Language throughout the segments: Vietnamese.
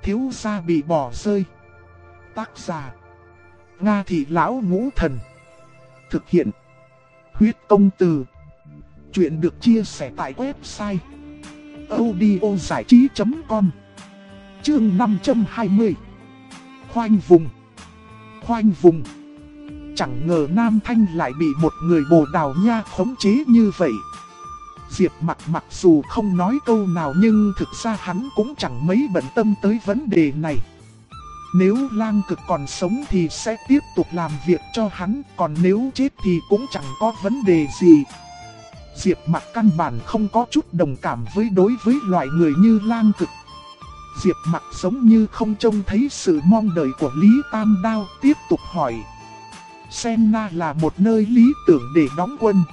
thiếu gia bị bỏ rơi. Tác giả Nga Thị Lão Ngũ Thần. Thực hiện Huyết Công Từ. Chuyện được chia sẻ tại website audiozảichí.com. Chương 520. Khoanh vùng. Khoanh vùng. Chẳng ngờ Nam Thanh lại bị một người Bồ Đào Nha khống chế như vậy. Diệp mặc dù không nói câu nào nhưng thực ra hắn cũng chẳng mấy bận tâm tới vấn đề này. Nếu Lang Cực còn sống thì sẽ tiếp tục làm việc cho hắn, còn nếu chết thì cũng chẳng có vấn đề gì. Diệp Mặc căn bản không có chút đồng cảm đối với loại người như Lang Cực. Diệp Mặc giống như không trông thấy sự mong đợi của Lý Tam Đao, tiếp tục hỏi. Senna là một nơi lý tưởng để đóng quân.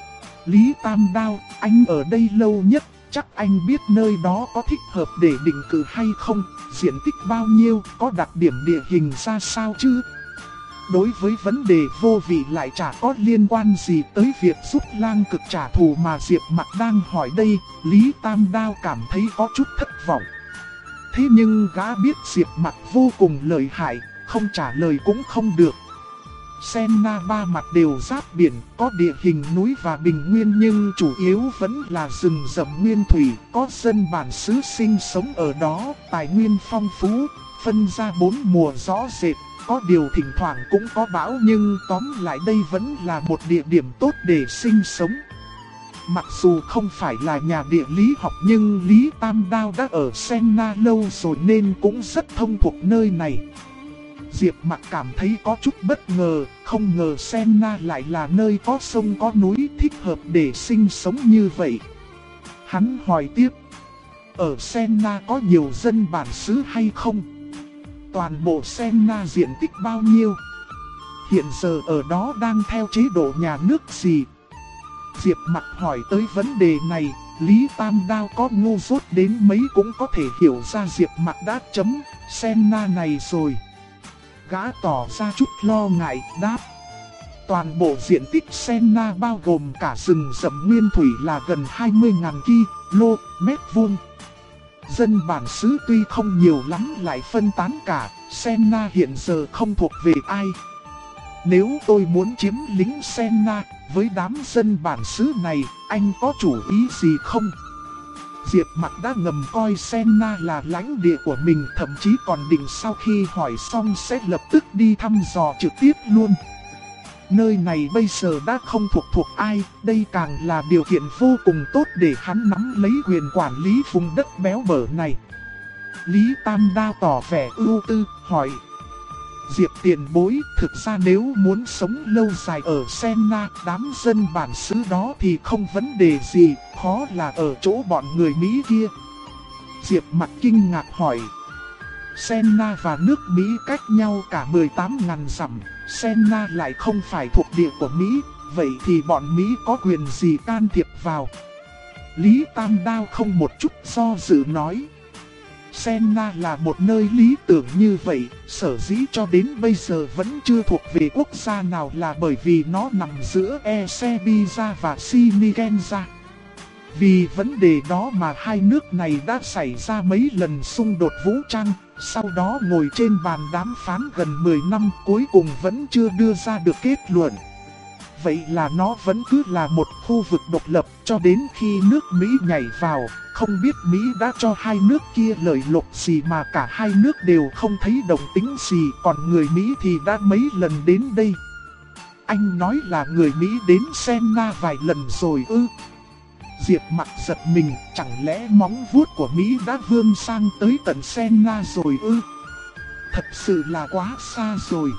Lý Tam Đao, anh ở đây lâu nhất, chắc anh biết nơi đó có thích hợp để định cư hay không, diện tích bao nhiêu, có đặc điểm địa hình ra sao chứ? Đối với vấn đề vô vị lại chả có liên quan gì tới việc giúp Lang Cực trả thù mà Diệp Mặc đang hỏi đây, Lý Tam Đao cảm thấy có chút thất vọng. Thế nhưng gã biết Diệp Mặc vô cùng lợi hại, không trả lời cũng không được. Senna ba mặt đều giáp biển, có địa hình núi và bình nguyên nhưng chủ yếu vẫn là rừng rậm nguyên thủy, có dân bản xứ sinh sống ở đó, tài nguyên phong phú, phân ra 4 mùa rõ rệt, có điều thỉnh thoảng cũng có bão nhưng tóm lại đây vẫn là một địa điểm tốt để sinh sống. Mặc dù không phải là nhà địa lý học nhưng Lý Tam Đao đã ở Senna lâu rồi nên cũng rất thông thuộc nơi này. Diệp Mặc cảm thấy có chút bất ngờ, không ngờ Senna lại là nơi có sông có núi thích hợp để sinh sống như vậy. Hắn hỏi tiếp, ở Senna có nhiều dân bản xứ hay không? Toàn bộ Senna diện tích bao nhiêu? Hiện giờ ở đó đang theo chế độ nhà nước gì? Diệp Mặc hỏi tới vấn đề này, Lý Tam Đao có ngu dốt đến mấy cũng có thể hiểu ra Diệp Mặc đã chấm Senna này rồi. Gã tỏ ra chút lo ngại, đáp. Toàn bộ diện tích Senna bao gồm cả rừng rậm nguyên thủy là gần 20.000 km². Dân bản xứ tuy không nhiều lắm lại phân tán cả, Senna hiện giờ không thuộc về ai. Nếu tôi muốn chiếm lính Senna, với đám dân bản xứ này, anh có chủ ý gì không? Diệp Mặc đã ngầm coi Senna là lãnh địa của mình, thậm chí còn định sau khi hỏi xong sẽ lập tức đi thăm dò trực tiếp luôn. Nơi này bây giờ đã không thuộc ai, đây càng là điều kiện vô cùng tốt để hắn nắm lấy quyền quản lý vùng đất béo bở này. Lý Tam Đao tỏ vẻ ưu tư, hỏi. Diệp tiền bối, thực ra nếu muốn sống lâu dài ở Senna, đám dân bản xứ đó thì không vấn đề gì, khó là ở chỗ bọn người Mỹ kia. Diệp Mặc kinh ngạc hỏi. Senna và nước Mỹ cách nhau cả 18.000 dặm, Senna lại không phải thuộc địa của Mỹ, vậy thì bọn Mỹ có quyền gì can thiệp vào? Lý Tam Đao không một chút do dự nói. Senna là một nơi lý tưởng như vậy, sở dĩ cho đến bây giờ vẫn chưa thuộc về quốc gia nào là bởi vì nó nằm giữa Esebiza và Sinikenza. Vì vấn đề đó mà hai nước này đã xảy ra mấy lần xung đột vũ trang, sau đó ngồi trên bàn đàm phán gần 10 năm cuối cùng vẫn chưa đưa ra được kết luận. Vậy là nó vẫn cứ là một khu vực độc lập cho đến khi nước Mỹ nhảy vào, không biết Mỹ đã cho hai nước kia lời lộc gì mà cả hai nước đều không thấy đồng tính gì, còn người Mỹ thì đã mấy lần đến đây. Anh nói là người Mỹ đến Senna vài lần rồi ư? Diệp Mặc giật mình, chẳng lẽ móng vuốt của Mỹ đã vươn sang tới tận Senna rồi ư? Thật sự là quá xa rồi.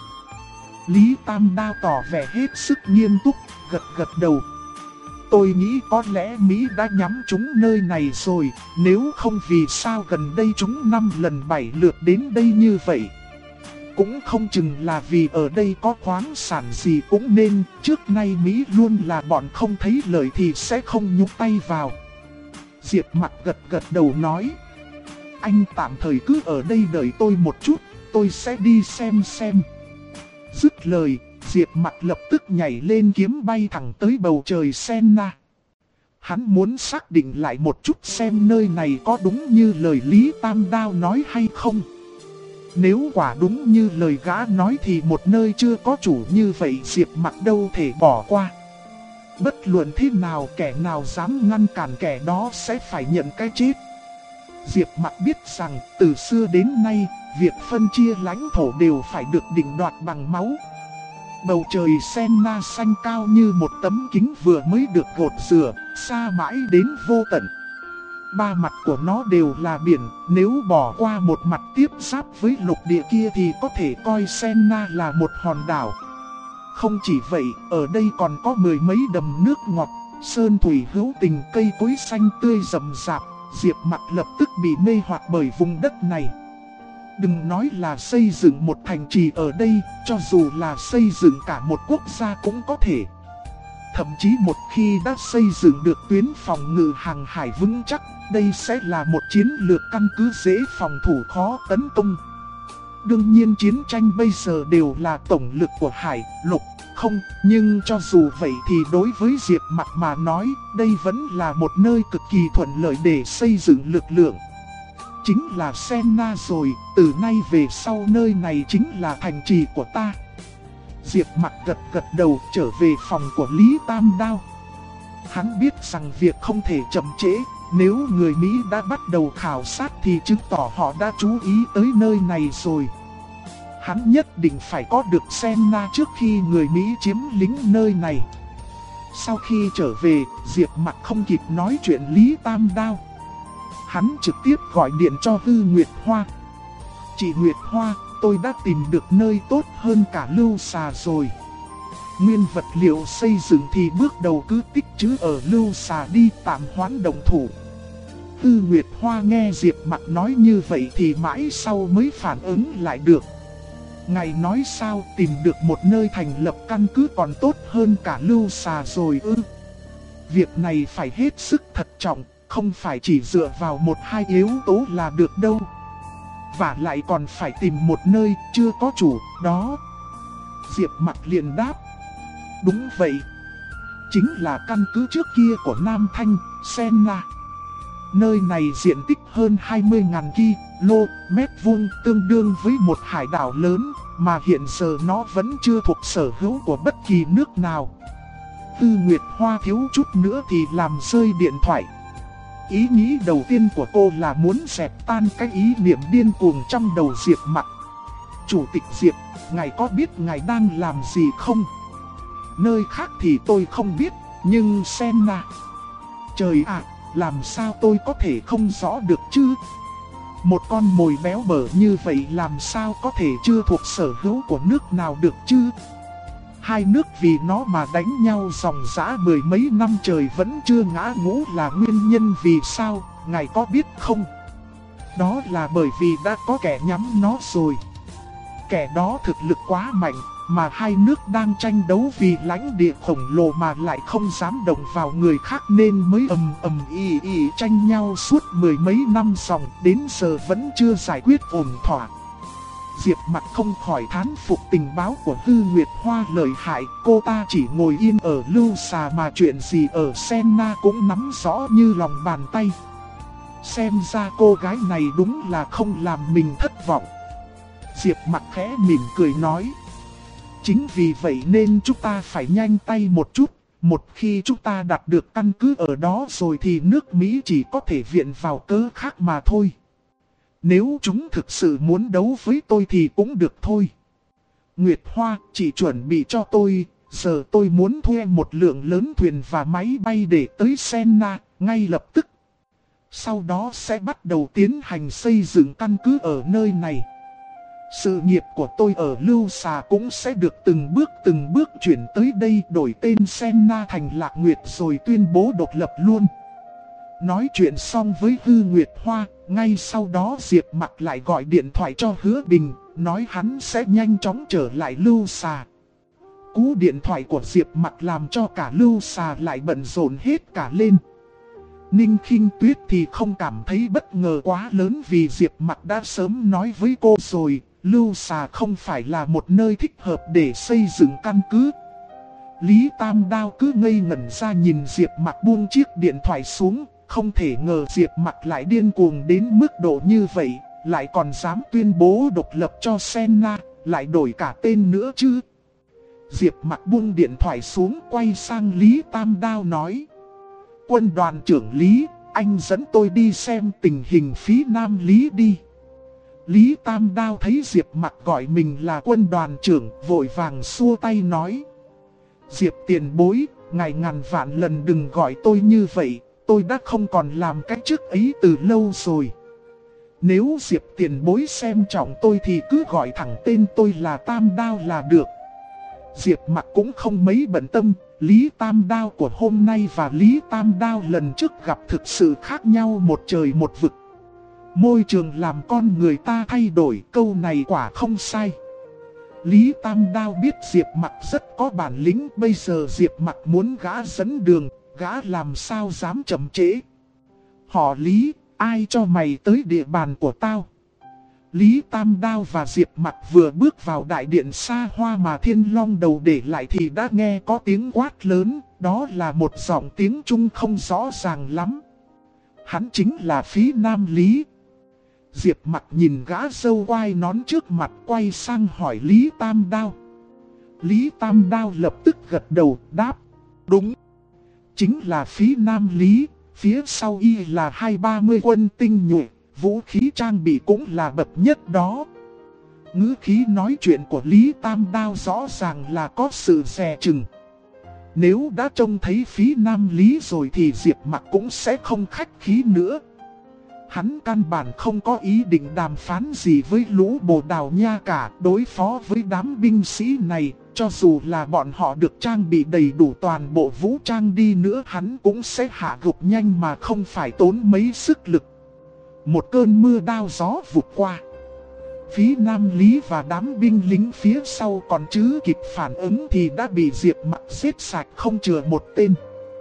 Lý Tam Đao tỏ vẻ hết sức nghiêm túc, gật đầu. Tôi nghĩ có lẽ Mỹ đã nhắm trúng nơi này rồi, nếu không vì sao gần đây chúng 5 lần 7 lượt đến đây như vậy. Cũng không chừng là vì ở đây có khoáng sản gì cũng nên, trước nay Mỹ luôn là bọn không thấy lợi thì sẽ không nhúc tay vào. Diệp Mặc gật đầu nói. Anh tạm thời cứ ở đây đợi tôi một chút, tôi sẽ đi xem. Dứt lời, Diệp Mặc lập tức nhảy lên kiếm bay thẳng tới bầu trời Senna. Hắn muốn xác định lại một chút xem nơi này có đúng như lời Lý Tam Đao nói hay không. Nếu quả đúng như lời gã nói thì một nơi chưa có chủ như vậy Diệp Mặc đâu thể bỏ qua. Bất luận thế nào kẻ nào dám ngăn cản kẻ đó sẽ phải nhận cái chết. Diệp Mặc biết rằng từ xưa đến nay, việc phân chia lãnh thổ đều phải được định đoạt bằng máu. Bầu trời Senna xanh cao như một tấm kính vừa mới được gột rửa, xa mãi đến vô tận. Ba mặt của nó đều là biển, nếu bỏ qua một mặt tiếp giáp với lục địa kia thì có thể coi Senna là một hòn đảo. Không chỉ vậy, ở đây còn có mười mấy đầm nước ngọt, sơn thủy hữu tình, cây cối xanh tươi rậm rạp. Diệp Mặc lập tức bị mê hoặc bởi vùng đất này. Đừng nói là xây dựng một thành trì ở đây, cho dù là xây dựng cả một quốc gia cũng có thể. Thậm chí một khi đã xây dựng được tuyến phòng ngự hàng hải vững chắc, đây sẽ là một chiến lược căn cứ dễ phòng thủ khó tấn công. Đương nhiên chiến tranh bây giờ đều là tổng lực của hải, lục, không, nhưng cho dù vậy thì đối với Diệp Mặc mà nói, đây vẫn là một nơi cực kỳ thuận lợi để xây dựng lực lượng. Chính là Senna rồi, từ nay về sau nơi này chính là thành trì của ta. Diệp Mặc gật đầu trở về phòng của Lý Tam Đao. Hắn biết rằng việc không thể chậm trễ, nếu người Mỹ đã bắt đầu khảo sát thì chứng tỏ họ đã chú ý tới nơi này rồi. Hắn nhất định phải có được Senna trước khi người Mỹ chiếm lĩnh nơi này. Sau khi trở về, Diệp Mặc không kịp nói chuyện Lý Tam Đao. Hắn trực tiếp gọi điện cho Hư Nguyệt Hoa. Chị Nguyệt Hoa, tôi đã tìm được nơi tốt hơn cả Lưu Xà rồi. Nguyên vật liệu xây dựng thì bước đầu cứ tích trữ ở Lưu Xà đi, tạm hoãn động thủ. Hư Nguyệt Hoa nghe Diệp Mặc nói như vậy thì mãi sau mới phản ứng lại được. Ngài nói sao tìm được một nơi thành lập căn cứ còn tốt hơn cả Lưu Xà rồi ư? Việc này phải hết sức thận trọng, không phải chỉ dựa vào một hai yếu tố là được đâu. Và lại còn phải tìm một nơi chưa có chủ, đó. Diệp Mặc liền đáp. Đúng vậy. Chính là căn cứ trước kia của Nam Thanh, Senna. Nơi này diện tích hơn 20.000 km vuông, tương đương với một hải đảo lớn, mà hiện giờ nó vẫn chưa thuộc sở hữu của bất kỳ nước nào. Tư Nguyệt Hoa thiếu chút nữa thì làm rơi điện thoại. Ý nghĩ đầu tiên của cô là muốn dẹp tan cái ý niệm điên cuồng trong đầu Diệp Mặc. Chủ tịch Diệp, ngài có biết ngài đang làm gì không? Nơi khác thì tôi không biết, nhưng Senna. Trời ạ, làm sao tôi có thể không rõ được chứ? Một con mồi béo bở như vậy làm sao có thể chưa thuộc sở hữu của nước nào được chứ? Hai nước vì nó mà đánh nhau dòng dã mười mấy năm trời vẫn chưa ngã ngũ là nguyên nhân vì sao, ngài có biết không? Đó là bởi vì đã có kẻ nhắm nó rồi. Kẻ đó thực lực quá mạnh, mà hai nước đang tranh đấu vì lãnh địa khổng lồ mà lại không dám động vào người khác nên mới ầm ĩ tranh nhau suốt mười mấy năm dòng, đến giờ vẫn chưa giải quyết ổn thỏa. Diệp Mặc không khỏi thán phục tình báo của Hư Nguyệt Hoa lợi hại, cô ta chỉ ngồi yên ở Lưu Xà mà chuyện gì ở Senna cũng nắm rõ như lòng bàn tay. Xem ra cô gái này đúng là không làm mình thất vọng. Diệp Mặc khẽ mỉm cười nói. Chính vì vậy nên chúng ta phải nhanh tay một chút, một khi chúng ta đạt được căn cứ ở đó rồi thì nước Mỹ chỉ có thể viện vào cớ khác mà thôi. Nếu chúng thực sự muốn đấu với tôi thì cũng được thôi. Nguyệt Hoa, chỉ chuẩn bị cho tôi, giờ tôi muốn thuê một lượng lớn thuyền và máy bay để tới Senna, ngay lập tức. Sau đó sẽ bắt đầu tiến hành xây dựng căn cứ ở nơi này. Sự nghiệp của tôi ở Lưu Xà cũng sẽ được từng bước chuyển tới đây, đổi tên Senna thành Lạc Nguyệt rồi tuyên bố độc lập luôn. Nói chuyện xong với Hư Nguyệt Hoa, ngay sau đó Diệp Mặc lại gọi điện thoại cho Hứa Bình, nói hắn sẽ nhanh chóng trở lại Lưu Xà. Cú điện thoại của Diệp Mặc làm cho cả Lưu Xà lại bận rộn hết cả lên. Ninh Khinh Tuyết thì không cảm thấy bất ngờ quá lớn vì Diệp Mặc đã sớm nói với cô rồi, Lưu Xà không phải là một nơi thích hợp để xây dựng căn cứ. Lý Tam Đao cứ ngây ngẩn ra nhìn Diệp Mặc buông chiếc điện thoại xuống. Không thể ngờ Diệp Mặc lại điên cuồng đến mức độ như vậy, lại còn dám tuyên bố độc lập cho Senna, lại đổi cả tên nữa chứ. Diệp Mặc buông điện thoại xuống, quay sang Lý Tam Đao nói: Quân đoàn trưởng Lý, anh dẫn tôi đi xem tình hình phía Nam Lý đi. Lý Tam Đao thấy Diệp Mặc gọi mình là quân đoàn trưởng, vội vàng xua tay nói: Diệp tiền bối, ngài ngàn vạn lần đừng gọi tôi như vậy, tôi đã không còn làm cái chức ấy từ lâu rồi. Nếu Diệp tiền bối xem trọng tôi thì cứ gọi thẳng tên tôi là Tam Đao là được. Diệp Mặc cũng không mấy bận tâm, Lý Tam Đao của hôm nay và Lý Tam Đao lần trước gặp thực sự khác nhau một trời một vực. Môi trường làm con người ta thay đổi, câu này quả không sai. Lý Tam Đao biết Diệp Mặc rất có bản lĩnh, bây giờ Diệp Mặc muốn gã dẫn đường, gã làm sao dám chậm trễ. Họ Lý, ai cho mày tới địa bàn của tao? Lý Tam Đao và Diệp Mặc vừa bước vào đại điện xa hoa mà Thiên Long đầu để lại thì đã nghe có tiếng quát lớn, đó là một giọng tiếng Trung không rõ ràng lắm. Hắn chính là Phí Nam Lý. Diệp Mặc nhìn gã râu quai nón trước mặt, quay sang hỏi Lý Tam Đao. Lý Tam Đao lập tức gật đầu đáp: Đúng, chính là Phí Nam Lý. Phía sau y là 230 quân tinh nhuệ, vũ khí trang bị cũng là bậc nhất đó. Ngữ khí nói chuyện của Lý Tam Đao rõ ràng là có sự dè chừng. Nếu đã trông thấy Phí Nam Lý rồi thì Diệp Mặc cũng sẽ không khách khí nữa. Hắn căn bản không có ý định đàm phán gì với lũ Bồ Đào Nha cả. Đối phó với đám binh sĩ này, cho dù là bọn họ được trang bị đầy đủ toàn bộ vũ trang đi nữa, hắn cũng sẽ hạ gục nhanh mà không phải tốn mấy sức lực. Một cơn mưa đao gió vụt qua. Phí Nam Lý và đám binh lính phía sau còn chưa kịp phản ứng thì đã bị Diệp Mặc giết sạch không chừa một tên.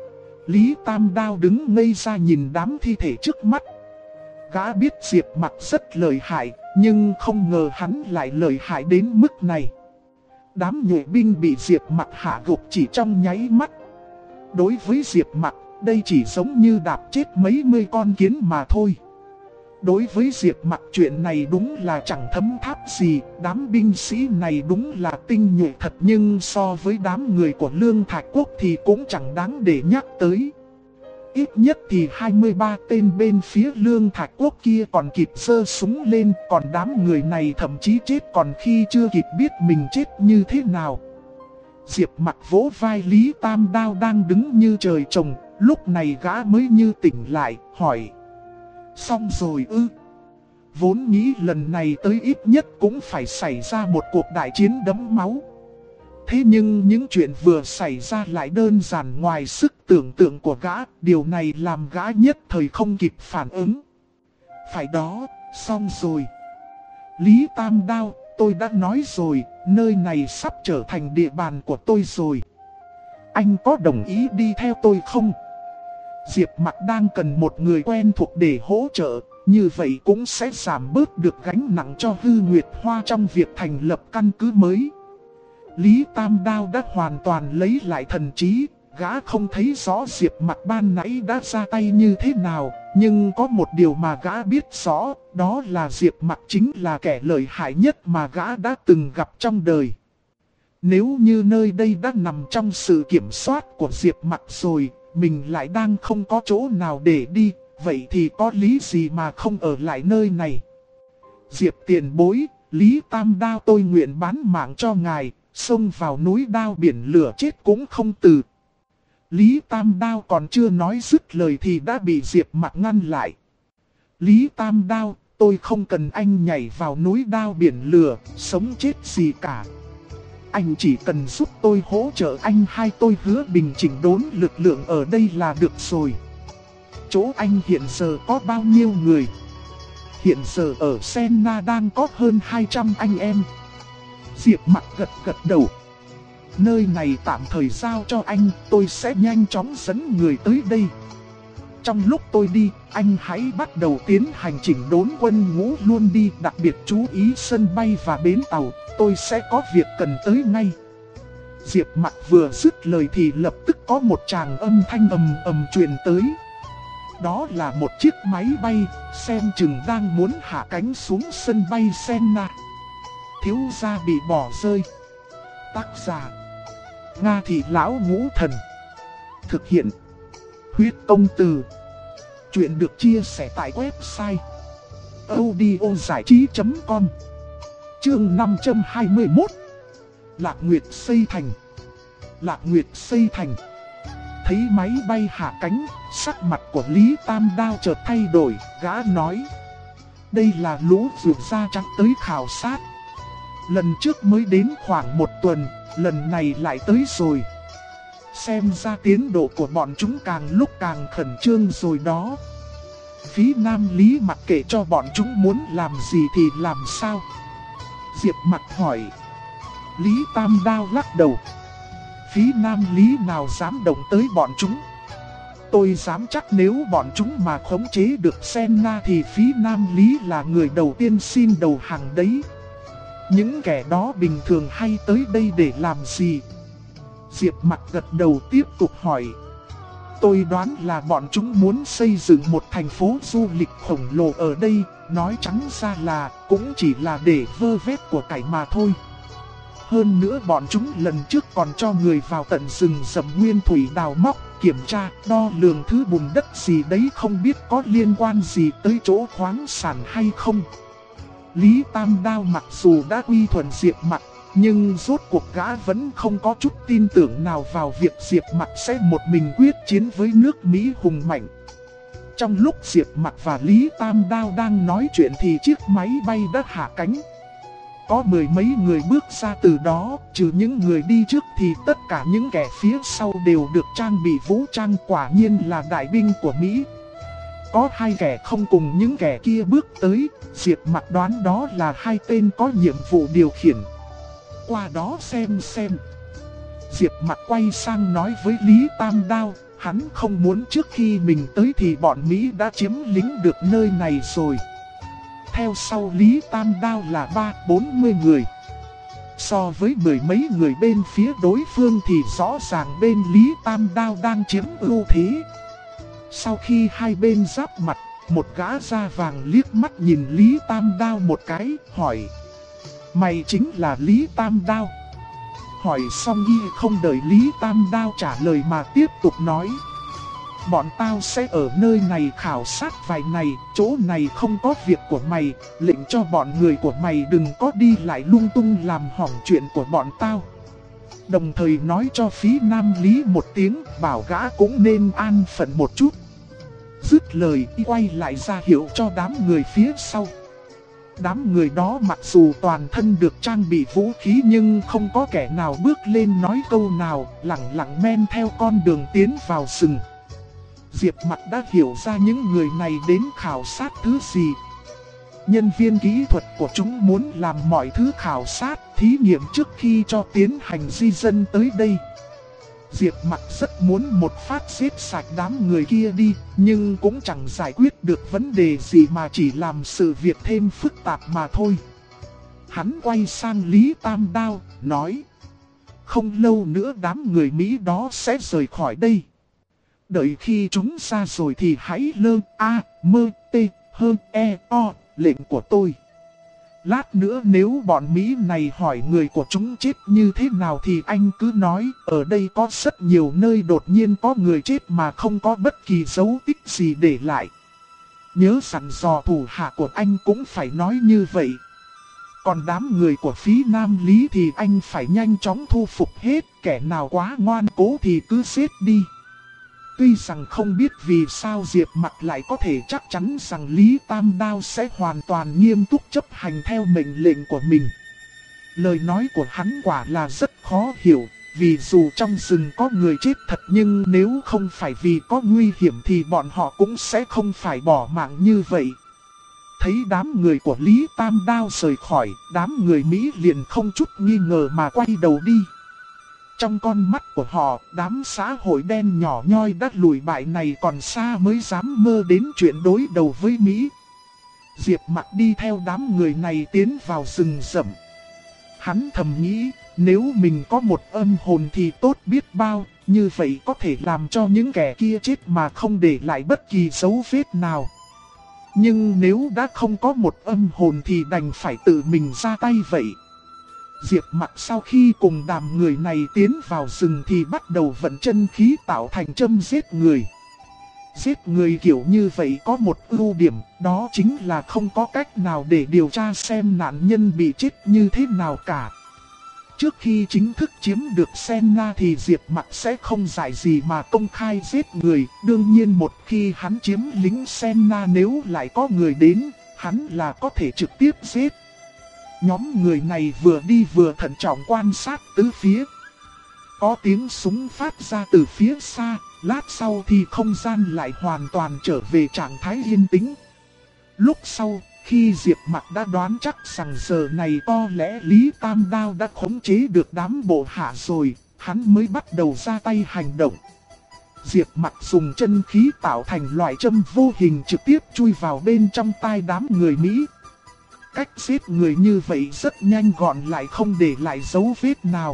Lý Tam Đao đứng ngây ra nhìn đám thi thể trước mắt. Gã biết Diệp Mặc rất lợi hại, nhưng không ngờ hắn lại lợi hại đến mức này. Đám nhuệ binh bị Diệp Mặc hạ gục chỉ trong nháy mắt. Đối với Diệp Mặc, đây chỉ giống như đạp chết mấy mươi con kiến mà thôi. Đối với Diệp Mặc chuyện này đúng là chẳng thấm tháp gì, đám binh sĩ này đúng là tinh nhuệ thật, nhưng so với đám người của Lương Thạch Quốc thì cũng chẳng đáng để nhắc tới. Ít nhất thì 23 tên bên phía Lương Thạch Quốc kia còn kịp giơ súng lên, còn đám người này thậm chí chết còn khi chưa kịp biết mình chết như thế nào. Diệp Mặc vỗ vai Lý Tam Đao đang đứng như trời trồng, lúc này gã mới như tỉnh lại, hỏi: Xong rồi ư? Vốn nghĩ lần này tới ít nhất cũng phải xảy ra một cuộc đại chiến đẫm máu. Thế nhưng những chuyện vừa xảy ra lại đơn giản ngoài sức tưởng tượng của gã, điều này làm gã nhất thời không kịp phản ứng. Phải đó, xong rồi. Lý Tam Đao, tôi đã nói rồi, nơi này sắp trở thành địa bàn của tôi rồi. Anh có đồng ý đi theo tôi không? Diệp Mặc đang cần một người quen thuộc để hỗ trợ, như vậy cũng sẽ giảm bớt được gánh nặng cho Hư Nguyệt Hoa trong việc thành lập căn cứ mới. Lý Tam Đao đã hoàn toàn lấy lại thần trí, gã không thấy rõ Diệp Mặc ban nãy đã ra tay như thế nào, nhưng có một điều mà gã biết rõ, đó là Diệp Mặc chính là kẻ lợi hại nhất mà gã đã từng gặp trong đời. Nếu như nơi đây đã nằm trong sự kiểm soát của Diệp Mặc rồi, mình lại đang không có chỗ nào để đi, vậy thì có lý gì mà không ở lại nơi này? Diệp tiền bối, Lý Tam Đao tôi nguyện bán mạng cho ngài, xông vào núi đao biển lửa chết cũng không từ. Lý Tam Đao còn chưa nói dứt lời thì đã bị Diệp Mặc ngăn lại. Lý Tam Đao, tôi không cần anh nhảy vào núi đao biển lửa, sống chết gì cả. Anh chỉ cần giúp tôi hỗ trợ anh, hay tôi hứa bình chỉnh đốn lực lượng ở đây là được rồi. Chỗ anh hiện giờ có bao nhiêu người? Hiện giờ ở Senna đang có hơn 200 anh em. Diệp Mặc gật đầu. Nơi này tạm thời giao cho anh, tôi sẽ nhanh chóng dẫn người tới đây. Trong lúc tôi đi, anh hãy bắt đầu tiến hành chỉnh đốn quân ngũ luôn đi, đặc biệt chú ý sân bay và bến tàu, tôi sẽ có việc cần tới ngay. Diệp Mặc vừa dứt lời thì lập tức có một tràng âm thanh ầm ầm truyền tới. Đó là một chiếc máy bay, xem chừng đang muốn hạ cánh xuống sân bay Senna. Thiếu gia bị bỏ rơi. Tác giả: Nga Thị Lão Ngũ Thần. Thực hiện: Huyết Công Từ. Chuyện được chia sẻ tại website audiozảichí.com. Chương 521. Lạc Nguyệt xây thành. Lạc Nguyệt xây thành. Thấy máy bay hạ cánh, sắc mặt của Lý Tam Đao chợt thay đổi, gã nói: đây là lũ rượu da trắng tới khảo sát. Lần trước mới đến khoảng 1 tuần, lần này lại tới rồi. Xem ra tiến độ của bọn chúng càng lúc càng khẩn trương rồi đó. Phí Nam Lý mặc kệ cho bọn chúng muốn làm gì thì làm sao? Diệp Mặc hỏi. Lý Tam Đao lắc đầu. Phí Nam Lý nào dám động tới bọn chúng. Tôi dám chắc nếu bọn chúng mà khống chế được Senna thì Phí Nam Lý là người đầu tiên xin đầu hàng đấy. Những kẻ đó bình thường hay tới đây để làm gì? Diệp Mặc gật đầu tiếp tục hỏi. Tôi đoán là bọn chúng muốn xây dựng một thành phố du lịch khổng lồ ở đây, nói trắng ra là cũng chỉ là để vơ vét của cải mà thôi. Hơn nữa bọn chúng lần trước còn cho người vào tận rừng rậm nguyên thủy đào móc, kiểm tra, đo lường thứ bùn đất gì đấy, không biết có liên quan gì tới chỗ khoáng sản hay không. Lý Tam Đao mặc dù đã quy thuận Diệp Mặc, nhưng rốt cuộc gã vẫn không có chút tin tưởng nào vào việc Diệp Mặc sẽ một mình quyết chiến với nước Mỹ hùng mạnh. Trong lúc Diệp Mặc và Lý Tam Đao đang nói chuyện thì chiếc máy bay đã hạ cánh. Có 10 mấy người bước ra từ đó, trừ những người đi trước thì tất cả những kẻ phía sau đều được trang bị vũ trang, quả nhiên là đại binh của Mỹ. Có 2 kẻ không cùng những kẻ kia bước tới, Diệp Mặc đoán đó là 2 tên có nhiệm vụ điều khiển. Qua đó xem. Diệp Mặc quay sang nói với Lý Tam Đao, hắn không muốn trước khi mình tới thì bọn Mỹ đã chiếm lĩnh được nơi này rồi. Theo sau Lý Tam Đao là 30-40 người. So với 10 mấy người bên phía đối phương thì rõ ràng bên Lý Tam Đao đang chiếm ưu thế. Sau khi hai bên giáp mặt, một gã da vàng liếc mắt nhìn Lý Tam Đao một cái, hỏi: mày chính là Lý Tam Đao? Hỏi xong y không đợi Lý Tam Đao trả lời mà tiếp tục nói: bọn tao sẽ ở nơi này khảo sát vài ngày, chỗ này không có việc của mày, lệnh cho bọn người của mày đừng có đi lại lung tung làm hỏng chuyện của bọn tao. Đồng thời nói cho Phí Nam Lý một tiếng, bảo gã cũng nên an phận một chút. Dứt lời y quay lại ra hiệu cho đám người phía sau. Đám người đó mặc dù toàn thân được trang bị vũ khí nhưng không có kẻ nào bước lên nói câu nào, lặng lặng men theo con đường tiến vào rừng. Diệp Mặc đã hiểu ra những người này đến khảo sát thứ gì. Nhân viên kỹ thuật của chúng muốn làm mọi thứ khảo sát, thí nghiệm trước khi cho tiến hành di dân tới đây. Diệp Mặc rất muốn một phát giết sạch đám người kia đi, nhưng cũng chẳng giải quyết được vấn đề gì mà chỉ làm sự việc thêm phức tạp mà thôi. Hắn quay sang Lý Tam Đao, nói: không lâu nữa đám người Mỹ đó sẽ rời khỏi đây. Đợi khi chúng ra rồi thì hãy lệnh của tôi. Lát nữa nếu bọn Mỹ này hỏi người của chúng chết như thế nào thì anh cứ nói ở đây có rất nhiều nơi đột nhiên có người chết mà không có bất kỳ dấu tích gì để lại. Nhớ dặn dò thủ hạ của anh cũng phải nói như vậy. Còn đám người của Phí Nam Lý thì anh phải nhanh chóng thu phục hết, kẻ nào quá ngoan cố thì cứ giết đi. Tuy rằng không biết vì sao Diệp Mặc lại có thể chắc chắn rằng Lý Tam Đao sẽ hoàn toàn nghiêm túc chấp hành theo mệnh lệnh của mình. Lời nói của hắn quả là rất khó hiểu, vì dù trong rừng có người chết thật nhưng nếu không phải vì có nguy hiểm thì bọn họ cũng sẽ không phải bỏ mạng như vậy. Thấy đám người của Lý Tam Đao rời khỏi, đám người Mỹ liền không chút nghi ngờ mà quay đầu đi. Trong con mắt của họ, đám xã hội đen nhỏ nhoi đắt lùi bại này còn xa mới dám mơ đến chuyện đối đầu với Mỹ. Diệp Mặc đi theo đám người này tiến vào rừng rậm. Hắn thầm nghĩ, nếu mình có một âm hồn thì tốt biết bao, như vậy có thể làm cho những kẻ kia chết mà không để lại bất kỳ dấu vết nào. Nhưng nếu đã không có một âm hồn thì đành phải tự mình ra tay vậy. Diệp Mặc sau khi cùng đám người này tiến vào rừng thì bắt đầu vận chân khí tạo thành châm giết người. Giết người kiểu như vậy có một ưu điểm, đó chính là không có cách nào để điều tra xem nạn nhân bị chết như thế nào cả. Trước khi chính thức chiếm được Senna thì Diệp Mặc sẽ không dại gì mà công khai giết người. Đương nhiên một khi hắn chiếm lính Senna, nếu lại có người đến, hắn là có thể trực tiếp giết. Nhóm người này vừa đi vừa thận trọng quan sát tứ phía. Có tiếng súng phát ra từ phía xa, lát sau thì không gian lại hoàn toàn trở về trạng thái yên tĩnh. Lúc sau, khi Diệp Mặc đã đoán chắc rằng giờ này có lẽ Lý Tam Đao đã khống chế được đám bộ hạ rồi, hắn mới bắt đầu ra tay hành động. Diệp Mặc dùng chân khí tạo thành loại châm vô hình trực tiếp chui vào bên trong tai đám người Mỹ. Cách giết người như vậy rất nhanh gọn lại không để lại dấu vết nào.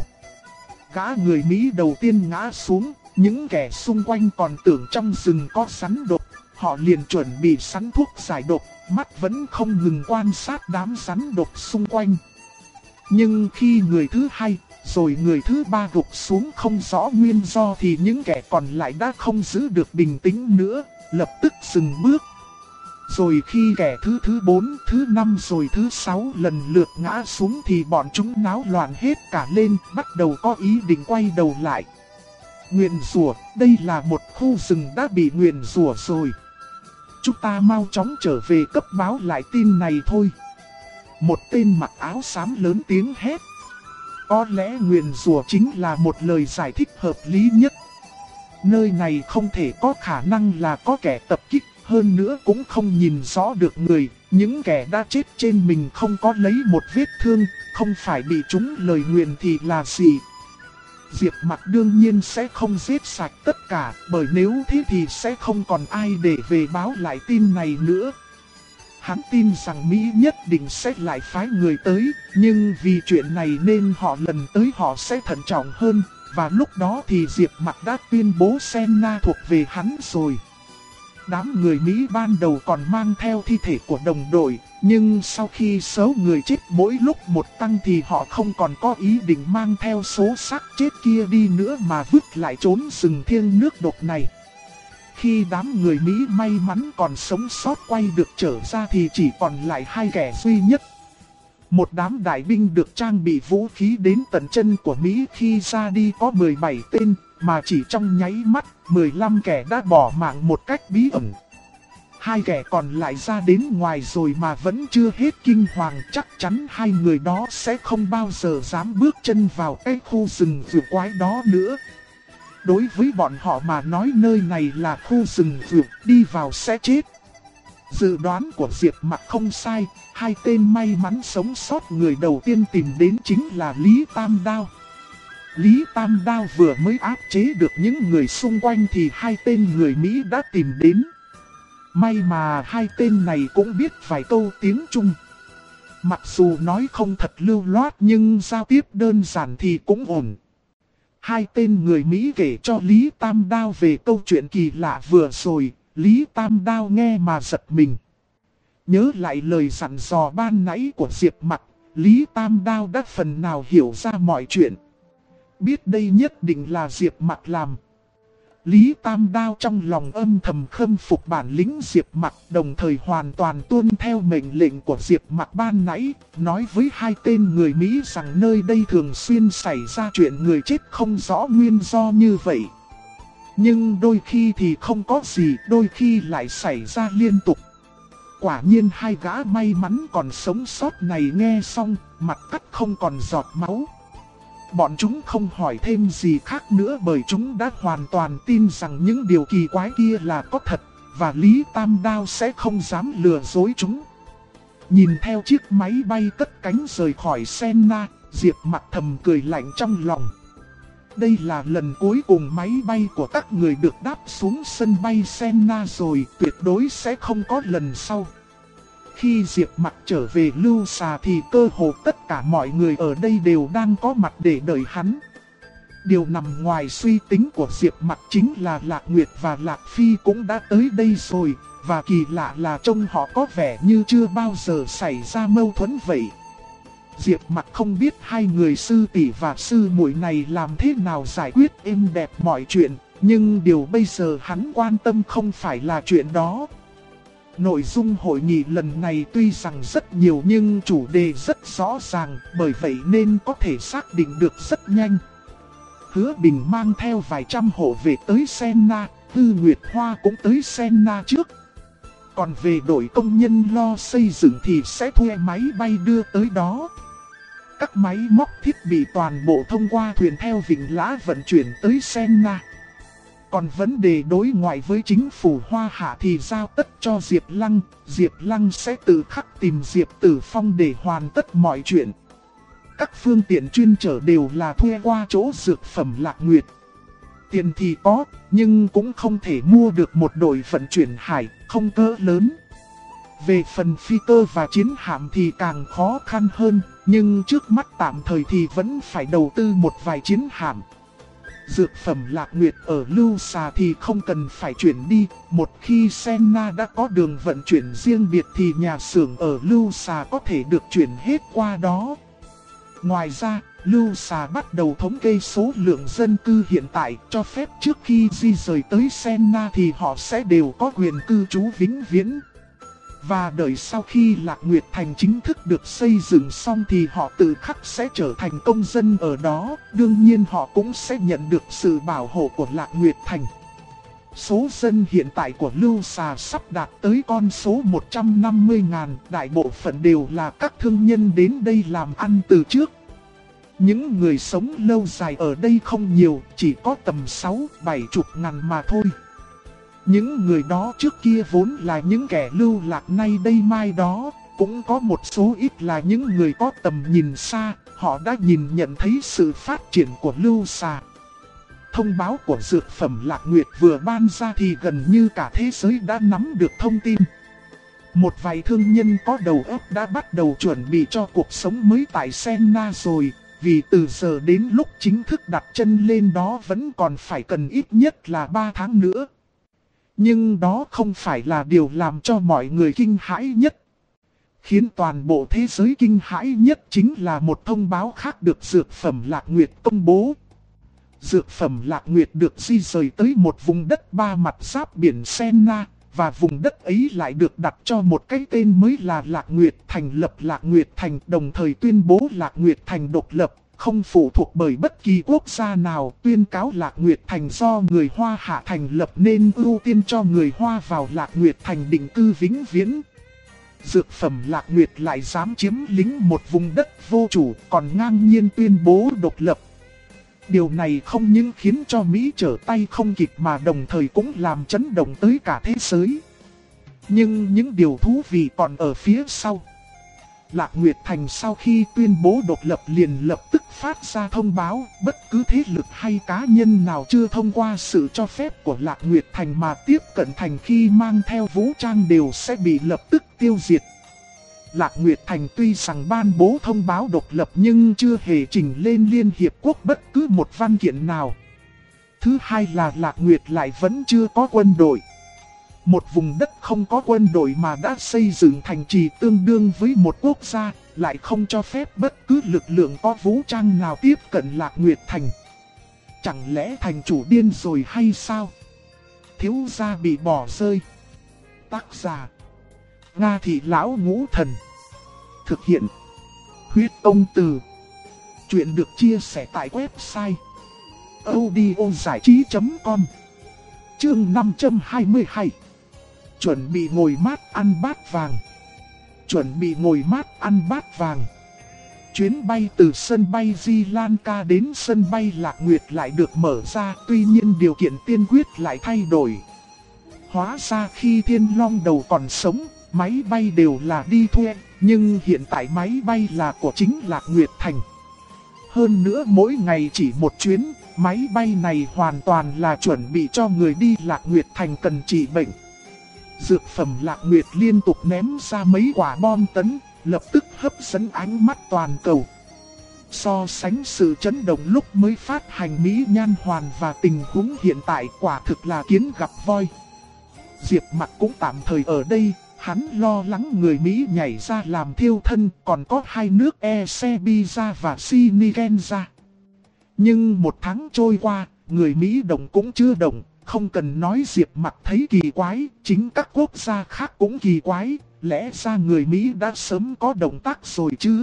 Gã người Mỹ đầu tiên ngã xuống, những kẻ xung quanh còn tưởng trong rừng có rắn độc, họ liền chuẩn bị sẵn thuốc giải độc, mắt vẫn không ngừng quan sát đám rắn độc xung quanh. Nhưng khi người thứ hai, rồi người thứ ba gục xuống không rõ nguyên do thì những kẻ còn lại đã không giữ được bình tĩnh nữa, lập tức dừng bước. Rồi khi kẻ thứ 4, thứ 5 rồi thứ 6 lần lượt ngã xuống thì bọn chúng náo loạn hết cả lên, bắt đầu có ý định quay đầu lại. Nguyền rủa, đây là một khu rừng đã bị nguyền rủa rồi. Chúng ta mau chóng trở về cấp báo lại tin này thôi. Một tên mặc áo xám lớn tiếng hét. Có lẽ nguyền rủa chính là một lời giải thích hợp lý nhất. Nơi này không thể có khả năng là có kẻ tập kích, hơn nữa cũng không nhìn rõ được người. Những kẻ đã chết trên mình không có lấy một vết thương, không phải bị trúng lời nguyền thì là gì? Diệp Mặc đương nhiên sẽ không giết sạch tất cả, bởi nếu thế thì sẽ không còn ai để về báo lại tin này nữa. Hắn tin rằng Mỹ nhất định sẽ lại phái người tới, nhưng vì chuyện này nên họ lần tới họ sẽ thận trọng hơn, và lúc đó thì Diệp Mặc đã tuyên bố Senna thuộc về hắn rồi. Đám người Mỹ ban đầu còn mang theo thi thể của đồng đội, nhưng sau khi số người chết mỗi lúc một tăng thì họ không còn có ý định mang theo số xác chết kia đi nữa mà vứt lại trốn rừng thiêng nước độc này. Khi đám người Mỹ may mắn còn sống sót quay được trở ra thì chỉ còn lại hai kẻ duy nhất. Một đám đại binh được trang bị vũ khí đến tận chân của Mỹ khi ra đi có 17 tên, mà chỉ trong nháy mắt, 15 kẻ đã bỏ mạng một cách bí ẩn. Hai kẻ còn lại ra đến ngoài rồi mà vẫn chưa hết kinh hoàng, chắc chắn hai người đó sẽ không bao giờ dám bước chân vào cái khu rừng vượt quái đó nữa. Đối với bọn họ mà nói nơi này là khu rừng vượt, đi vào sẽ chết. Dự đoán của Diệp Mặc không sai, hai tên may mắn sống sót người đầu tiên tìm đến chính là Lý Tam Đao. Lý Tam Đao vừa mới áp chế được những người xung quanh thì hai tên người Mỹ đã tìm đến. May mà hai tên này cũng biết vài câu tiếng Trung. Mặc dù nói không thật lưu loát nhưng giao tiếp đơn giản thì cũng ổn. Hai tên người Mỹ kể cho Lý Tam Đao về câu chuyện kỳ lạ vừa rồi, Lý Tam Đao nghe mà giật mình. Nhớ lại lời dặn dò ban nãy của Diệp Mặc, Lý Tam Đao đã phần nào hiểu ra mọi chuyện. Biết đây nhất định là Diệp Mặc làm. Lý Tam Đao trong lòng âm thầm khâm phục bản lĩnh Diệp Mặc, đồng thời hoàn toàn tuân theo mệnh lệnh của Diệp Mặc ban nãy, nói với hai tên người Mỹ rằng nơi đây thường xuyên xảy ra chuyện người chết không rõ nguyên do như vậy. Nhưng đôi khi thì không có gì, đôi khi lại xảy ra liên tục. Quả nhiên hai gã may mắn còn sống sót này nghe xong, mặt cắt không còn giọt máu. Bọn chúng không hỏi thêm gì khác nữa bởi chúng đã hoàn toàn tin rằng những điều kỳ quái kia là có thật, và Lý Tam Đao sẽ không dám lừa dối chúng. Nhìn theo chiếc máy bay cất cánh rời khỏi Senna, Diệp Mặc thầm cười lạnh trong lòng. Đây là lần cuối cùng máy bay của các người được đáp xuống sân bay Senna rồi, tuyệt đối sẽ không có lần sau. khi Diệp Mặc trở về Lưu Xà thì cơ hồ tất cả mọi người ở đây đều đang có mặt để đợi hắn. Điều nằm ngoài suy tính của Diệp Mặc chính là Lạc Nguyệt và Lạc Phi cũng đã tới đây rồi, và kỳ lạ là trông họ có vẻ như chưa bao giờ xảy ra mâu thuẫn vậy. Diệp Mặc không biết hai người sư tỷ và sư muội này làm thế nào giải quyết êm đẹp mọi chuyện, nhưng điều bây giờ hắn quan tâm không phải là chuyện đó. Nội dung hội nghị lần này tuy rằng rất nhiều nhưng chủ đề rất rõ ràng, bởi vậy nên có thể xác định được rất nhanh. Hứa Bình mang theo vài trăm hộ vệ tới Senna, Tư Nguyệt Hoa cũng tới Senna trước. Còn về đội công nhân lo xây dựng thì sẽ thuê máy bay đưa tới đó. Các máy móc thiết bị toàn bộ thông qua thuyền theo Vịnh Lã vận chuyển tới Senna. Còn vấn đề đối ngoại với chính phủ Hoa Hạ thì giao tất cho Diệp Lăng sẽ tự khắc tìm Diệp Tử Phong để hoàn tất mọi chuyện. Các phương tiện chuyên chở đều là thuê qua chỗ dược phẩm Lạc Nguyệt. Tiền thì có, nhưng cũng không thể mua được một đội vận chuyển hải, không cỡ lớn. Về phần phi cơ và chiến hạm thì càng khó khăn hơn, nhưng trước mắt tạm thời thì vẫn phải đầu tư một vài chiến hạm. Dược phẩm Lạc Nguyệt ở Lưu Xà thì không cần phải chuyển đi, một khi Senna đã có đường vận chuyển riêng biệt thì nhà xưởng ở Lưu Xà có thể được chuyển hết qua đó. Ngoài ra, Lưu Xà bắt đầu thống kê số lượng dân cư hiện tại, cho phép trước khi di rời tới Senna thì họ sẽ đều có quyền cư trú vĩnh viễn. Và đợi sau khi Lạc Nguyệt Thành chính thức được xây dựng xong thì họ tự khắc sẽ trở thành công dân ở đó, đương nhiên họ cũng sẽ nhận được sự bảo hộ của Lạc Nguyệt Thành. Số dân hiện tại của Lưu Xà sắp đạt tới con số 150.000, đại bộ phận đều là các thương nhân đến đây làm ăn từ trước. Những người sống lâu dài ở đây không nhiều, chỉ có tầm 6-70 ngàn mà thôi. Những người đó trước kia vốn là những kẻ lưu lạc nay đây mai đó, cũng có một số ít là những người có tầm nhìn xa, họ đã nhìn nhận thấy sự phát triển của Lưu Xà. Thông báo của dược phẩm Lạc Nguyệt vừa ban ra thì gần như cả thế giới đã nắm được thông tin. Một vài thương nhân có đầu óc đã bắt đầu chuẩn bị cho cuộc sống mới tại Senna rồi, vì từ giờ đến lúc chính thức đặt chân lên đó vẫn còn phải cần ít nhất là 3 tháng nữa. Nhưng đó không phải là điều làm cho mọi người kinh hãi nhất. Khiến toàn bộ thế giới kinh hãi nhất chính là một thông báo khác được dược phẩm Lạc Nguyệt công bố. Dược phẩm Lạc Nguyệt được di rời tới một vùng đất ba mặt giáp biển Senna, và vùng đất ấy lại được đặt cho một cái tên mới là Lạc Nguyệt, thành lập Lạc Nguyệt Thành, đồng thời tuyên bố Lạc Nguyệt Thành độc lập, không phụ thuộc bởi bất kỳ quốc gia nào, tuyên cáo Lạc Nguyệt Thành do người Hoa Hạ thành lập nên ưu tiên cho người Hoa vào Lạc Nguyệt Thành định cư vĩnh viễn. Dược phẩm Lạc Nguyệt lại dám chiếm lĩnh một vùng đất vô chủ, còn ngang nhiên tuyên bố độc lập. Điều này không những khiến cho Mỹ trở tay không kịp mà đồng thời cũng làm chấn động tới cả thế giới. Nhưng những điều thú vị còn ở phía sau. Lạc Nguyệt Thành sau khi tuyên bố độc lập liền lập tức phát ra thông báo, bất cứ thế lực hay cá nhân nào chưa thông qua sự cho phép của Lạc Nguyệt Thành mà tiếp cận thành khi mang theo vũ trang đều sẽ bị lập tức tiêu diệt. Lạc Nguyệt Thành tuy rằng ban bố thông báo độc lập nhưng chưa hề trình lên Liên Hiệp Quốc bất cứ một văn kiện nào. Thứ hai là Lạc Nguyệt lại vẫn chưa có quân đội. Một vùng đất không có quân đội mà đã xây dựng thành trì tương đương với một quốc gia, lại không cho phép bất cứ lực lượng có vũ trang nào tiếp cận Lạc Nguyệt Thành. Chẳng lẽ thành chủ điên rồi hay sao? Thiếu gia bị bỏ rơi. Tác giả: Nga Thị Lão Ngũ Thần. Thực hiện: Huyết Ông Từ. Chuyện được chia sẻ tại website audiozảichí.com. Chương 522. Chuẩn bị ngồi mát ăn bát vàng. Chuẩn bị ngồi mát ăn bát vàng. Chuyến bay từ sân bay Di Lanka đến sân bay Lạc Nguyệt lại được mở ra, tuy nhiên điều kiện tiên quyết lại thay đổi. Hóa ra khi Thiên Long Đầu còn sống, máy bay đều là đi thuê, nhưng hiện tại máy bay là của chính Lạc Nguyệt Thành. Hơn nữa mỗi ngày chỉ một chuyến, máy bay này hoàn toàn là chuẩn bị cho người đi Lạc Nguyệt Thành cần trị bệnh. Dược phẩm Lạc Nguyệt liên tục ném ra mấy quả bom tấn, lập tức hấp dẫn ánh mắt toàn cầu. So sánh sự chấn động lúc mới phát hành Mỹ Nhan Hoàn và tình huống hiện tại quả thực là kiến gặp voi. Diệp Mặc cũng tạm thời ở đây, hắn lo lắng người Mỹ nhảy ra làm thiêu thân, còn có hai nước Serbia và Sinikenza. Nhưng một tháng trôi qua, người Mỹ động cũng chưa động, không cần nói Diệp Mặc thấy kỳ quái, chính các quốc gia khác cũng kỳ quái, lẽ ra người Mỹ đã sớm có động tác rồi chứ.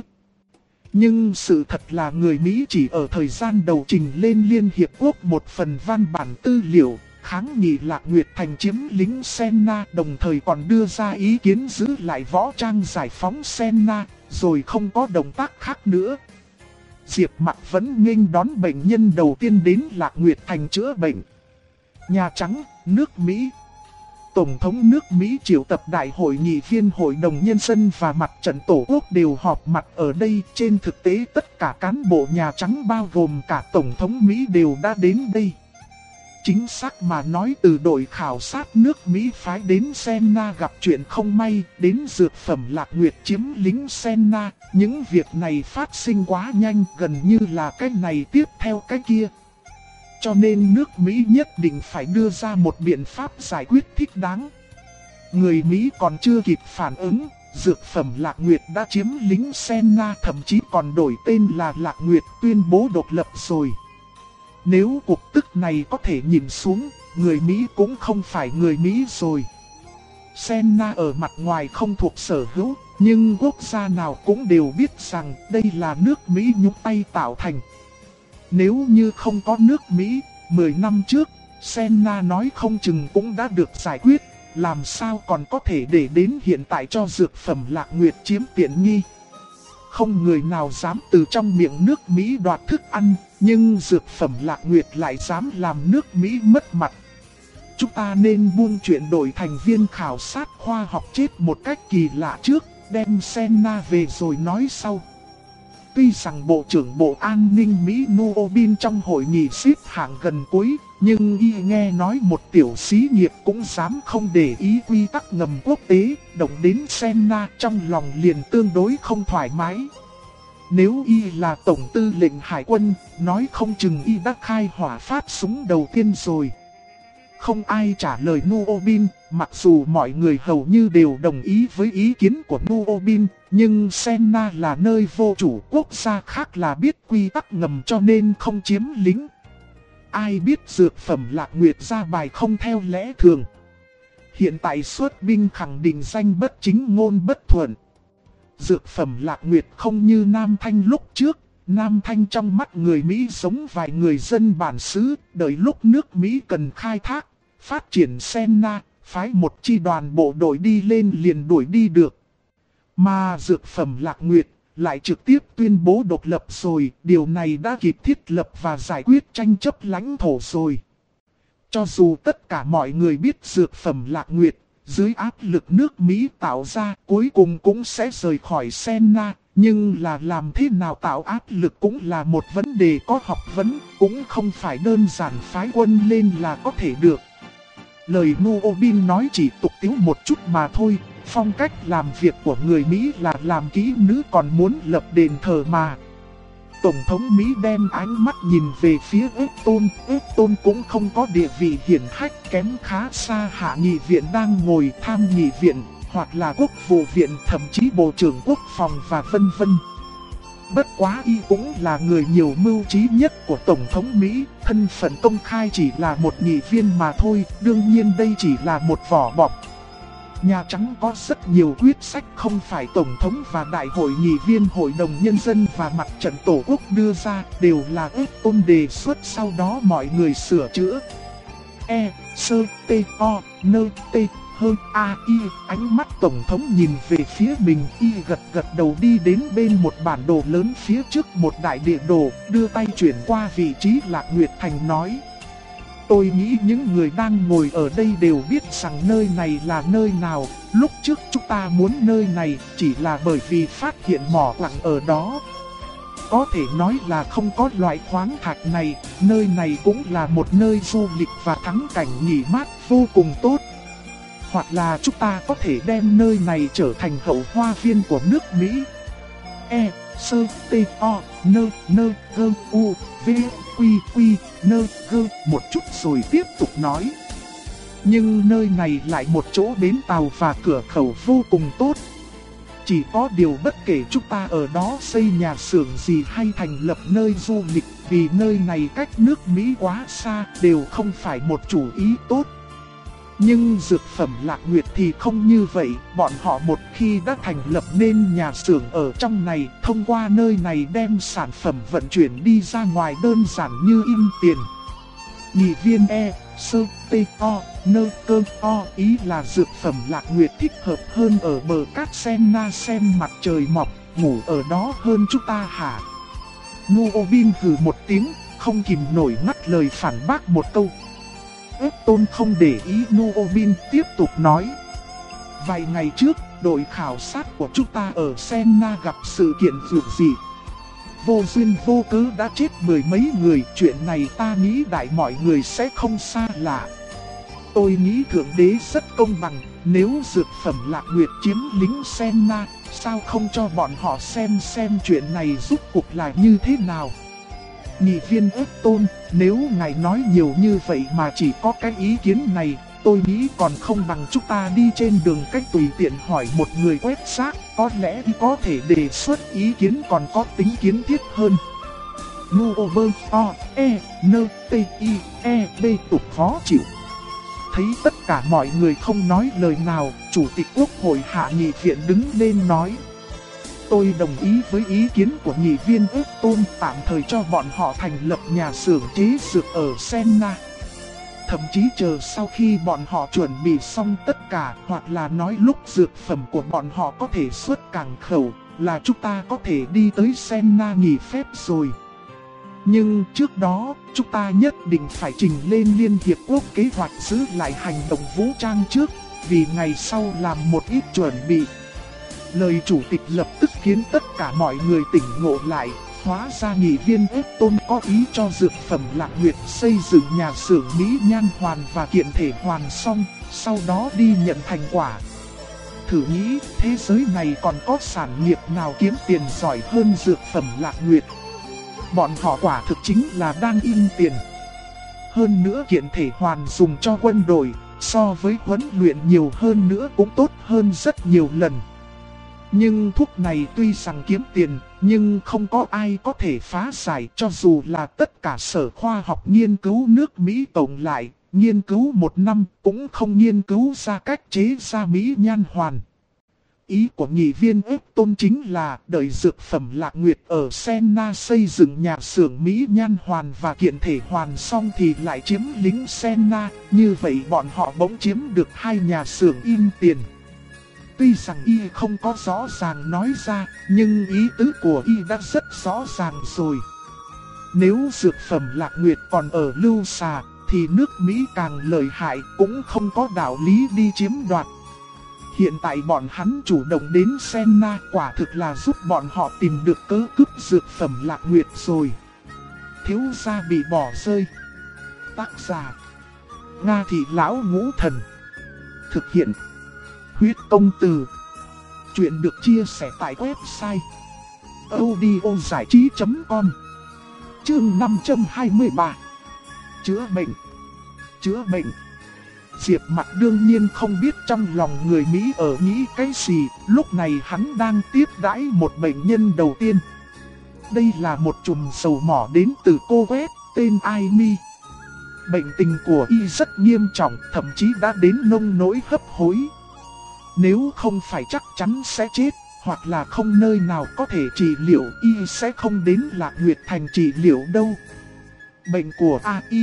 Nhưng sự thật là người Mỹ chỉ ở thời gian đầu trình lên Liên Hiệp Quốc một phần văn bản tư liệu, kháng nghị Lạc Nguyệt Thành chiếm lính Senna, đồng thời còn đưa ra ý kiến giữ lại võ trang giải phóng Senna, rồi không có động tác khác nữa. Diệp Mặc vẫn nghênh đón bệnh nhân đầu tiên đến Lạc Nguyệt Thành chữa bệnh. Nhà Trắng, nước Mỹ. Tổng thống nước Mỹ triệu tập đại hội nghị viên Hội đồng Nhân dân và Mặt trận Tổ quốc đều họp mặt ở đây. Trên thực tế tất cả cán bộ Nhà Trắng bao gồm cả Tổng thống Mỹ đều đã đến đây. Chính xác mà nói, từ đội khảo sát nước Mỹ phái đến Senna gặp chuyện không may, đến dược phẩm Lạc Nguyệt chiếm lính Senna, những việc này phát sinh quá nhanh, gần như là cái này tiếp theo cái kia. Cho nên nước Mỹ nhất định phải đưa ra một biện pháp giải quyết thích đáng. Người Mỹ còn chưa kịp phản ứng, dược phẩm Lạc Nguyệt đã chiếm lính Senna, thậm chí còn đổi tên là Lạc Nguyệt, tuyên bố độc lập rồi. Nếu cuộc tức này có thể nhìn xuống, người Mỹ cũng không phải người Mỹ rồi. Senna ở mặt ngoài không thuộc sở hữu, nhưng quốc gia nào cũng đều biết rằng đây là nước Mỹ nhúng tay tạo thành. Nếu như không có nước Mỹ, 10 năm trước, Senna nói không chừng cũng đã được giải quyết, làm sao còn có thể để đến hiện tại cho dược phẩm Lạc Nguyệt chiếm tiện nghi. Không người nào dám từ trong miệng nước Mỹ đoạt thức ăn, nhưng dược phẩm Lạc Nguyệt lại dám làm nước Mỹ mất mặt. Chúng ta nên buông chuyện đổi thành viên khảo sát khoa học chết một cách kỳ lạ trước, đem Senna về rồi nói sau. Tuy rằng Bộ trưởng Bộ An ninh Mỹ Nuobin trong hội nghị xếp hạng gần cuối, nhưng y nghe nói một tiểu xí nghiệp cũng dám không để ý quy tắc ngầm quốc tế, động đến Senna, trong lòng liền tương đối không thoải mái. Nếu y là Tổng tư lệnh Hải quân, nói không chừng y đã khai hỏa phát súng đầu tiên rồi. Không ai trả lời Nuobin, mặc dù mọi người hầu như đều đồng ý với ý kiến của Nuobin, nhưng Senna là nơi vô chủ, quốc gia khác là biết quy tắc ngầm cho nên không chiếm lính. Ai biết dược phẩm Lạc Nguyệt ra bài không theo lẽ thường. Hiện tại xuất binh khẳng định danh bất chính ngôn bất thuận. Dược phẩm Lạc Nguyệt không như Nam Thanh lúc trước. Nam Thanh trong mắt người Mỹ giống vài người dân bản xứ, đợi lúc nước Mỹ cần khai thác, phát triển Senna, phái một chi đoàn bộ đội đi lên liền đuổi đi được. Mà dược phẩm Lạc Nguyệt lại trực tiếp tuyên bố độc lập rồi, điều này đã kịp thiết lập và giải quyết tranh chấp lãnh thổ rồi. Cho dù tất cả mọi người biết dược phẩm Lạc Nguyệt, dưới áp lực nước Mỹ tạo ra cuối cùng cũng sẽ rời khỏi Senna, nhưng là làm thế nào tạo áp lực cũng là một vấn đề có học vấn, cũng không phải đơn giản phái quân lên là có thể được. Lời Nuobin nói chỉ tục tiếu một chút mà thôi, phong cách làm việc của người Mỹ là làm kỹ nữ còn muốn lập đền thờ mà. Tổng thống Mỹ đem ánh mắt nhìn về phía Upton cũng không có địa vị hiển hách, kém khá xa hạ nghị viện đang ngồi, tham nghị viện, hoặc là quốc vụ viện, thậm chí bộ trưởng quốc phòng và vân vân. Bất quá y cũng là người nhiều mưu trí nhất của Tổng thống Mỹ, thân phận công khai chỉ là một nghị viên mà thôi, đương nhiên đây chỉ là một vỏ bọc. Nhà Trắng có rất nhiều quyết sách không phải Tổng thống và Đại hội nghị viên Hội đồng Nhân dân và Mặt trận Tổ quốc đưa ra, đều là Upton đề xuất, sau đó mọi người sửa chữa. Ánh mắt Tổng thống nhìn về phía mình, y gật đầu đi đến bên một bản đồ lớn phía trước một đại địa đồ, đưa tay chuyển qua vị trí Lạc Nguyệt Thành nói. Tôi nghĩ những người đang ngồi ở đây đều biết rằng nơi này là nơi nào, lúc trước chúng ta muốn nơi này chỉ là bởi vì phát hiện mỏ quặng ở đó. Có thể nói là không có loại khoáng thạch này, nơi này cũng là một nơi du lịch và thắng cảnh nghỉ mát vô cùng tốt. Hoặc là chúng ta có thể đem nơi này trở thành hậu hoa viên của nước Mỹ. Sơ T O Nơ Nơ Gơ U V Quy Quy Nơ Gơ một chút rồi tiếp tục nói. Nhưng nơi này lại một chỗ bến tàu và cửa khẩu vô cùng tốt. Chỉ có điều bất kể chúng ta ở đó xây nhà xưởng gì hay thành lập nơi du lịch, vì nơi này cách nước Mỹ quá xa, đều không phải một chủ ý tốt. Nhưng dược phẩm Lạc Nguyệt thì không như vậy, bọn họ một khi đã thành lập nên nhà xưởng ở trong này, thông qua nơi này đem sản phẩm vận chuyển đi ra ngoài đơn giản như in tiền. Nhị viên Sơ T O Nơ Cơ O ý là dược phẩm Lạc Nguyệt thích hợp hơn ở bờ cát Senna xem mặt trời mọc, ngủ ở đó hơn chúng ta hả? Ngô Bin hừ một tiếng, không kìm nổi ngắt lời phản bác một câu. Tôn không để ý Ngô Bin tiếp tục nói. Vài ngày trước, đội khảo sát của chúng ta ở Senna gặp sự kiện dược dị. Vô duyên vô cớ đã chết mười mấy người, chuyện này ta nghĩ đại mọi người sẽ không xa lạ. Tôi nghĩ Thượng Đế rất công bằng, nếu dược phẩm Lạc Nguyệt chiếm lính Senna, sao không cho bọn họ xem chuyện này rốt cuộc là như thế nào. Nhị viên Tôn, nếu ngài nói nhiều như vậy mà chỉ có cái ý kiến này, tôi nghĩ còn không bằng chúng ta đi trên đường cách tùy tiện hỏi một người quét xác, có lẽ có thể đề xuất ý kiến còn có tính kiến thiết hơn. Ngô Bơ O E N T I E B tục khó chịu. Thấy tất cả mọi người không nói lời nào, Chủ tịch Quốc hội Hạ Nghị Viện đứng lên nói. Tôi đồng ý với ý kiến của nhị viên Tôn, tạm thời cho bọn họ thành lập nhà xưởng chế dược ở Senna. Thậm chí chờ sau khi bọn họ chuẩn bị xong tất cả, hoặc là nói lúc dược phẩm của bọn họ có thể xuất cảng khẩu, là chúng ta có thể đi tới Senna nghỉ phép rồi. Nhưng trước đó, chúng ta nhất định phải trình lên Liên Hiệp Quốc kế hoạch giữ lại hành động vũ trang trước, vì ngày sau làm một ít chuẩn bị. Lời chủ tịch lập tức khiến tất cả mọi người tỉnh ngộ lại, hóa ra nghị viên Tôn có ý cho dược phẩm Lạc Nguyệt xây dựng nhà xưởng Mỹ Nhan Hoàn và kiện thể hoàn xong, sau đó đi nhận thành quả. Thử nghĩ, thế giới này còn có sản nghiệp nào kiếm tiền giỏi hơn dược phẩm Lạc Nguyệt. Bọn họ quả thực chính là đang in tiền. Hơn nữa kiện thể hoàn dùng cho quân đội, so với huấn luyện nhiều hơn nữa cũng tốt hơn rất nhiều lần. Nhưng thuốc này tuy rằng kiếm tiền, nhưng không có ai có thể phá giải, cho dù là tất cả sở khoa học nghiên cứu nước Mỹ tổng lại, nghiên cứu một năm cũng không nghiên cứu ra cách chế ra Mỹ Nhan Hoàn. Ý của nghị viên Tôn chính là đợi dược phẩm Lạc Nguyệt ở Senna xây dựng nhà xưởng Mỹ Nhan Hoàn và kiện thể hoàn xong thì lại chiếm lính Senna, như vậy bọn họ bỗng chiếm được hai nhà xưởng in tiền. Tuy rằng y không có rõ ràng nói ra, nhưng ý tứ của y đã rất rõ ràng rồi. Nếu dược phẩm Lạc Nguyệt còn ở lưu xà, thì nước Mỹ càng lợi hại, cũng không có đạo lý đi chiếm đoạt. Hiện tại bọn hắn chủ động đến Senna, quả thực là giúp bọn họ tìm được cớ cướp dược phẩm Lạc Nguyệt rồi. Thiếu gia bị bỏ rơi. Tác giả: Nga Thị Lão Ngũ Thần. Thực hiện: Huyết Công Từ. Chuyện được chia sẻ tại website audiozảichí.com. Chương 523. Chữa bệnh. Chữa bệnh. Diệp Mặc đương nhiên không biết trong lòng người Mỹ ở nghĩ cái gì, lúc này hắn đang tiếp đãi một bệnh nhân đầu tiên. Đây là một chùm dầu mỏ đến từ cô Quét, tên Amy. Bệnh tình của y rất nghiêm trọng, thậm chí đã đến nông nỗi hấp hối. Nếu không phải chắc chắn sẽ chết, hoặc là không nơi nào có thể trị liệu, y sẽ không đến Lạc Nguyệt Thành trị liệu đâu. Bệnh của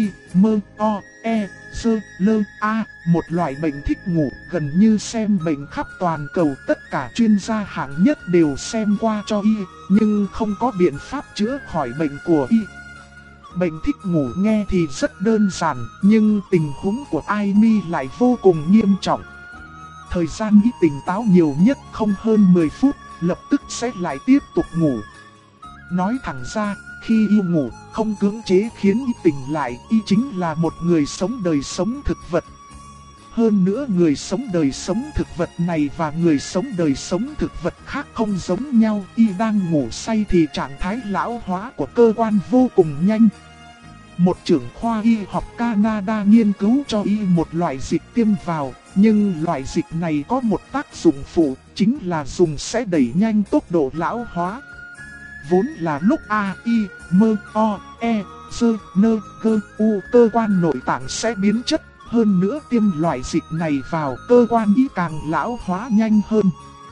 A, một loại bệnh thích ngủ, gần như xem bệnh khắp toàn cầu, tất cả chuyên gia hạng nhất đều xem qua cho y, nhưng không có biện pháp chữa khỏi bệnh của y. Bệnh thích ngủ nghe thì rất đơn giản, nhưng tình huống của Amy lại vô cùng nghiêm trọng. Thời gian y tỉnh táo nhiều nhất không hơn 10 phút, lập tức sẽ lại tiếp tục ngủ. Nói thẳng ra, khi y ngủ, không cưỡng chế khiến y tỉnh lại, y chính là một người sống đời sống thực vật. Hơn nữa người sống đời sống thực vật này và người sống đời sống thực vật khác không giống nhau. Y đang ngủ say thì trạng thái lão hóa của cơ quan vô cùng nhanh. Một trưởng khoa y học Canada nghiên cứu cho y một loại dịch tiêm vào, nhưng loại dịch này có một tác dụng phụ, chính là dùng sẽ đẩy nhanh tốc độ lão hóa. Vốn là lúc A, I, M, O, E, S, N, G, U cơ quan nội tạng sẽ biến chất, hơn nữa tiêm loại dịch này vào cơ quan y càng lão hóa nhanh hơn.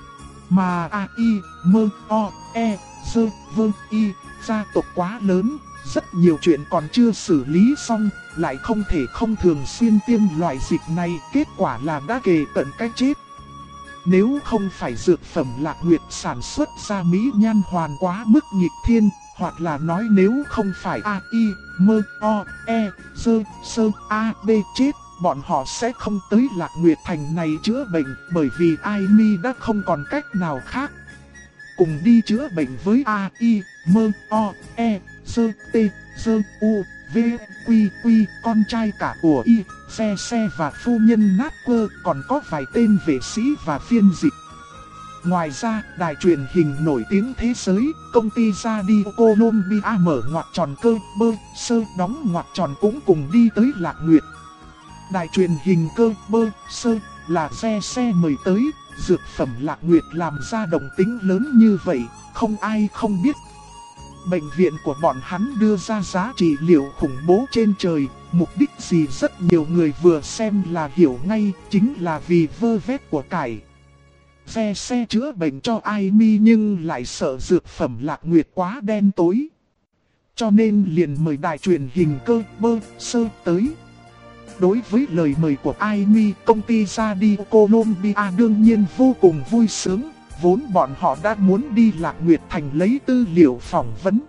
Mà A, I, M, O, E, S, V, I, gia tộc quá lớn, rất nhiều chuyện còn chưa xử lý xong, lại không thể không thường xuyên tiêm loại dịch này, kết quả là đã kề cận cái chết. Nếu không phải dược phẩm Lạc Nguyệt sản xuất ra mỹ nhan hoàn quá mức nghịch thiên, hoặc là nói nếu không phải A, I, M, O, E, S, S, A, B chết, bọn họ sẽ không tới Lạc Nguyệt Thành này chữa bệnh, bởi vì Ai Mi đã không còn cách nào khác. Cùng đi chữa bệnh với A, I, M, O, E, S, T, S, U, V, Quy, Quy, con trai cả của Y, Xe và phu nhân Nát Quơ, còn có vài tên vệ sĩ và phiên dịch. Ngoài ra, đài truyền hình nổi tiếng thế giới, công ty Radio Colombia mở ngoặc tròn cơ bơ sơ đóng ngoặc tròn cũng cùng đi tới Lạc Nguyệt. Đài truyền hình cơ bơ sơ là xe mời tới, dược phẩm Lạc Nguyệt làm ra động tĩnh lớn như vậy, không ai không biết. Bệnh viện của bọn hắn đưa ra giá trị liệu khủng bố trên trời, mục đích gì rất nhiều người vừa xem là hiểu ngay, chính là vì vơ vét của cải. Xe chữa bệnh cho Ai Mi nhưng lại sợ dược phẩm Lạc Nguyệt quá đen tối. Cho nên liền mời đài truyền hình cơ bơ sơ tới. Đối với lời mời của Ai Mi, công ty Radio Colombia đương nhiên vô cùng vui sướng. Vốn bọn họ đã muốn đi Lạc Nguyệt Thành lấy tư liệu phỏng vấn.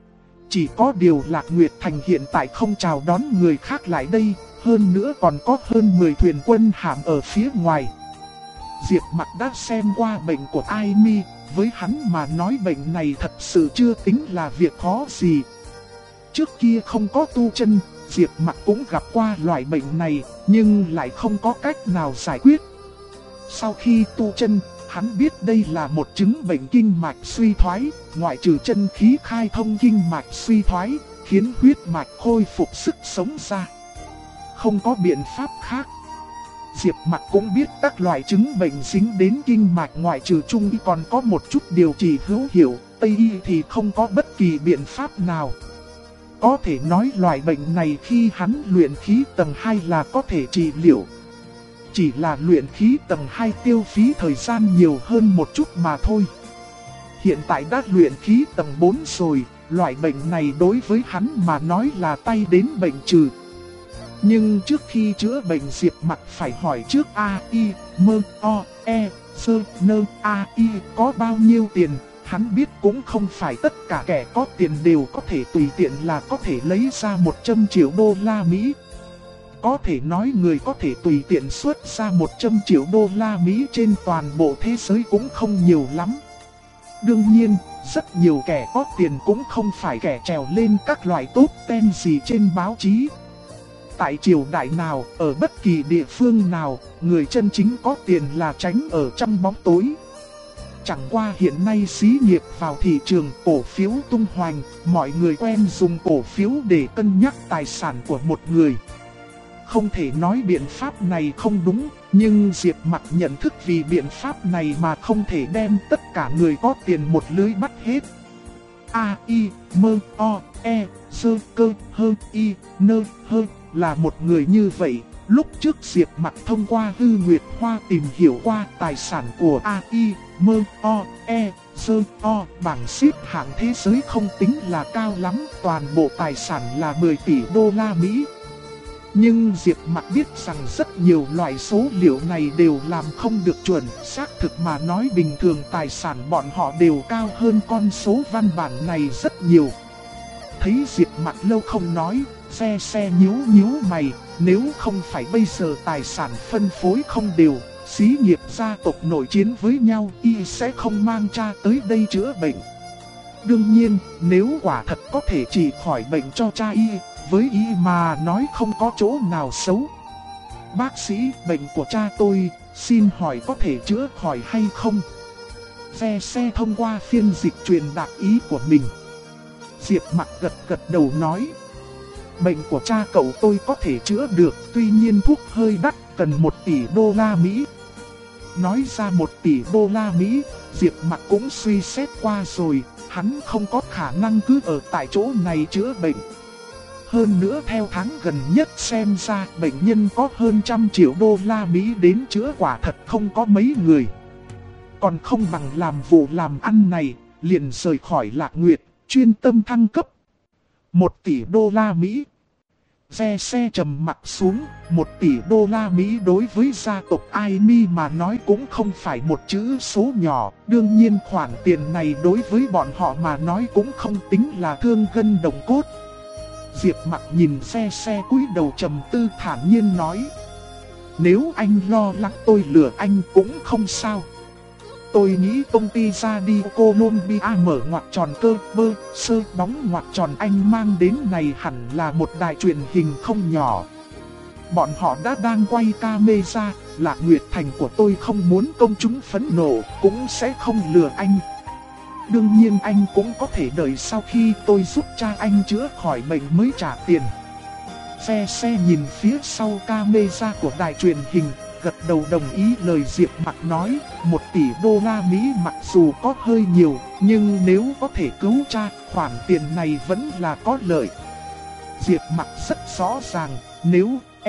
Chỉ có điều Lạc Nguyệt Thành hiện tại không chào đón người khác lại đây, hơn nữa còn có hơn 10 thuyền quân hạm ở phía ngoài. Diệp Mặc đã xem qua bệnh của Ai Mi, với hắn mà nói bệnh này thật sự chưa tính là việc khó gì. Trước kia không có tu chân, Diệp Mặc cũng gặp qua loại bệnh này, nhưng lại không có cách nào giải quyết. Sau khi tu chân, hắn biết đây là một chứng bệnh kinh mạch suy thoái, ngoại trừ chân khí khai thông kinh mạch suy thoái, khiến huyết mạch khôi phục sức sống ra. Không có biện pháp khác. Diệp Mặc cũng biết các loại chứng bệnh dính đến kinh mạch ngoại trừ Trung y còn có một chút điều trị hữu hiệu, Tây y thì không có bất kỳ biện pháp nào. Có thể nói loại bệnh này khi hắn luyện khí tầng 2 là có thể trị liệu. Chỉ là luyện khí tầng 2 tiêu phí thời gian nhiều hơn một chút mà thôi. Hiện tại đã luyện khí tầng 4 rồi, loại bệnh này đối với hắn mà nói là tay đến bệnh trừ. Nhưng trước khi chữa bệnh Diệp Mặc phải hỏi trước A, I, M, O, E, S, N, A, I có bao nhiêu tiền. Hắn biết cũng không phải tất cả kẻ có tiền đều có thể tùy tiện là có thể lấy ra 100 triệu đô la Mỹ. Có thể nói người có thể tùy tiện xuất ra 100 triệu đô la Mỹ trên toàn bộ thế giới cũng không nhiều lắm. Đương nhiên, rất nhiều kẻ có tiền cũng không phải kẻ trèo lên các loại top 10 gì trên báo chí. Tại triều đại nào, ở bất kỳ địa phương nào, người chân chính có tiền là tránh ở trong bóng tối. Chẳng qua hiện nay xí nghiệp vào thị trường cổ phiếu tung hoành, mọi người quen dùng cổ phiếu để cân nhắc tài sản của một người. Không thể nói biện pháp này không đúng, nhưng Diệp Mặc nhận thức vì biện pháp này mà không thể đem tất cả người có tiền một lưới bắt hết. A, I, M, O, E, S, K, H, I, N, H là một người như vậy. Lúc trước Diệp Mặc thông qua Hư Nguyệt Hoa tìm hiểu qua tài sản của A, I, M, O, E, S, O. Bảng xếp hạng thế giới không tính là cao lắm, toàn bộ tài sản là 10 tỷ đô la Mỹ. Nhưng Diệp Mặc biết rằng rất nhiều loại số liệu này đều làm không được chuẩn, xác thực mà nói bình thường tài sản bọn họ đều cao hơn con số văn bản này rất nhiều. Thấy Diệp Mặc lâu không nói, xe nhíu mày, nếu không phải bây giờ tài sản phân phối không đều, xí nghiệp gia tộc nội chiến với nhau, y sẽ không mang cha tới đây chữa bệnh. Đương nhiên, nếu quả thật có thể trị khỏi bệnh cho cha y, với y mà nói không có chỗ nào xấu. Bác sĩ, bệnh của cha tôi, xin hỏi có thể chữa khỏi hay không? Xe thông qua phiên dịch truyền đạt ý của mình. Diệp Mặc gật đầu nói. Bệnh của cha cậu tôi có thể chữa được, tuy nhiên thuốc hơi đắt, cần 1 tỷ đô la Mỹ. Nói ra 1 tỷ đô la Mỹ, Diệp Mặc cũng suy xét qua rồi, hắn không có khả năng cứ ở tại chỗ này chữa bệnh. Hơn nữa theo tháng gần nhất xem ra bệnh nhân có hơn 100 triệu đô la Mỹ đến chữa quả thật không có mấy người. Còn không bằng làm vụ làm ăn này, liền rời khỏi Lạc Nguyệt, chuyên tâm thăng cấp. 1 tỷ đô la Mỹ. Xe trầm mặt xuống, 1 tỷ đô la Mỹ đối với gia tộc Aimi mà nói cũng không phải một chữ số nhỏ. Đương nhiên khoản tiền này đối với bọn họ mà nói cũng không tính là thương gân động cốt. Diệp Mặc nhìn xe cúi đầu trầm tư thản nhiên nói. Nếu anh lo lắng tôi lừa anh cũng không sao. Tôi nghĩ công ty Radio Colombia mở ngoặc tròn cơ bơ sơ đóng ngoặc tròn anh mang đến này hẳn là một đài truyền hình không nhỏ. Bọn họ đã đang quay camera, Lạc Nguyệt Thành của tôi không muốn công chúng phẫn nộ, cũng sẽ không lừa anh. Đương nhiên anh cũng có thể đợi sau khi tôi giúp cha anh chữa khỏi bệnh mới trả tiền. Xe nhìn phía sau camera của đài truyền hình, gật đầu đồng ý lời Diệp Mặc nói. 1 tỷ đô la Mỹ mặc dù có hơi nhiều, nhưng nếu có thể cứu cha, khoản tiền này vẫn là có lợi. Diệp Mặc rất rõ ràng, nếu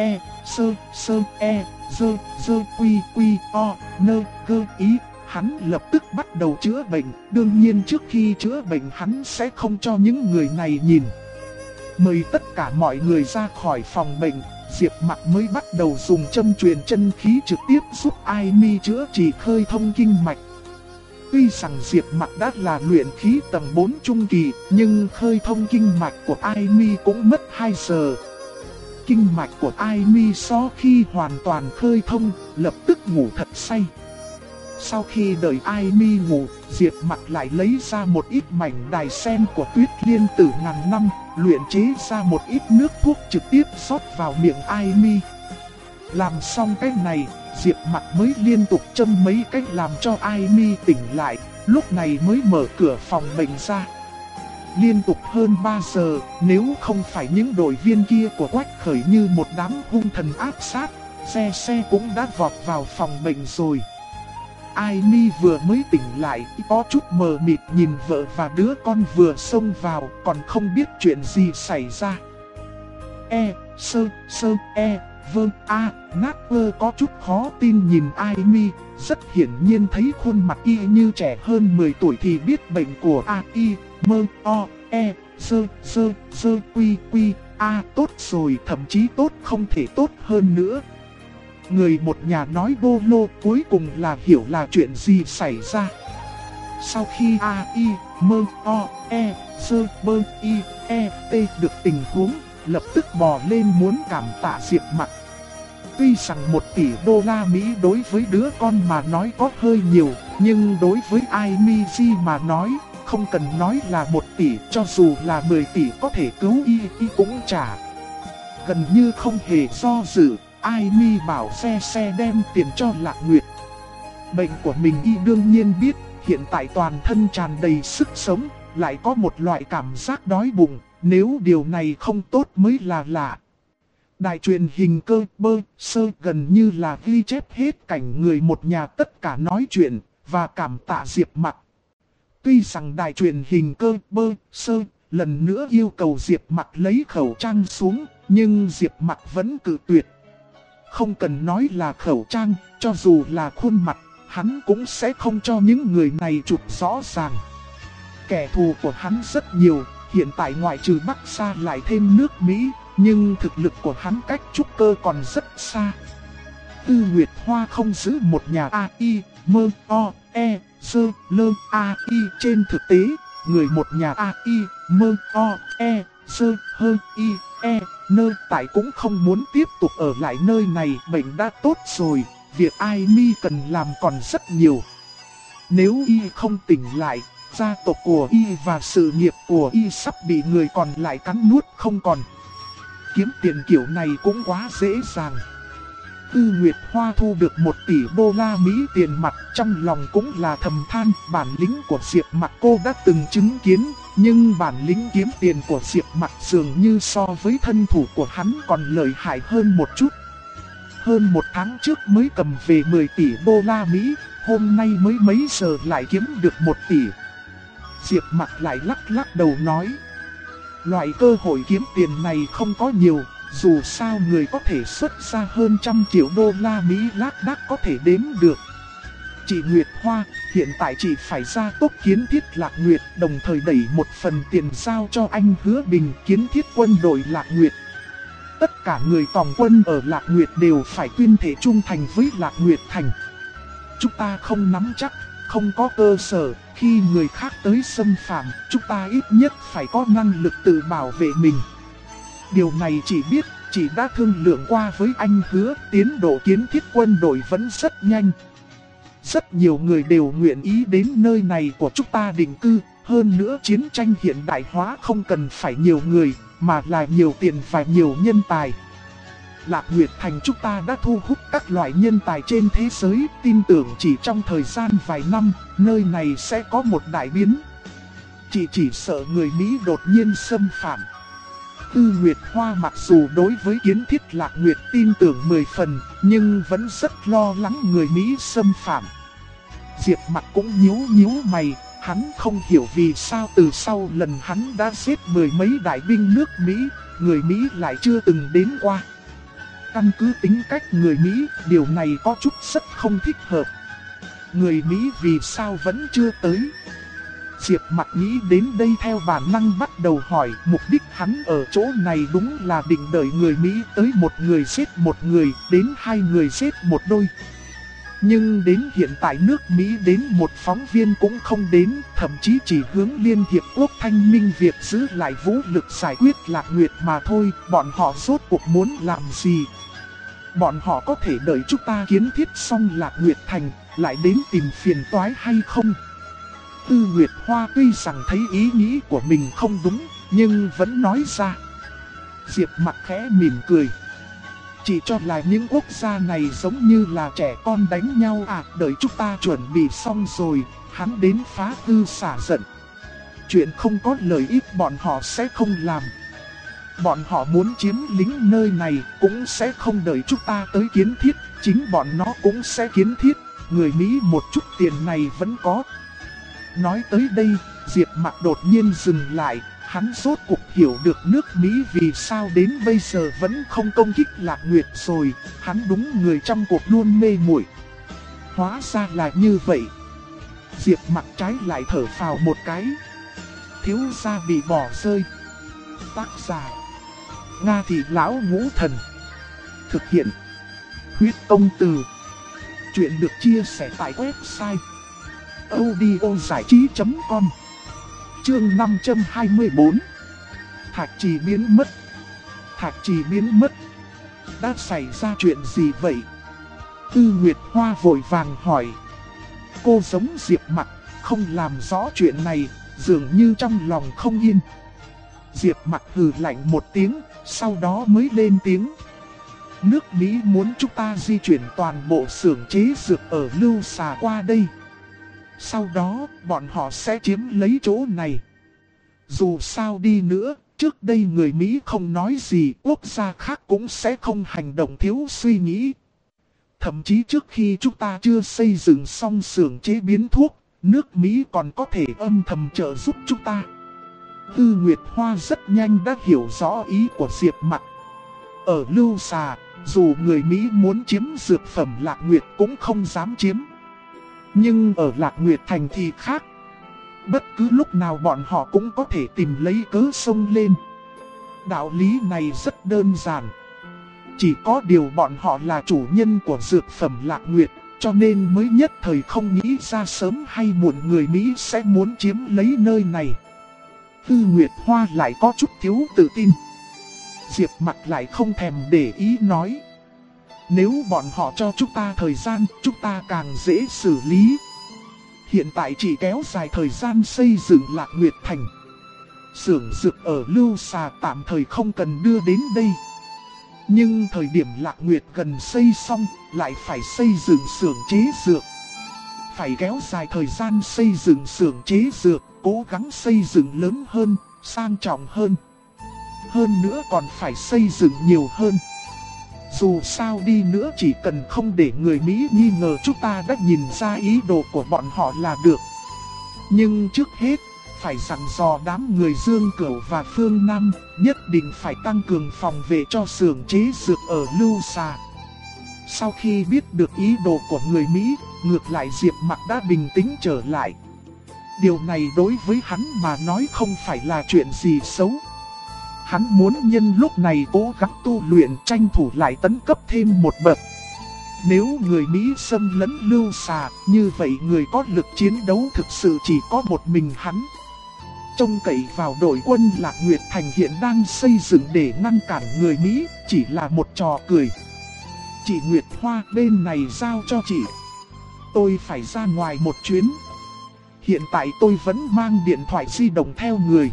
ý, hắn lập tức bắt đầu chữa bệnh. Đương nhiên trước khi chữa bệnh hắn sẽ không cho những người này nhìn. Mời tất cả mọi người ra khỏi phòng bệnh, Diệp Mặc mới bắt đầu dùng châm truyền chân khí trực tiếp giúp Aimi chữa trị khơi thông kinh mạch. Tuy rằng Diệp Mặc đã là luyện khí tầng 4 trung kỳ, nhưng khơi thông kinh mạch của Aimi cũng mất 2 giờ. Kinh mạch của Aimi sau khi hoàn toàn khơi thông, lập tức ngủ thật say. Sau khi đợi Aimi ngủ, Diệp Mặc lại lấy ra một ít mảnh đài sen của Tuyết Liên Tử ngàn năm, luyện chế ra một ít nước thuốc trực tiếp rót vào miệng Aimi. Làm xong cái này, Diệp Mặc mới liên tục châm mấy cách làm cho Aimi tỉnh lại, lúc này mới mở cửa phòng bệnh ra. Liên tục hơn 3 giờ, nếu không phải những đội viên kia của Quách Khởi như một đám hung thần áp sát, xe cũng đã vọt vào phòng bệnh rồi. Aimi vừa mới tỉnh lại, có chút mờ mịt nhìn vợ và đứa con vừa xông vào, còn không biết chuyện gì xảy ra. Nát có chút khó tin nhìn Aimi, rất hiển nhiên thấy khuôn mặt y như trẻ hơn 10 tuổi thì biết bệnh của tốt rồi, thậm chí tốt không thể tốt hơn nữa. Người một nhà nói bô lô cuối cùng là hiểu là chuyện gì xảy ra. Sau khi được tình huống, lập tức bò lên muốn cảm tạ Diệp Mặc. Tuy rằng 1 tỷ đô la Mỹ đối với đứa con mà nói có hơi nhiều, nhưng đối với Aimi mà nói, không cần nói là 1 tỷ, cho dù là 10 tỷ có thể cứu y cũng trả. Gần như không hề do dự, Aimi bảo xe đem tiền cho Lạc Nguyệt. Bệnh của mình y đương nhiên biết, hiện tại toàn thân tràn đầy sức sống, lại có một loại cảm giác đói bụng, nếu điều này không tốt mới là lạ. Đài truyền hình cơ bơ sơ gần như là ghi chép hết cảnh người một nhà tất cả nói chuyện và cảm tạ Diệp Mặc. Tuy rằng đài truyền hình cơ bơ sơ lần nữa yêu cầu Diệp Mặc lấy khẩu trang xuống, nhưng Diệp Mặc vẫn cự tuyệt. Không cần nói là khẩu trang, cho dù là khuôn mặt, hắn cũng sẽ không cho những người này chụp rõ ràng. Kẻ thù của hắn rất nhiều, hiện tại ngoại trừ Bắc Sa lại thêm nước Mỹ, nhưng thực lực của hắn cách trúc cơ còn rất xa. Tư Nguyệt Hoa không giữ một nhà trên thực tế, người một nhà tại cũng không muốn tiếp tục ở lại nơi này, bệnh đã tốt rồi, việc Aimi cần làm còn rất nhiều. Nếu y không tỉnh lại, gia tộc của y và sự nghiệp của y sắp bị người còn lại cắn nuốt không còn. Kiếm tiền kiểu này cũng quá dễ dàng. Tư Nguyệt Hoa thu được 1 tỷ đô la Mỹ tiền mặt, trong lòng cũng là thầm than. Bản lĩnh của Diệp Mặc cô đã từng chứng kiến, nhưng bản lĩnh kiếm tiền của Diệp Mặc dường như so với thân thủ của hắn còn lợi hại hơn một chút. Hơn 1 tháng trước mới cầm về 10 tỷ đô la Mỹ, hôm nay mới mấy giờ lại kiếm được 1 tỷ. Diệp Mặc lại lắc lắc đầu nói, loại cơ hội kiếm tiền này không có nhiều, dù sao người có thể xuất ra hơn 100 triệu đô la Mỹ lác đác có thể đếm được. Chị Nguyệt Hoa, hiện tại chị phải ra tốc kiến thiết Lạc Nguyệt, đồng thời đẩy một phần tiền giao cho anh Hứa Bình kiến thiết quân đội Lạc Nguyệt. Tất cả người tòng quân ở Lạc Nguyệt đều phải tuyên thệ trung thành với Lạc Nguyệt Thành. Chúng ta không nắm chắc, không có cơ sở, khi người khác tới xâm phạm, chúng ta ít nhất phải có năng lực tự bảo vệ mình. Điều này chị biết, chị đã thương lượng qua với anh Hứa, tiến độ kiến thiết quân đội vẫn rất nhanh. Rất nhiều người đều nguyện ý đến nơi này của chúng ta định cư, hơn nữa chiến tranh hiện đại hóa không cần phải nhiều người, mà là nhiều tiền và nhiều nhân tài. Lạc Nguyệt Thành chúng ta đã thu hút các loại nhân tài trên thế giới, tin tưởng chỉ trong thời gian vài năm, nơi này sẽ có một đại biến. Chị chỉ sợ người Mỹ đột nhiên xâm phạm. Tư Nguyệt Hoa mặc dù đối với kiến thiết Lạc Nguyệt tin tưởng 10 phần, nhưng vẫn rất lo lắng người Mỹ xâm phạm. Diệp Mặc cũng nhíu mày, hắn không hiểu vì sao từ sau lần hắn đã giết 10 mấy đại binh nước Mỹ, người Mỹ lại chưa từng đến qua. Căn cứ tính cách người Mỹ, điều này có chút rất không thích hợp. Người Mỹ vì sao vẫn chưa tới? Diệp Mặc nghĩ đến đây theo bản năng bắt đầu hỏi, mục đích hắn ở chỗ này đúng là định đợi người Mỹ tới một người giết một người, đến 2 người giết một đôi. Nhưng đến hiện tại nước Mỹ đến một phóng viên cũng không đến, thậm chí chỉ hướng Liên Hiệp Quốc thanh minh việc giữ lại vũ lực giải quyết Lạc Nguyệt mà thôi, bọn họ rốt cuộc muốn làm gì? Bọn họ có thể đợi chúng ta kiến thiết xong Lạc Nguyệt Thành, lại đến tìm phiền toái hay không? Tư Nguyệt Hoa tuy rằng thấy ý nghĩ của mình không đúng, nhưng vẫn nói ra. Diệp Mặc khẽ mỉm cười. Chỉ cho là những quốc gia này giống như là trẻ con đánh nhau à, đợi chúng ta chuẩn bị xong rồi, hắn đến phá hư xả giận. Chuyện không có lợi ích bọn họ sẽ không làm. Bọn họ muốn chiếm lĩnh nơi này cũng sẽ không đợi chúng ta tới kiến thiết, chính bọn nó cũng sẽ kiến thiết, người Mỹ một chút tiền này vẫn có. Nói tới đây, Diệp Mặc đột nhiên dừng lại, hắn rốt cuộc hiểu được nước Mỹ vì sao đến bây giờ vẫn không công kích Lạc Nguyệt rồi, hắn đúng người trong cuộc luôn mê muội. Hóa ra là như vậy. Diệp Mặc trái lại thở phào một cái. Thiếu gia bị bỏ rơi. Tác giả Nga Thị Lão Ngũ Thần. Thực hiện Huyết Công Từ. Chuyện được chia sẻ tại website audiozảichí.com. Chương 524. Thạch Trì biến mất. Thạch Trì biến mất. Đã xảy ra chuyện gì vậy? Tư Nguyệt Hoa vội vàng hỏi. Cô giống Diệp Mặc, không làm rõ chuyện này, dường như trong lòng không yên. Diệp Mặc hừ lạnh một tiếng, sau đó mới lên tiếng. Nước Mỹ muốn chúng ta di chuyển toàn bộ xưởng chế dược ở Lưu Xà qua đây. Sau đó, bọn họ sẽ chiếm lấy chỗ này. Dù sao đi nữa, trước đây người Mỹ không nói gì, quốc gia khác cũng sẽ không hành động thiếu suy nghĩ. Thậm chí trước khi chúng ta chưa xây dựng xong xưởng chế biến thuốc, nước Mỹ còn có thể âm thầm trợ giúp chúng ta. Tư Nguyệt Hoa rất nhanh đã hiểu rõ ý của Diệp Mặc. Ở Lưu Xà, dù người Mỹ muốn chiếm dược phẩm Lạc Nguyệt cũng không dám chiếm. Nhưng ở Lạc Nguyệt Thành thì khác. Bất cứ lúc nào bọn họ cũng có thể tìm lấy cớ xông lên. Đạo lý này rất đơn giản. Chỉ có điều bọn họ là chủ nhân của dược phẩm Lạc Nguyệt, cho nên mới nhất thời không nghĩ ra sớm hay muộn người Mỹ sẽ muốn chiếm lấy nơi này. Tư Nguyệt Hoa lại có chút thiếu tự tin. Diệp Mặc lại không thèm để ý nói. Nếu bọn họ cho chúng ta thời gian, chúng ta càng dễ xử lý. Hiện tại chỉ kéo dài thời gian xây dựng Lạc Nguyệt Thành. Xưởng dược ở Lưu Xà tạm thời không cần đưa đến đây. Nhưng thời điểm Lạc Nguyệt gần xây xong, lại phải xây dựng xưởng chế dược. Phải kéo dài thời gian xây dựng xưởng chế dược, cố gắng xây dựng lớn hơn, sang trọng hơn. Hơn nữa còn phải xây dựng nhiều hơn. Dù sao đi nữa chỉ cần không để người Mỹ nghi ngờ chúng ta đã nhìn ra ý đồ của bọn họ là được. Nhưng trước hết, phải dặn dò đám người Dương Cửu và Phương Nam, nhất định phải tăng cường phòng vệ cho xưởng chế dược ở Lưu Xà. Sau khi biết được ý đồ của người Mỹ, ngược lại Diệp Mặc đã bình tĩnh trở lại. Điều này đối với hắn mà nói không phải là chuyện gì xấu. Hắn muốn nhân lúc này cố gắng tu luyện, tranh thủ lại tấn cấp thêm một bậc. Nếu người Mỹ xâm lấn Lưu Xà, như vậy người có lực chiến đấu thực sự chỉ có một mình hắn. Trông cậy vào đội quân Lạc Nguyệt Thành hiện đang xây dựng để ngăn cản người Mỹ, chỉ là một trò cười. Chị Nguyệt Hoa, bên này giao cho chị. Tôi phải ra ngoài một chuyến. Hiện tại tôi vẫn mang điện thoại di động theo người.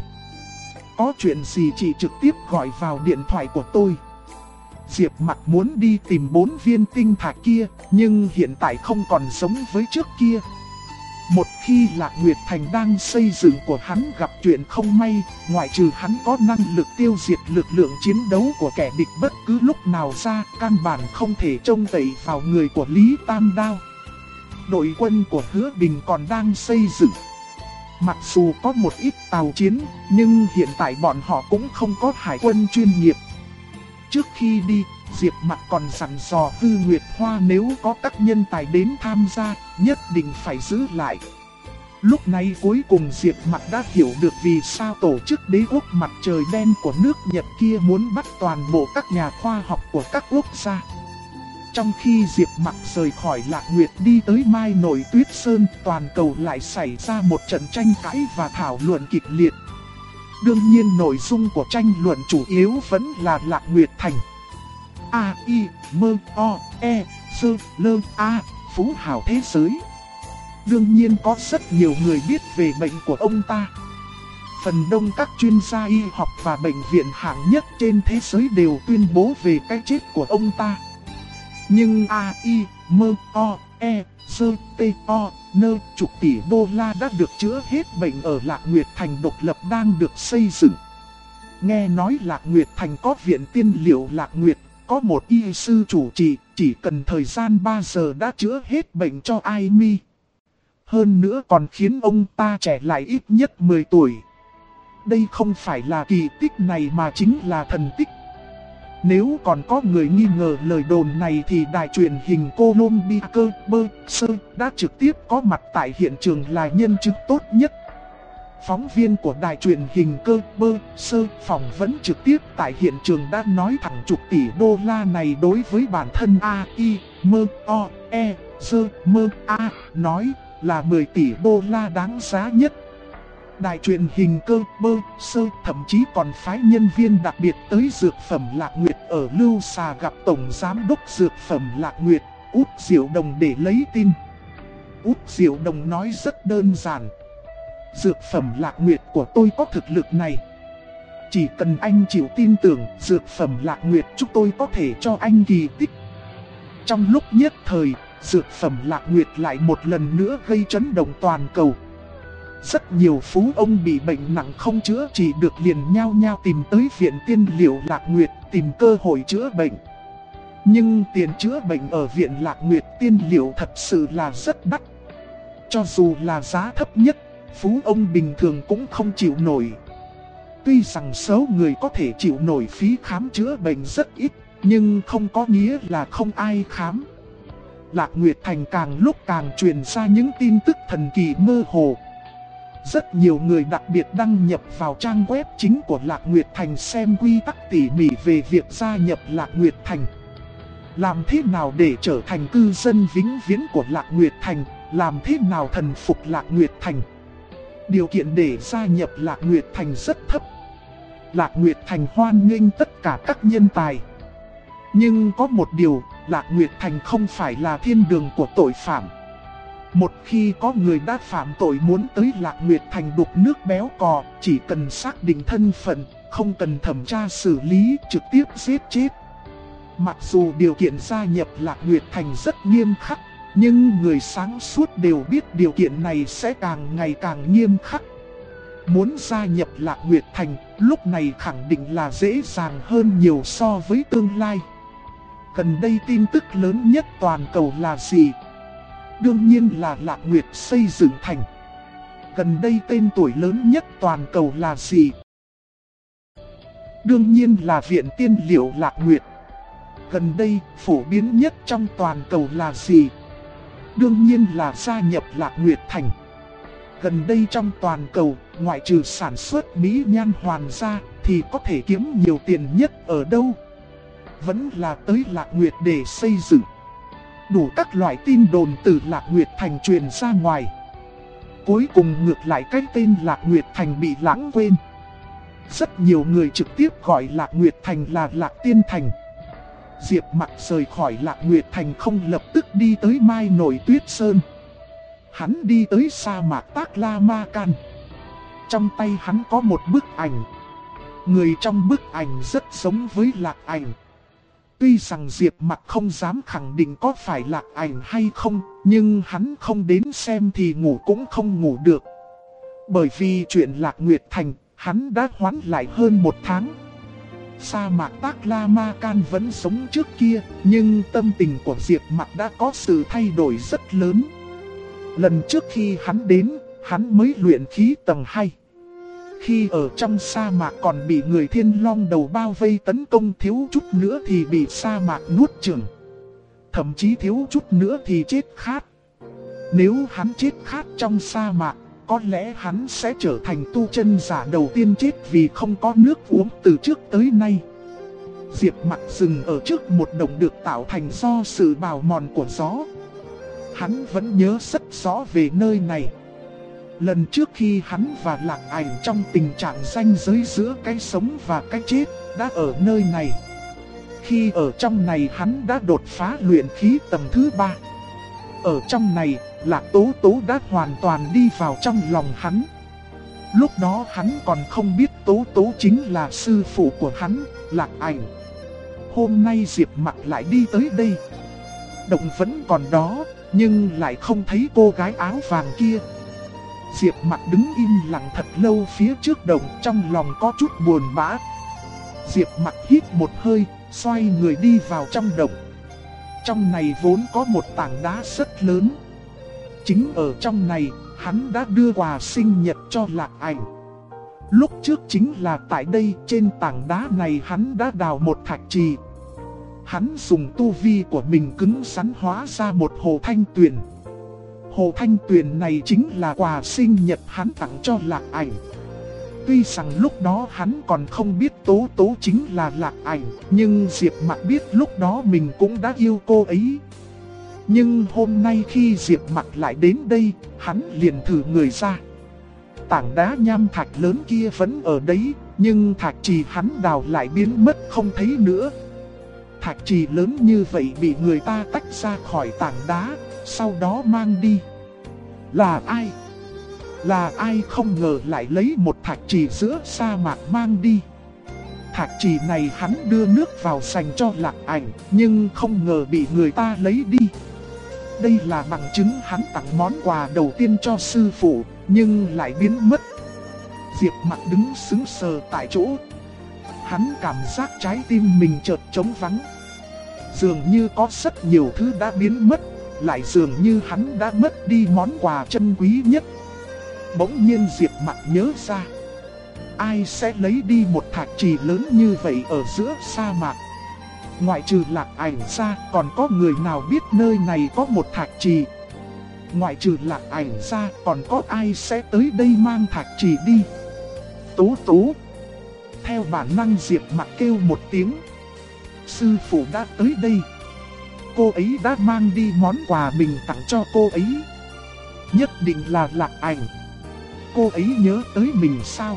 Có chuyện gì chị trực tiếp gọi vào điện thoại của tôi. Diệp Mặc muốn đi tìm 4 viên tinh thạch kia, nhưng hiện tại không còn giống với trước kia. Một khi Lạc Nguyệt Thành đang xây dựng của hắn gặp chuyện không may, ngoại trừ hắn có năng lực tiêu diệt lực lượng chiến đấu của kẻ địch bất cứ lúc nào ra, căn bản không thể trông cậy vào người của Lý Tam Đao. Đội quân của Hứa Bình còn đang xây dựng. Mặc dù có một ít tàu chiến, nhưng hiện tại bọn họ cũng không có hải quân chuyên nghiệp. Trước khi đi, Diệp Mặc còn dặn dò Tư Nguyệt Hoa nếu có các nhân tài đến tham gia, nhất định phải giữ lại. Lúc này cuối cùng Diệp Mặc đã hiểu được vì sao tổ chức đế quốc mặt trời đen của nước Nhật kia muốn bắt toàn bộ các nhà khoa học của các quốc gia. Trong khi Diệp Mặc rời khỏi Lạc Nguyệt đi tới Mai Nội Tuyết Sơn, toàn cầu lại xảy ra một trận tranh cãi và thảo luận kịch liệt. Đương nhiên nội dung của tranh luận chủ yếu vẫn là Lạc Nguyệt Thành. A, I, M, O, E, S, L, A, phú hào thế giới. Đương nhiên có rất nhiều người biết về bệnh của ông ta. Phần đông các chuyên gia y học và bệnh viện hạng nhất trên thế giới đều tuyên bố về cái chết của ông ta. Nhưng A, I, M, O, E, S, T, O, N chục tỷ đô la đã được chữa hết bệnh ở Lạc Nguyệt Thành độc lập đang được xây dựng. Nghe nói Lạc Nguyệt Thành có viện tiên liệu Lạc Nguyệt, có một y sư chủ trì, chỉ cần thời gian 3 giờ đã chữa hết bệnh cho Ai Mi. Hơn nữa còn khiến ông ta trẻ lại ít nhất 10 tuổi. Đây không phải là kỳ tích này mà chính là thần tích. Nếu còn có người nghi ngờ lời đồn này thì đài truyền hình Columbia Cơ đã trực tiếp có mặt tại hiện trường là nhân chứng tốt nhất. Phóng viên của đài truyền hình Cơ phỏng vấn trực tiếp tại hiện trường đã nói thẳng chục tỷ đô la này đối với bản thân A, I, M, O, E, S, M, A, nói là 10 tỷ đô la đáng giá nhất. Đài truyền hình Cơ thậm chí còn phái nhân viên đặc biệt tới Dược phẩm Lạc Nguyệt ở Lưu Xà gặp Tổng Giám đốc Dược phẩm Lạc Nguyệt, Út Diệu Đồng để lấy tin. Út Diệu Đồng nói rất đơn giản. Dược phẩm Lạc Nguyệt của tôi có thực lực này. Chỉ cần anh chịu tin tưởng, dược phẩm Lạc Nguyệt chúng tôi có thể cho anh kỳ tích. Trong lúc nhất thời, dược phẩm Lạc Nguyệt lại một lần nữa gây chấn động toàn cầu. Rất nhiều phú ông bị bệnh nặng không chữa trị được liền nhao nhao tìm tới viện tiên liệu Lạc Nguyệt tìm cơ hội chữa bệnh. Nhưng tiền chữa bệnh ở viện Lạc Nguyệt tiên liệu thật sự là rất đắt. Cho dù là giá thấp nhất, phú ông bình thường cũng không chịu nổi. Tuy rằng số người có thể chịu nổi phí khám chữa bệnh rất ít, nhưng không có nghĩa là không ai khám. Lạc Nguyệt Thành càng lúc càng truyền ra những tin tức thần kỳ mơ hồ. Rất nhiều người đặc biệt đăng nhập vào trang web chính của Lạc Nguyệt Thành xem quy tắc tỉ mỉ về việc gia nhập Lạc Nguyệt Thành. Làm thế nào để trở thành cư dân vĩnh viễn của Lạc Nguyệt Thành, làm thế nào thần phục Lạc Nguyệt Thành. Điều kiện để gia nhập Lạc Nguyệt Thành rất thấp. Lạc Nguyệt Thành hoan nghênh tất cả các nhân tài. Nhưng có một điều, Lạc Nguyệt Thành không phải là thiên đường của tội phạm. Một khi có người đã phạm tội muốn tới Lạc Nguyệt Thành đục nước béo cò, chỉ cần xác định thân phận, không cần thẩm tra xử lý, trực tiếp giết chết. Mặc dù điều kiện gia nhập Lạc Nguyệt Thành rất nghiêm khắc, nhưng người sáng suốt đều biết điều kiện này sẽ càng ngày càng nghiêm khắc. Muốn gia nhập Lạc Nguyệt Thành, lúc này khẳng định là dễ dàng hơn nhiều so với tương lai. Gần đây tin tức lớn nhất toàn cầu là gì? Đương nhiên là Lạc Nguyệt xây dựng thành. Gần đây tên tuổi lớn nhất toàn cầu là gì? Đương nhiên là Viện Tiên Liệu Lạc Nguyệt. Gần đây, phổ biến nhất trong toàn cầu là gì? Đương nhiên là gia nhập Lạc Nguyệt Thành. Gần đây trong toàn cầu, ngoại trừ sản xuất mỹ nhan hoàn ra, thì có thể kiếm nhiều tiền nhất ở đâu? Vẫn là tới Lạc Nguyệt để xây dựng. Đủ các loại tin đồn từ Lạc Nguyệt Thành truyền ra ngoài. Cuối cùng ngược lại cái tên Lạc Nguyệt Thành bị lãng quên. Rất nhiều người trực tiếp gọi Lạc Nguyệt Thành là Lạc Tiên Thành. Diệp Mặc rời khỏi Lạc Nguyệt Thành không lập tức đi tới Mai Nổi Tuyết Sơn. Hắn đi tới sa mạc Tác La Ma Can. Trong tay hắn có một bức ảnh. Người trong bức ảnh rất giống với Lạc Ảnh. Tuy rằng Diệp Mặc không dám khẳng định có phải Lạc Ảnh hay không, nhưng hắn không đến xem thì ngủ cũng không ngủ được. Bởi vì chuyện Lạc Nguyệt Thành, hắn đã hoãn lại hơn 1 tháng. Sa mạc Tác La Ma Can vẫn sống trước kia, nhưng tâm tình của Diệp Mặc đã có sự thay đổi rất lớn. Lần trước khi hắn đến, hắn mới luyện khí tầng 2. Khi ở trong sa mạc còn bị người Thiên Long đầu bao vây tấn công, thiếu chút nữa thì bị sa mạc nuốt chửng. Thậm chí thiếu chút nữa thì chết khát. Nếu hắn chết khát trong sa mạc, có lẽ hắn sẽ trở thành tu chân giả đầu tiên chết vì không có nước uống từ trước tới nay. Diệp Mặc dừng ở trước một đồng được tạo thành do sự bào mòn của gió. Hắn vẫn nhớ rất rõ về nơi này. Lần trước khi hắn và Lạc Ảnh trong tình trạng ranh giới giữa cái sống và cái chết đã ở nơi này. Khi ở trong này hắn đã đột phá luyện khí tầng thứ 3. Ở trong này, Lạc Tố Tố đã hoàn toàn đi vào trong lòng hắn. Lúc đó hắn còn không biết Tố Tố chính là sư phụ của hắn, Lạc Ảnh. Hôm nay Diệp Mặc lại đi tới đây. Động vẫn còn đó, nhưng lại không thấy cô gái áo vàng kia. Diệp Mặc đứng im lặng thật lâu phía trước động, trong lòng có chút buồn bã. Diệp Mặc hít một hơi, xoay người đi vào trong động. Trong này vốn có một tảng đá rất lớn. Chính ở trong này, hắn đã đưa quà sinh nhật cho Lạc Ảnh. Lúc trước chính là tại đây, trên tảng đá này hắn đã đào một thạch trì. Hắn dùng tu vi của mình cứng rắn hóa ra một hồ thanh tuyền. Hồ thanh tuyền này chính là quà sinh nhật hắn tặng cho Lạc Ảnh. Tuy rằng lúc đó hắn còn không biết Tố Tố chính là Lạc Ảnh, nhưng Diệp Mặc biết lúc đó mình cũng đã yêu cô ấy. Nhưng hôm nay khi Diệp Mặc lại đến đây, hắn liền thử người ra. Tảng đá nham thạch lớn kia vẫn ở đấy, nhưng thạch trì hắn đào lại biến mất không thấy nữa. Thạch trì lớn như vậy bị người ta tách ra khỏi tảng đá, sau đó mang đi. Là ai? Là ai không ngờ lại lấy một thạch trì giữa sa mạc mang đi. Thạch trì này hắn đưa nước vào dành cho Lạc Ảnh, nhưng không ngờ bị người ta lấy đi. Đây là bằng chứng hắn tặng món quà đầu tiên cho sư phụ, nhưng lại biến mất. Diệp Mặc đứng sững sờ tại chỗ. Hắn cảm giác trái tim mình chợt trống vắng. Dường như có rất nhiều thứ đã biến mất, lại dường như hắn đã mất đi món quà chân quý nhất. Bỗng nhiên Diệp Mặc nhớ ra, ai sẽ lấy đi một thạch trì lớn như vậy ở giữa sa mạc? Ngoại trừ Lạc Ảnh ra, còn có người nào biết nơi này có một thạch trì? Ngoại trừ Lạc Ảnh ra, còn có ai sẽ tới đây mang thạch trì đi? Tố Tố. Theo bản năng Diệp Mặc kêu một tiếng. Sư phụ đã tới đây. Cô ấy đã mang đi món quà mình tặng cho cô ấy. Nhất định là Lạc Ảnh. Cô ấy nhớ tới mình sao?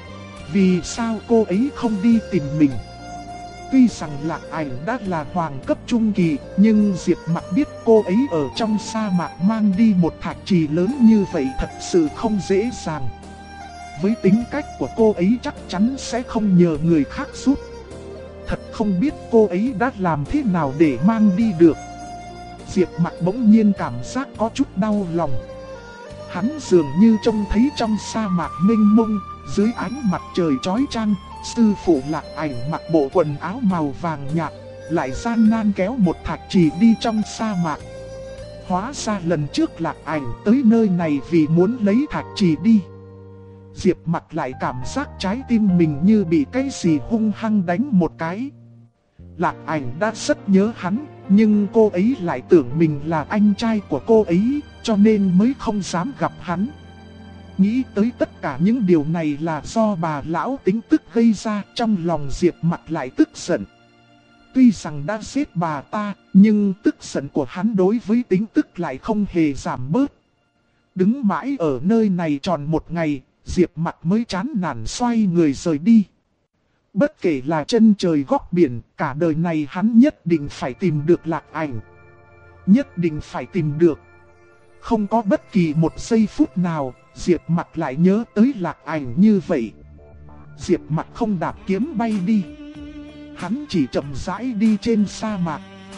Vì sao cô ấy không đi tìm mình? Tuy rằng Lạc Ảnh đã là hoàng cấp trung kỳ, nhưng Diệp Mặc biết cô ấy ở trong sa mạc mang đi một thạch trì lớn như vậy thật sự không dễ dàng. Với tính cách của cô ấy chắc chắn sẽ không nhờ người khác giúp. Thật không biết cô ấy đã làm thế nào để mang đi được. Diệp Mặc bỗng nhiên cảm giác có chút đau lòng. Hắn dường như trông thấy trong sa mạc mênh mông, dưới ánh mặt trời chói chang, sư phụ Lạc Ảnh mặc bộ quần áo màu vàng nhạt, lại gian nan kéo một thạch trì đi trong sa mạc. Hóa ra lần trước Lạc Ảnh tới nơi này vì muốn lấy thạch trì đi. Diệp Mặc lại cảm giác trái tim mình như bị cái gì hung hăng đánh một cái. Lạc Ảnh đã rất nhớ hắn, nhưng cô ấy lại tưởng mình là anh trai của cô ấy, cho nên mới không dám gặp hắn. Nghĩ tới tất cả những điều này là do bà lão tính tức gây ra, trong lòng Diệp Mặc lại tức giận. Tuy rằng đã giết bà ta, nhưng tức giận của hắn đối với tính tức lại không hề giảm bớt. Đứng mãi ở nơi này tròn một ngày, Diệp Mặc mới chán nản xoay người rời đi. Bất kể là chân trời góc biển, cả đời này hắn nhất định phải tìm được Lạc Ảnh. Nhất định phải tìm được. Không có bất kỳ một giây phút nào, Diệp Mặc lại nhớ tới Lạc Ảnh như vậy. Diệp Mặc không đạp kiếm bay đi. Hắn chỉ chậm rãi đi trên sa mạc.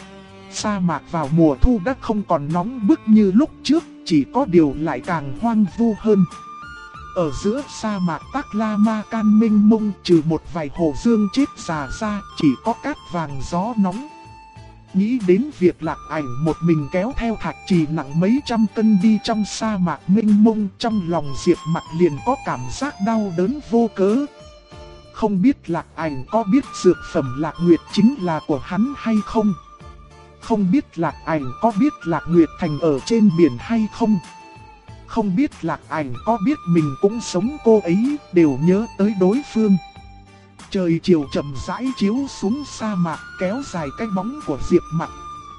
Sa mạc vào mùa thu đã không còn nóng bức như lúc trước, chỉ có điều lại càng hoang vu hơn. Ở giữa sa mạc Tắc La Ma Can mênh mông, trừ một vài hồ dương chết già ra, chỉ có cát vàng gió nóng. Nghĩ đến việc Lạc Ảnh một mình kéo theo thạch trì nặng mấy trăm cân đi trong sa mạc mênh mông, trong lòng Diệp Mặc liền có cảm giác đau đớn vô cớ. Không biết Lạc Ảnh có biết dược phẩm Lạc Nguyệt chính là của hắn hay không? Không biết Lạc Ảnh có biết Lạc Nguyệt Thành ở trên biển hay không? Không biết Lạc Ảnh có biết mình cũng sống cô ấy, đều nhớ tới đối phương. Trời chiều chậm rãi chiếu xuống sa mạc, kéo dài cái bóng của Diệp Mặc.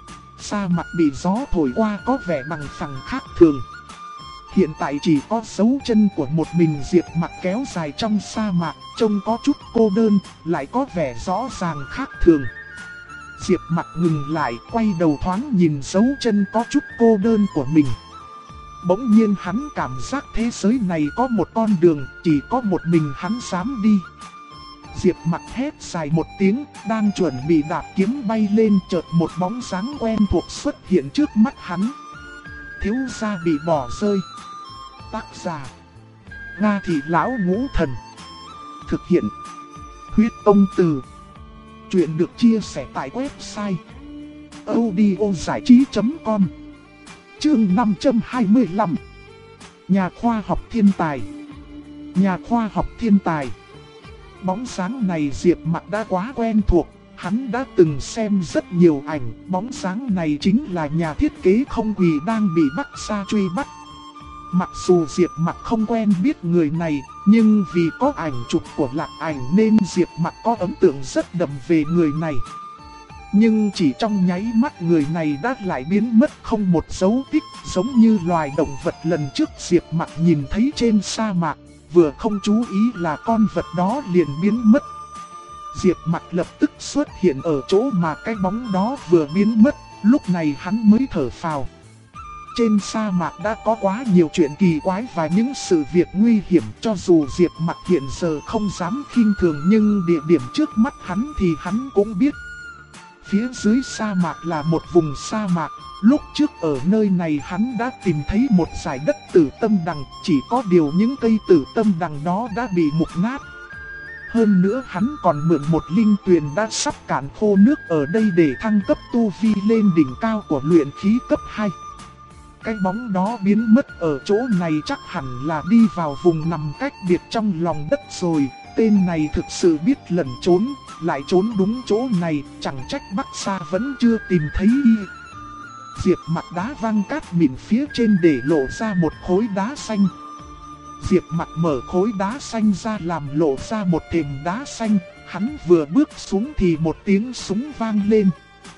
Sa mạc bị gió thổi qua có vẻ bằng phẳng khác thường. Hiện tại chỉ có dấu chân của một mình Diệp Mặc kéo dài trong sa mạc, trông có chút cô đơn, lại có vẻ rõ ràng khác thường. Diệp Mặc ngừng lại, quay đầu thoáng nhìn dấu chân có chút cô đơn của mình. Bỗng nhiên hắn cảm giác thế giới này có một con đường, chỉ có một mình hắn dám đi. Diệp Mặc hét dài một tiếng, đang chuẩn bị đạp kiếm bay lên, chợt một bóng dáng quen thuộc xuất hiện trước mắt hắn. Thiếu gia bị bỏ rơi. Tác giả: Nga Thị Lão Ngũ Thần. Thực hiện: Huyết Tông Từ. Chuyện được chia sẻ tại website audiozảichí.com. Chương 525. Nhà khoa học thiên tài. Nhà khoa học thiên tài. Bóng dáng này Diệp Mặc đã quá quen thuộc, hắn đã từng xem rất nhiều ảnh. Bóng dáng này chính là nhà thiết kế Không Quỳ đang bị Bắc Sa truy bắt. Mặc dù Diệp Mặc không quen biết người này, nhưng vì có ảnh chụp của Lạc Ảnh nên Diệp Mặc có ấn tượng rất đậm về người này. Nhưng chỉ trong nháy mắt người này đã lại biến mất không một dấu tích, giống như loài động vật lần trước Diệp Mặc nhìn thấy trên sa mạc, vừa không chú ý là con vật đó liền biến mất. Diệp Mặc lập tức xuất hiện ở chỗ mà cái bóng đó vừa biến mất, lúc này hắn mới thở phào. Trên sa mạc đã có quá nhiều chuyện kỳ quái và những sự việc nguy hiểm, cho dù Diệp Mặc hiện giờ không dám khinh thường nhưng địa điểm trước mắt hắn thì hắn cũng biết. Phía dưới sa mạc là một vùng sa mạc, lúc trước ở nơi này hắn đã tìm thấy một dải đất tử tâm đằng, chỉ có điều những cây tử tâm đằng đó đã bị mục nát. Hơn nữa hắn còn mượn một linh tuyền đã sắp cạn khô nước ở đây để thăng cấp tu vi lên đỉnh cao của luyện khí cấp 2. Cái bóng đó biến mất ở chỗ này chắc hẳn là đi vào vùng nằm cách biệt trong lòng đất rồi. Tên này thực sự biết lẩn trốn, lại trốn đúng chỗ này, chẳng trách Bắc Sa vẫn chưa tìm thấy y. Diệp Mặc đá văng cát mịn phía trên để lộ ra một khối đá xanh. Diệp Mặc mở khối đá xanh ra làm lộ ra một thềm đá xanh, hắn vừa bước xuống thì một tiếng súng vang lên.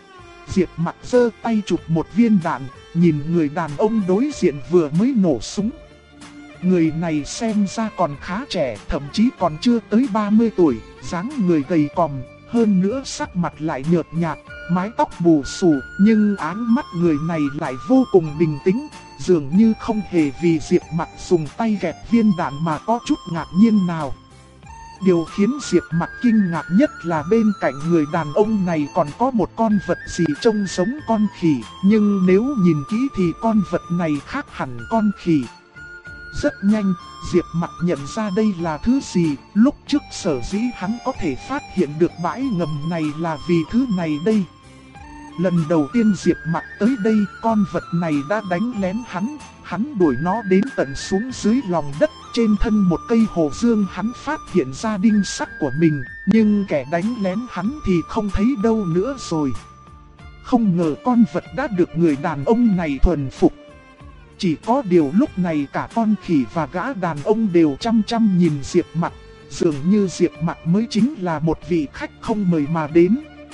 Diệp Mặc giơ tay chụp một viên đạn, nhìn người đàn ông đối diện vừa mới nổ súng. Người này xem ra còn khá trẻ, thậm chí còn chưa tới 30 tuổi, dáng người gầy còm, hơn nữa sắc mặt lại nhợt nhạt, mái tóc bù xù, nhưng áng mắt người này lại vô cùng bình tĩnh, dường như không hề vì Diệp Mặc dùng tay gẹp viên đạn mà có chút ngạc nhiên nào. Điều khiến Diệp Mặc kinh ngạc nhất là bên cạnh người đàn ông này còn có một con vật gì trông giống con khỉ, nhưng nếu nhìn kỹ thì con vật này khác hẳn con khỉ. Rất nhanh, Diệp Mặc nhận ra đây là thứ gì, lúc trước sở dĩ hắn có thể phát hiện được bãi ngầm này là vì thứ này đây. Lần đầu tiên Diệp Mặc tới đây, con vật này đã đánh lén hắn đuổi nó đến tận xuống dưới lòng đất. Trên thân một cây hồ dương hắn phát hiện ra đinh sắt của mình, nhưng kẻ đánh lén hắn thì không thấy đâu nữa rồi. Không ngờ con vật đã được người đàn ông này thuần phục. Chỉ có điều lúc này cả con khỉ và gã đàn ông đều chăm chăm nhìn Diệp Mặc, dường như Diệp Mặc mới chính là một vị khách không mời mà đến.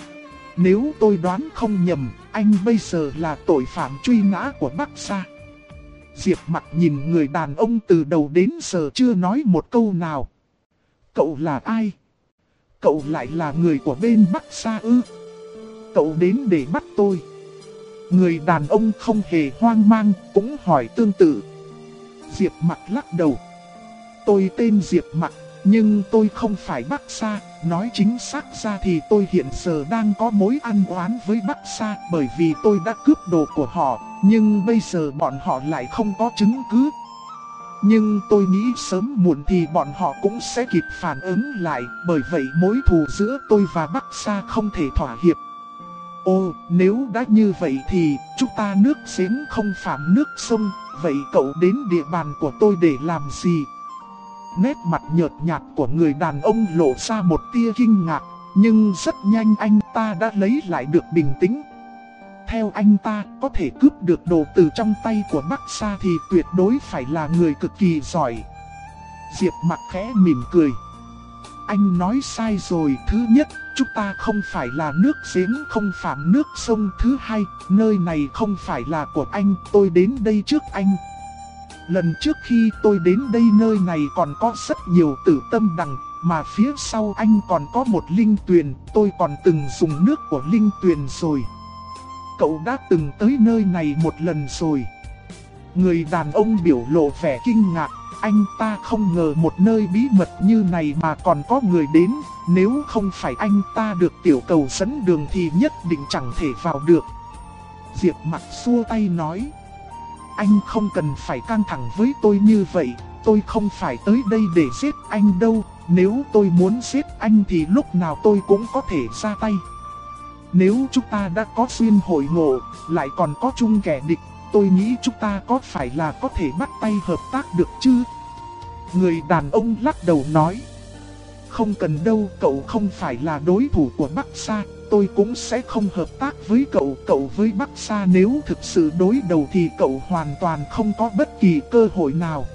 Nếu tôi đoán không nhầm, anh bây giờ là tội phạm truy nã của Bắc Sa. Diệp Mặc nhìn người đàn ông từ đầu đến giờ chưa nói một câu nào. Cậu là ai? Cậu lại là người của bên Bắc Sa ư? Cậu đến để bắt tôi. Người đàn ông không hề hoang mang, cũng hỏi tương tự. Diệp Mặc lắc đầu. Tôi tên Diệp Mặc, nhưng tôi không phải Bắc Sa. Nói chính xác ra thì tôi hiện giờ đang có mối ăn oán với Bắc Sa, bởi vì tôi đã cướp đồ của họ, nhưng bây giờ bọn họ lại không có chứng cứ. Nhưng tôi nghĩ sớm muộn thì bọn họ cũng sẽ kịp phản ứng lại, bởi vậy mối thù giữa tôi và Bắc Sa không thể thỏa hiệp. Ồ, nếu đã như vậy thì chúng ta nước giếng không phạm nước sông, vậy cậu đến địa bàn của tôi để làm gì? Nét mặt nhợt nhạt của người đàn ông lộ ra một tia kinh ngạc, nhưng rất nhanh anh ta đã lấy lại được bình tĩnh. Theo anh ta, có thể cướp được đồ từ trong tay của Bắc Sa thì tuyệt đối phải là người cực kỳ giỏi. Diệp Mặc khẽ mỉm cười. Anh nói sai rồi, thứ nhất, chúng ta không phải là nước giếng không phạm nước sông. Thứ hai, nơi này không phải là của anh, tôi đến đây trước anh. Lần trước khi tôi đến đây nơi này còn có rất nhiều tử tâm đằng, mà phía sau anh còn có một linh tuyền, tôi còn từng dùng nước của linh tuyền rồi. Cậu đã từng tới nơi này một lần rồi. Người đàn ông biểu lộ vẻ kinh ngạc, anh ta không ngờ một nơi bí mật như này mà còn có người đến, nếu không phải anh ta được tiểu cầu dẫn đường thì nhất định chẳng thể vào được. Diệp Mặc xua tay nói. Anh không cần phải căng thẳng với tôi như vậy, tôi không phải tới đây để giết anh đâu, nếu tôi muốn giết anh thì lúc nào tôi cũng có thể ra tay. Nếu chúng ta đã có duyên hội ngộ, lại còn có chung kẻ địch, tôi nghĩ chúng ta có phải là có thể bắt tay hợp tác được chứ? Người đàn ông lắc đầu nói. Không cần đâu, cậu không phải là đối thủ của Bắc Sa, tôi cũng sẽ không hợp tác với cậu. Cậu với Bắc Sa nếu thực sự đối đầu thì cậu hoàn toàn không có bất kỳ cơ hội nào.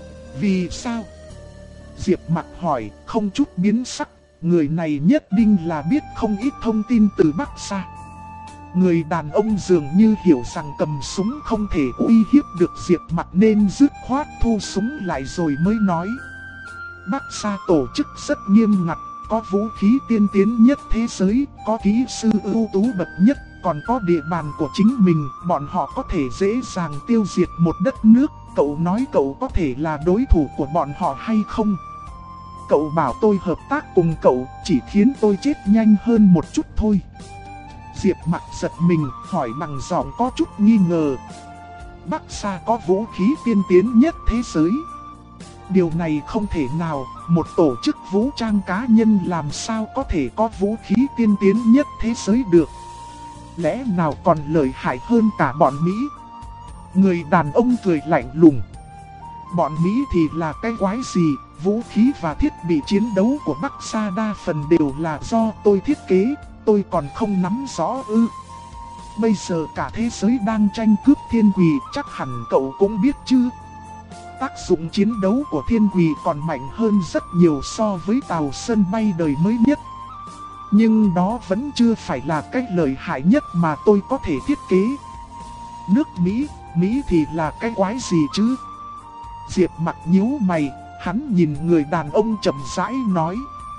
Vì sao? Diệp Mặc hỏi, không chút biến sắc. Người này nhất định là biết không ít thông tin từ Bắc Sa. Người đàn ông dường như hiểu rằng cầm súng không thể uy hiếp được Diệp Mặc nên dứt khoát thu súng lại rồi mới nói. Bắc Sa tổ chức rất nghiêm ngặt, có vũ khí tiên tiến nhất thế giới, có kỹ sư ưu tú bậc nhất, còn có địa bàn của chính mình, bọn họ có thể dễ dàng tiêu diệt một đất nước. Cậu nói cậu có thể là đối thủ của bọn họ hay không? Cậu bảo tôi hợp tác cùng cậu, chỉ khiến tôi chết nhanh hơn một chút thôi. Diệp Mặc giật mình, hỏi bằng giọng có chút nghi ngờ. Bắc Sa có vũ khí tiên tiến nhất thế giới? Điều này không thể nào, một tổ chức vũ trang cá nhân làm sao có thể có vũ khí tiên tiến nhất thế giới được? Lẽ nào còn lợi hại hơn cả bọn Mỹ? Người đàn ông cười lạnh lùng. Bọn Mỹ thì là cái quái gì? Vũ khí và thiết bị chiến đấu của Bắc Sa đa phần đều là do tôi thiết kế, tôi còn không nắm rõ ư? Bây giờ cả thế giới đang tranh cướp thiên quỳ, chắc hẳn cậu cũng biết chứ? Tác dụng chiến đấu của thiên quỳ còn mạnh hơn rất nhiều so với tàu sân bay đời mới nhất. Nhưng đó vẫn chưa phải là cái lợi hại nhất mà tôi có thể thiết kế. Nước Mỹ thì là cái quái gì chứ? Diệp Mặc nhíu mày, hắn nhìn người đàn ông chậm rãi nói.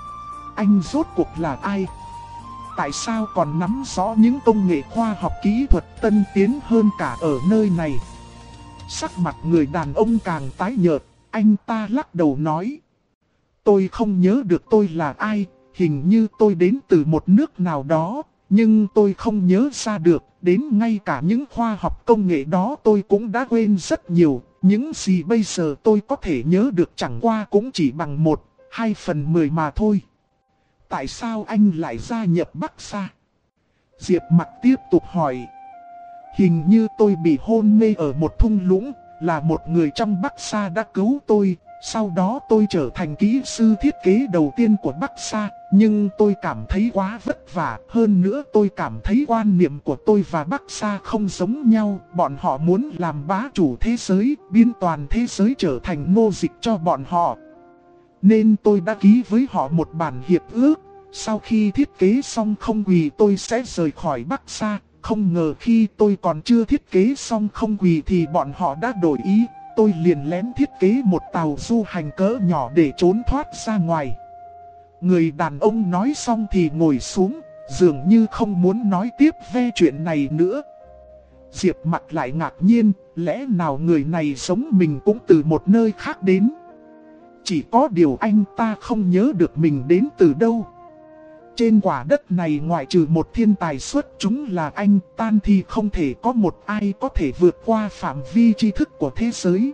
Anh rốt cuộc là ai? Tại sao còn nắm rõ những công nghệ khoa học kỹ thuật tân tiến hơn cả ở nơi này? Sắc mặt người đàn ông càng tái nhợt, anh ta lắc đầu nói. Tôi không nhớ được tôi là ai, hình như tôi đến từ một nước nào đó, nhưng tôi không nhớ ra được, đến ngay cả những khoa học công nghệ đó tôi cũng đã quên rất nhiều. Những gì bây giờ tôi có thể nhớ được chẳng qua cũng chỉ bằng 1/2/10 mà thôi. Tại sao anh lại gia nhập Bắc Sa? Diệp Mặc tiếp tục hỏi. Hình như tôi bị hôn mê ở một thung lũng, là một người trong Bắc Sa đã cứu tôi. Sau đó tôi trở thành kỹ sư thiết kế đầu tiên của Bắc Sa, nhưng tôi cảm thấy quá vất vả. Hơn nữa tôi cảm thấy quan niệm của tôi và Bắc Sa không giống nhau. Bọn họ muốn làm bá chủ thế giới, biến toàn thế giới trở thành nô dịch cho bọn họ. Nên tôi đã ký với họ một bản hiệp ước. Sau khi thiết kế xong không quỳ tôi sẽ rời khỏi Bắc Sa. Không ngờ khi tôi còn chưa thiết kế xong không quỳ thì bọn họ đã đổi ý. Tôi liền lén thiết kế một tàu du hành cỡ nhỏ để trốn thoát ra ngoài. Người đàn ông nói xong thì ngồi xuống, dường như không muốn nói tiếp về chuyện này nữa. Diệp Mặc lại ngạc nhiên, lẽ nào người này giống mình cũng từ một nơi khác đến. Chỉ có điều anh ta không nhớ được mình đến từ đâu. Trên quả đất này ngoại trừ một thiên tài xuất chúng là anh ta thì không thể có một ai có thể vượt qua phạm vi tri thức của thế giới.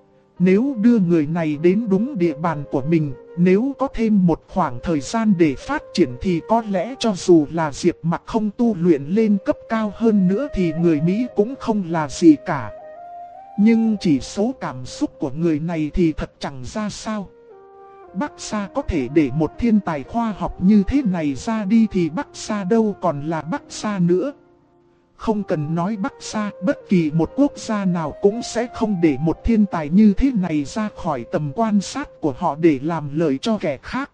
Nếu đưa người này đến đúng địa bàn của mình, nếu có thêm một khoảng thời gian để phát triển thì có lẽ cho dù là Diệp Mặc không tu luyện lên cấp cao hơn nữa thì người Mỹ cũng không là gì cả. Nhưng chỉ số cảm xúc của người này thì thật chẳng ra sao. Bắc Sa có thể để một thiên tài khoa học như thế này ra đi thì Bắc Sa đâu còn là Bắc Sa nữa. Không cần nói Bắc Sa, bất kỳ một quốc gia nào cũng sẽ không để một thiên tài như thế này ra khỏi tầm quan sát của họ để làm lợi cho kẻ khác.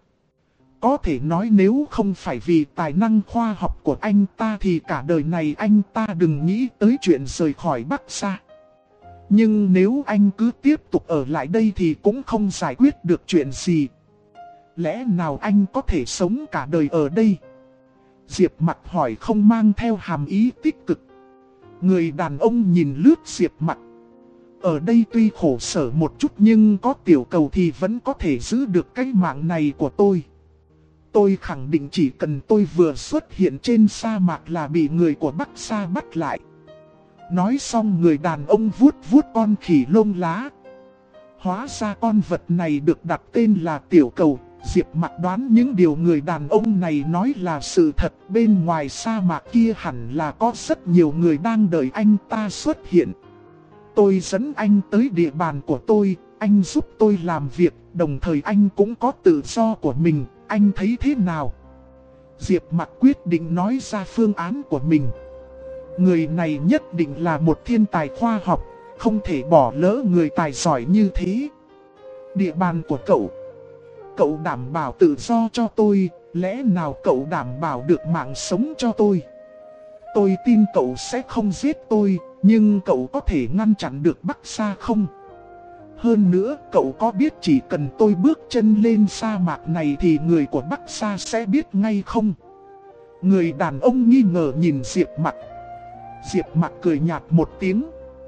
Có thể nói nếu không phải vì tài năng khoa học của anh ta thì cả đời này anh ta đừng nghĩ tới chuyện rời khỏi Bắc Sa. Nhưng nếu anh cứ tiếp tục ở lại đây thì cũng không giải quyết được chuyện gì. Lẽ nào anh có thể sống cả đời ở đây? Diệp Mặc hỏi không mang theo hàm ý tích cực. Người đàn ông nhìn lướt Diệp Mặc. Ở đây tuy khổ sở một chút nhưng có tiểu cầu thì vẫn có thể giữ được cái mạng này của tôi. Tôi khẳng định chỉ cần tôi vừa xuất hiện trên sa mạc là bị người của Bắc Sa bắt lại. Nói xong người đàn ông vuốt vuốt con khỉ lông lá. Hóa ra con vật này được đặt tên là tiểu cầu. Diệp Mặc đoán những điều người đàn ông này nói là sự thật. Bên ngoài sa mạc kia hẳn là có rất nhiều người đang đợi anh ta xuất hiện. Tôi dẫn anh tới địa bàn của tôi, anh giúp tôi làm việc, đồng thời anh cũng có tự do của mình, anh thấy thế nào? Diệp Mặc quyết định nói ra phương án của mình. Người này nhất định là một thiên tài khoa học, không thể bỏ lỡ người tài giỏi như thế. Địa bàn của cậu đảm bảo tự do cho tôi, lẽ nào cậu đảm bảo được mạng sống cho tôi? Tôi tin cậu sẽ không giết tôi, nhưng cậu có thể ngăn chặn được Bắc Sa không? Hơn nữa, cậu có biết chỉ cần tôi bước chân lên sa mạc này thì người của Bắc Sa sẽ biết ngay không? Người đàn ông nghi ngờ nhìn Diệp Mặc. Diệp Mặc cười nhạt một tiếng.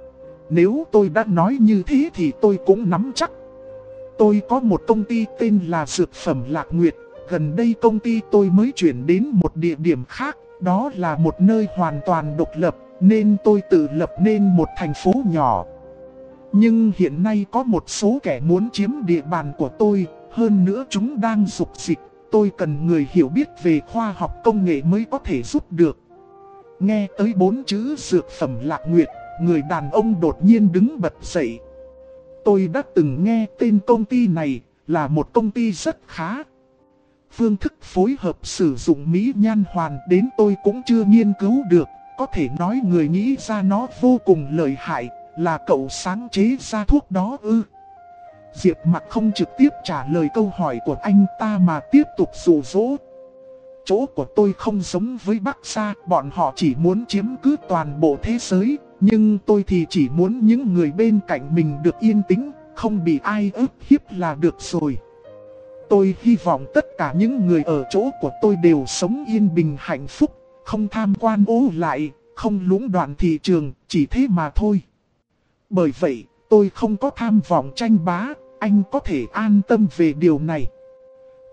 Nếu tôi đã nói như thế thì tôi cũng nắm chắc. Tôi có một công ty tên là Dược Phẩm Lạc Nguyệt. Gần đây công ty tôi mới chuyển đến một địa điểm khác. Đó là một nơi hoàn toàn độc lập, nên tôi tự lập nên một thành phố nhỏ. Nhưng hiện nay có một số kẻ muốn chiếm địa bàn của tôi, hơn nữa chúng đang dục dịch. Tôi cần người hiểu biết về khoa học công nghệ mới có thể giúp được. Nghe tới 4 chữ Dược Phẩm Lạc Nguyệt, người đàn ông đột nhiên đứng bật dậy. Tôi đã từng nghe tên công ty này, là một công ty rất khá. Phương thức phối hợp sử dụng mỹ nhan hoàn đến tôi cũng chưa nghiên cứu được. Có thể nói người nghĩ ra nó vô cùng lợi hại, là cậu sáng chế ra thuốc đó ư? Diệp Mặc không trực tiếp trả lời câu hỏi của anh ta mà tiếp tục dụ dỗ. Chỗ của tôi không giống với Bắc Sa, bọn họ chỉ muốn chiếm cứ toàn bộ thế giới. Nhưng tôi thì chỉ muốn những người bên cạnh mình được yên tĩnh, không bị ai ức hiếp là được rồi. Tôi hy vọng tất cả những người ở chỗ của tôi đều sống yên bình hạnh phúc, không tham quan ô lại, không lũng đoạn thị trường, chỉ thế mà thôi. Bởi vậy, tôi không có tham vọng tranh bá, anh có thể an tâm về điều này.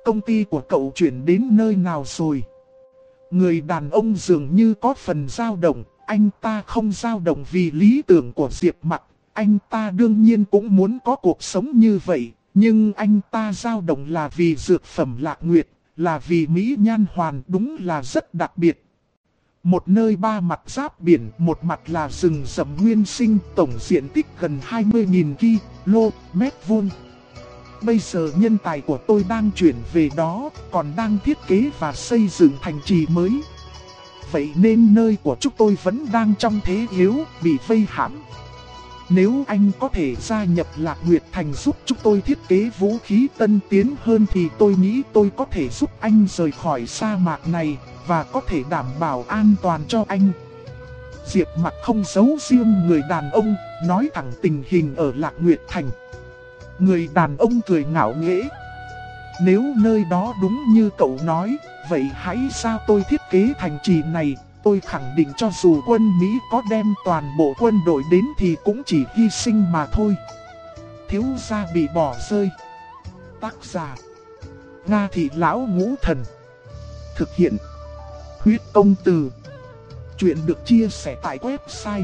công ty của cậu chuyển đến nơi nào rồi? Người đàn ông dường như có phần dao động, anh ta không dao động vì lý tưởng của Diệp Mặc, anh ta đương nhiên cũng muốn có cuộc sống như vậy, nhưng anh ta dao động là vì dược phẩm Lạc Nguyệt, là vì Mỹ Nhan Hoàn, đúng là rất đặc biệt. Một nơi ba mặt giáp biển, một mặt là rừng rậm nguyên sinh, tổng diện tích gần 20.000 km². Bây giờ nhân tài của tôi đang chuyển về đó, còn đang thiết kế và xây dựng thành trì mới. Vậy nên nơi của chúng tôi vẫn đang trong thế yếu, bị vây hãm. Nếu anh có thể gia nhập Lạc Nguyệt Thành giúp chúng tôi thiết kế vũ khí tân tiến hơn thì tôi nghĩ tôi có thể giúp anh rời khỏi sa mạc này và có thể đảm bảo an toàn cho anh. Diệp Mặc không giấu riêng người đàn ông, nói thẳng tình hình ở Lạc Nguyệt Thành. Người đàn ông cười ngạo nghễ. Nếu nơi đó đúng như cậu nói, vậy hãy sao tôi thiết kế thành trì này. Tôi khẳng định cho dù quân Mỹ có đem toàn bộ quân đội đến thì cũng chỉ hy sinh mà thôi. Thiếu gia bị bỏ rơi. Tác giả: Nga Thị Lão Ngũ Thần. Thực hiện: Huyết Công Từ. Chuyện được chia sẻ tại website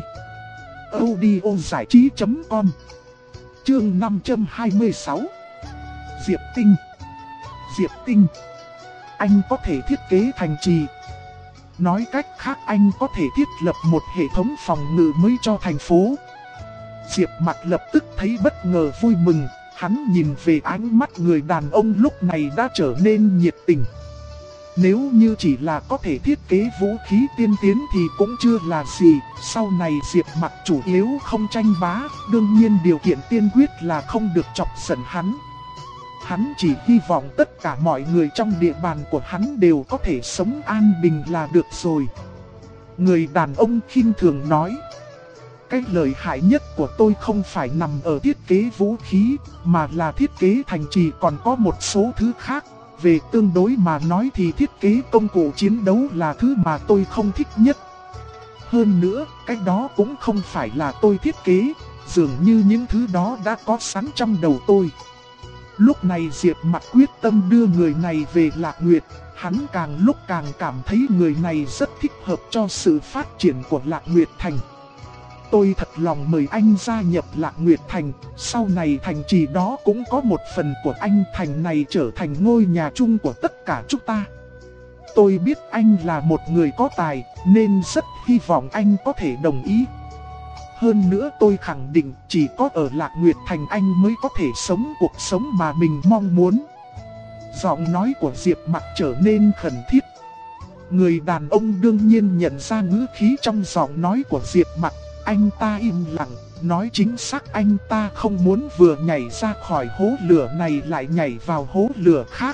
audiozảichí.com. Chương 526. Diệp Tinh. Diệp Tinh, anh có thể thiết kế thành trì. Nói cách khác, anh có thể thiết lập một hệ thống phòng ngự mới cho thành phố. Diệp Mặc lập tức thấy bất ngờ vui mừng, hắn nhìn về ánh mắt người đàn ông lúc này đã trở nên nhiệt tình. Nếu như chỉ là có thể thiết kế vũ khí tiên tiến thì cũng chưa là gì, sau này Diệp Mặc chủ yếu không tranh bá, đương nhiên điều kiện tiên quyết là không được chọc giận hắn. Hắn chỉ hy vọng tất cả mọi người trong địa bàn của hắn đều có thể sống an bình là được rồi. Người đàn ông khinh thường nói: cái lợi hại nhất của tôi không phải nằm ở thiết kế vũ khí, mà là thiết kế thành trì, còn có một số thứ khác. Về tương đối mà nói thì thiết kế công cụ chiến đấu là thứ mà tôi không thích nhất. Hơn nữa, cái đó cũng không phải là tôi thiết kế, dường như những thứ đó đã có sẵn trong đầu tôi. Lúc này Diệp Mặc quyết tâm đưa người này về Lạc Nguyệt, hắn càng lúc càng cảm thấy người này rất thích hợp cho sự phát triển của Lạc Nguyệt Thành. Tôi thật lòng mời anh gia nhập Lạc Nguyệt Thành, sau này thành trì đó cũng có một phần của anh, thành này trở thành ngôi nhà chung của tất cả chúng ta. Tôi biết anh là một người có tài, nên rất hy vọng anh có thể đồng ý. Hơn nữa tôi khẳng định chỉ có ở Lạc Nguyệt Thành anh mới có thể sống cuộc sống mà mình mong muốn. Giọng nói của Diệp Mặc trở nên khẩn thiết. Người đàn ông đương nhiên nhận ra ngữ khí trong giọng nói của Diệp Mặc. Anh ta im lặng, nói chính xác anh ta không muốn vừa nhảy ra khỏi hố lửa này lại nhảy vào hố lửa khác.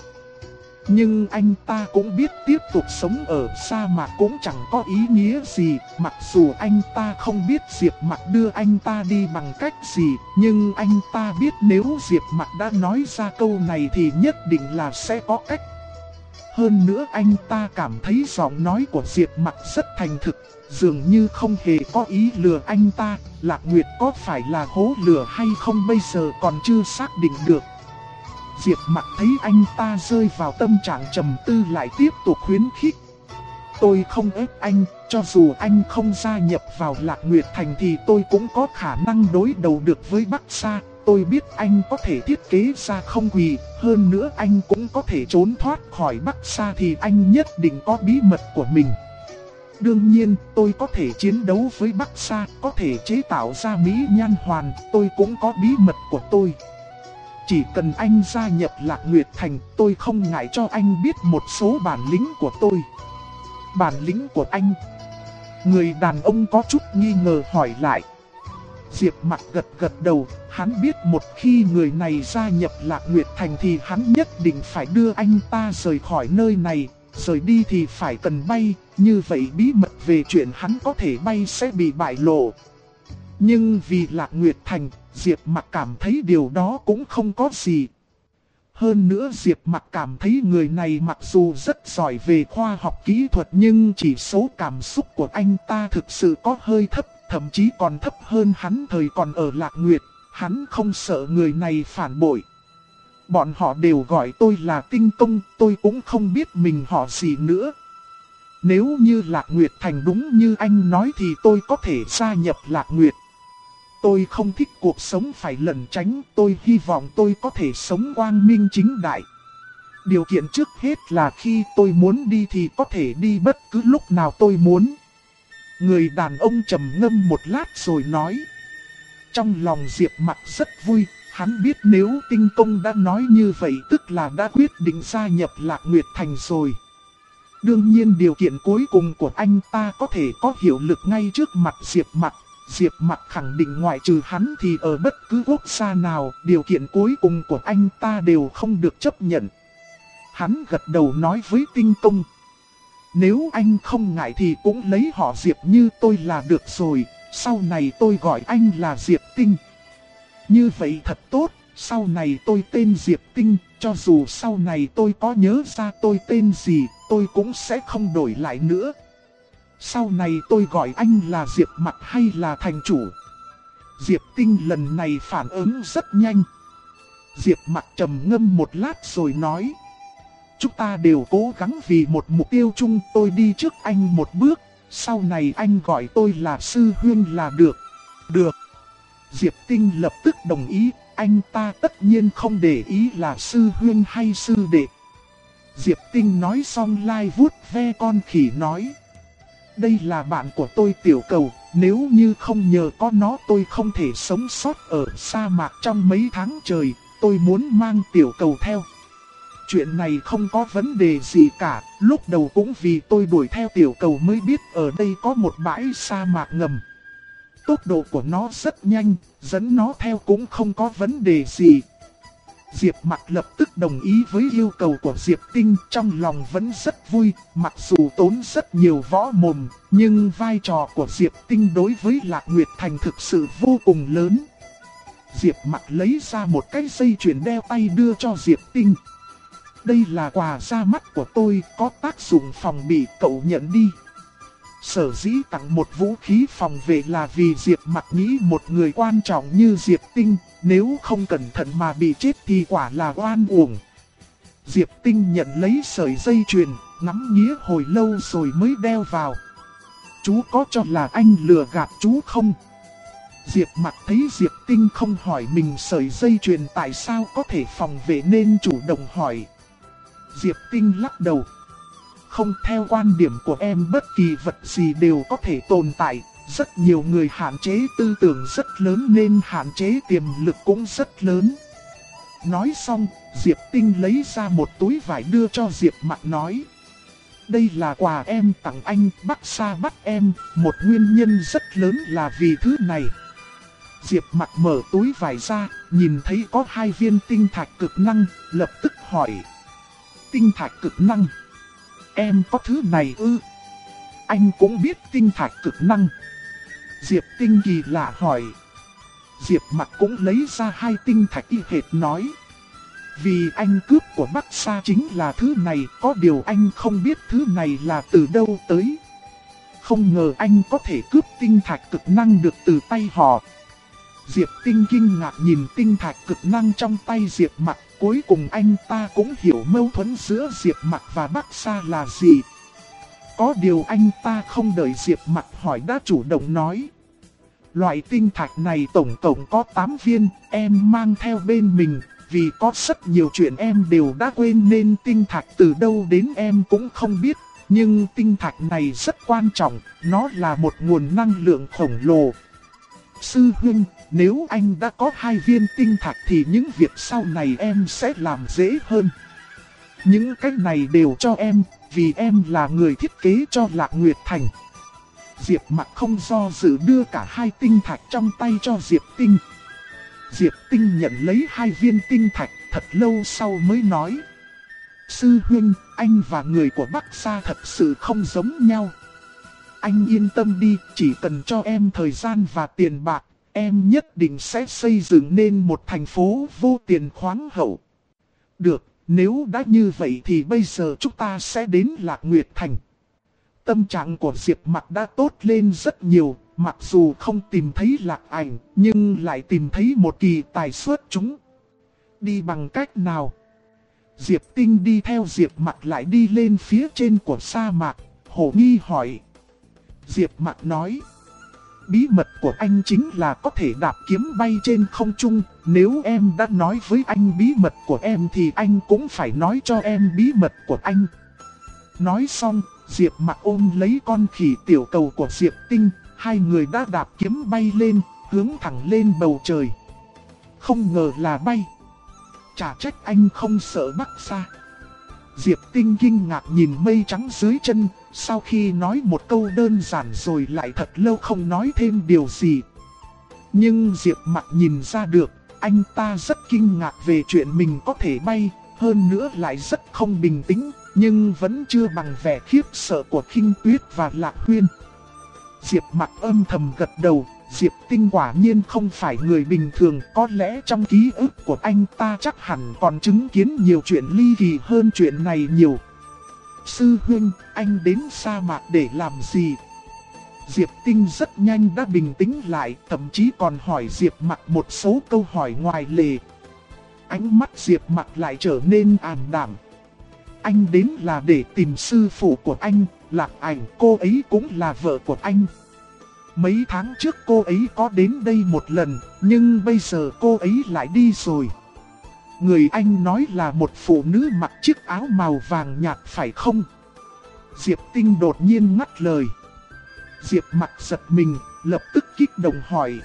Nhưng anh ta cũng biết tiếp tục sống ở sa mạc cũng chẳng có ý nghĩa gì. Mặc dù anh ta không biết Diệp Mặc đưa anh ta đi bằng cách gì, nhưng anh ta biết nếu Diệp Mặc đã nói ra câu này thì nhất định là sẽ có cách. Hơn nữa anh ta cảm thấy giọng nói của Diệp Mặc rất thành thực, dường như không hề có ý lừa anh ta. Lạc Nguyệt có phải là hố lửa hay không bây giờ còn chưa xác định được. Diệp Mặc thấy anh ta rơi vào tâm trạng trầm tư lại tiếp tục khuyến khích. Tôi không ép anh, cho dù anh không gia nhập vào Lạc Nguyệt Thành thì tôi cũng có khả năng đối đầu được với Bắc Sa. Tôi biết anh có thể thiết kế ra không quỳ, hơn nữa anh cũng có thể trốn thoát khỏi Bắc Sa thì anh nhất định có bí mật của mình. Đương nhiên, tôi có thể chiến đấu với Bắc Sa, có thể chế tạo ra Mỹ Nhan Hoàn, tôi cũng có bí mật của tôi. Chỉ cần anh gia nhập Lạc Nguyệt Thành, tôi không ngại cho anh biết một số bản lĩnh của tôi. Bản lĩnh của anh? Người đàn ông có chút nghi ngờ hỏi lại. Diệp Mặc gật gật đầu, hắn biết một khi người này gia nhập Lạc Nguyệt Thành thì hắn nhất định phải đưa anh ta rời khỏi nơi này. Rời đi thì phải cần bay, như vậy bí mật về chuyện hắn có thể bay sẽ bị bại lộ. Nhưng vì Lạc Nguyệt Thành, Diệp Mặc cảm thấy điều đó cũng không có gì. Hơn nữa Diệp Mặc cảm thấy người này mặc dù rất giỏi về khoa học kỹ thuật nhưng chỉ số cảm xúc của anh ta thực sự có hơi thấp, thậm chí còn thấp hơn hắn thời còn ở Lạc Nguyệt. Hắn không sợ người này phản bội. Bọn họ đều gọi tôi là Tinh Công, tôi cũng không biết mình họ gì nữa. Nếu như Lạc Nguyệt Thành đúng như anh nói thì tôi có thể gia nhập Lạc Nguyệt. Tôi không thích cuộc sống phải lẩn tránh, tôi hy vọng tôi có thể sống quang minh chính đại. Điều kiện trước hết là khi tôi muốn đi thì có thể đi bất cứ lúc nào tôi muốn. Người đàn ông trầm ngâm một lát rồi nói. Trong lòng Diệp Mặc rất vui, hắn biết nếu Tinh Công đã nói như vậy tức là đã quyết định gia nhập Lạc Nguyệt Thành rồi. Đương nhiên điều kiện cuối cùng của anh ta có thể có hiệu lực ngay trước mặt Diệp Mặc. Diệp Mặc khẳng định ngoại trừ hắn thì ở bất cứ quốc gia nào, điều kiện cuối cùng của anh ta đều không được chấp nhận. Hắn gật đầu nói với Tinh Công. Nếu anh không ngại thì cũng lấy họ Diệp như tôi là được rồi, sau này tôi gọi anh là Diệp Tinh. Như vậy thật tốt, sau này tôi tên Diệp Tinh, cho dù sau này tôi có nhớ ra tôi tên gì, tôi cũng sẽ không đổi lại nữa. Sau này tôi gọi anh là Diệp Mặc hay là thành chủ? Diệp Tinh lần này phản ứng rất nhanh. Diệp Mặc trầm ngâm một lát rồi nói. Chúng ta đều cố gắng vì một mục tiêu chung, tôi đi trước anh một bước, sau này anh gọi tôi là sư huynh là được. Được. Diệp Tinh lập tức đồng ý, anh ta tất nhiên không để ý là sư huynh hay sư đệ. Diệp Tinh nói xong lai vuốt ve con khỉ nói. Đây là bạn của tôi Tiểu Cầu, nếu như không nhờ có nó tôi không thể sống sót ở sa mạc trong mấy tháng trời, tôi muốn mang Tiểu Cầu theo. Chuyện này không có vấn đề gì cả, lúc đầu cũng vì tôi đuổi theo Tiểu Cầu mới biết ở đây có một bãi sa mạc ngầm. Tốc độ của nó rất nhanh, dẫn nó theo cũng không có vấn đề gì. Diệp Mặc lập tức đồng ý với yêu cầu của Diệp Tinh, trong lòng vẫn rất vui, mặc dù tốn rất nhiều võ mồm, nhưng vai trò của Diệp Tinh đối với Lạc Nguyệt Thành thực sự vô cùng lớn. Diệp Mặc lấy ra một cái dây chuyền đeo tay đưa cho Diệp Tinh. Đây là quà ra mắt của tôi, có tác dụng phòng bị, cậu nhận đi. Sở dĩ tặng một vũ khí phòng vệ là vì Diệp Mặc nghĩ một người quan trọng như Diệp Tinh, nếu không cẩn thận mà bị chết thì quả là oan uổng. Diệp Tinh nhận lấy sợi dây chuyền, ngắm nghía hồi lâu rồi mới đeo vào. Chú có cho là anh lừa gạt chú không? Diệp Mặc thấy Diệp Tinh không hỏi mình sợi dây chuyền tại sao có thể phòng vệ nên chủ động hỏi. Diệp Tinh lắc đầu. Không, theo quan điểm của em bất kỳ vật gì đều có thể tồn tại, rất nhiều người hạn chế tư tưởng rất lớn nên hạn chế tiềm lực cũng rất lớn. Nói xong, Diệp Tinh lấy ra một túi vải đưa cho Diệp Mặc nói. Đây là quà em tặng anh, Bắc Sa bắt em, một nguyên nhân rất lớn là vì thứ này. Diệp Mặc mở túi vải ra, nhìn thấy có 2 viên tinh thạch cực năng, lập tức hỏi. Tinh thạch cực năng? Em có thứ này ư? Anh cũng biết tinh thạch cực năng. Diệp Tinh kỳ lạ hỏi. Diệp Mặc cũng lấy ra 2 tinh thạch y hệt nói. Vì anh cướp của Bắc Sa chính là thứ này, có điều anh không biết thứ này là từ đâu tới. Không ngờ anh có thể cướp tinh thạch cực năng được từ tay họ. Diệp Tinh kinh ngạc nhìn tinh thạch cực năng trong tay Diệp Mặc, cuối cùng anh ta cũng hiểu mâu thuẫn giữa Diệp Mặc và Bắc Sa là gì. Có điều anh ta không đợi Diệp Mặc hỏi đã chủ động nói. Loại tinh thạch này tổng cộng có 8 viên, em mang theo bên mình, vì có rất nhiều chuyện em đều đã quên nên tinh thạch từ đâu đến em cũng không biết. Nhưng tinh thạch này rất quan trọng, nó là một nguồn năng lượng khổng lồ. Sư huynh, nếu anh đã có 2 viên tinh thạch thì những việc sau này em sẽ làm dễ hơn. Những cái này đều cho em, vì em là người thiết kế cho Lạc Nguyệt Thành. Diệp Mặc không do dự đưa cả 2 tinh thạch trong tay cho Diệp Tinh. Diệp Tinh nhận lấy 2 viên tinh thạch, thật lâu sau mới nói. Sư huynh, anh và người của Bắc Sa thật sự không giống nhau. Anh yên tâm đi, chỉ cần cho em thời gian và tiền bạc, em nhất định sẽ xây dựng nên một thành phố vô tiền khoáng hậu. Được, nếu đã như vậy thì bây giờ chúng ta sẽ đến Lạc Nguyệt Thành. Tâm trạng của Diệp Mặc đã tốt lên rất nhiều, mặc dù không tìm thấy Lạc Ảnh, nhưng lại tìm thấy một kỳ tài xuất chúng. Đi bằng cách nào? Diệp Tinh đi theo Diệp Mặc lại đi lên phía trên của sa mạc, hồ nghi hỏi. Diệp Mặc nói. Bí mật của anh chính là có thể đạp kiếm bay trên không trung. Nếu em đã nói với anh bí mật của em thì anh cũng phải nói cho em bí mật của anh. Nói xong, Diệp Mặc ôm lấy con khỉ tiểu cầu của Diệp Tinh. Hai người đã đạp kiếm bay lên, hướng thẳng lên bầu trời. Không ngờ là bay. Chả trách anh không sợ Bắc xa. Diệp Tinh kinh ngạc nhìn mây trắng dưới chân, sau khi nói một câu đơn giản rồi lại thật lâu không nói thêm điều gì. Nhưng Diệp Mặc nhìn ra được, anh ta rất kinh ngạc về chuyện mình có thể bay, hơn nữa lại rất không bình tĩnh, nhưng vẫn chưa bằng vẻ khiếp sợ của Khinh Tuyết và Lạc Huyên. Diệp Mặc âm thầm gật đầu. Diệp Tinh quả nhiên không phải người bình thường, có lẽ trong ký ức của anh ta chắc hẳn còn chứng kiến nhiều chuyện ly kỳ hơn chuyện này nhiều. Sư huynh, anh đến sa mạc để làm gì? Diệp Tinh rất nhanh đã bình tĩnh lại, thậm chí còn hỏi Diệp Mặc một số câu hỏi ngoài lề. Ánh mắt Diệp Mặc lại trở nên ảm đạm. Anh đến là để tìm sư phụ của anh, Lạc Ảnh, cô ấy cũng là vợ của anh. Mấy tháng trước cô ấy có đến đây một lần, nhưng bây giờ cô ấy lại đi rồi. Người anh nói là một phụ nữ mặc chiếc áo màu vàng nhạt phải không? Diệp Tinh đột nhiên ngắt lời. Diệp Mặc giật mình, lập tức kích động hỏi.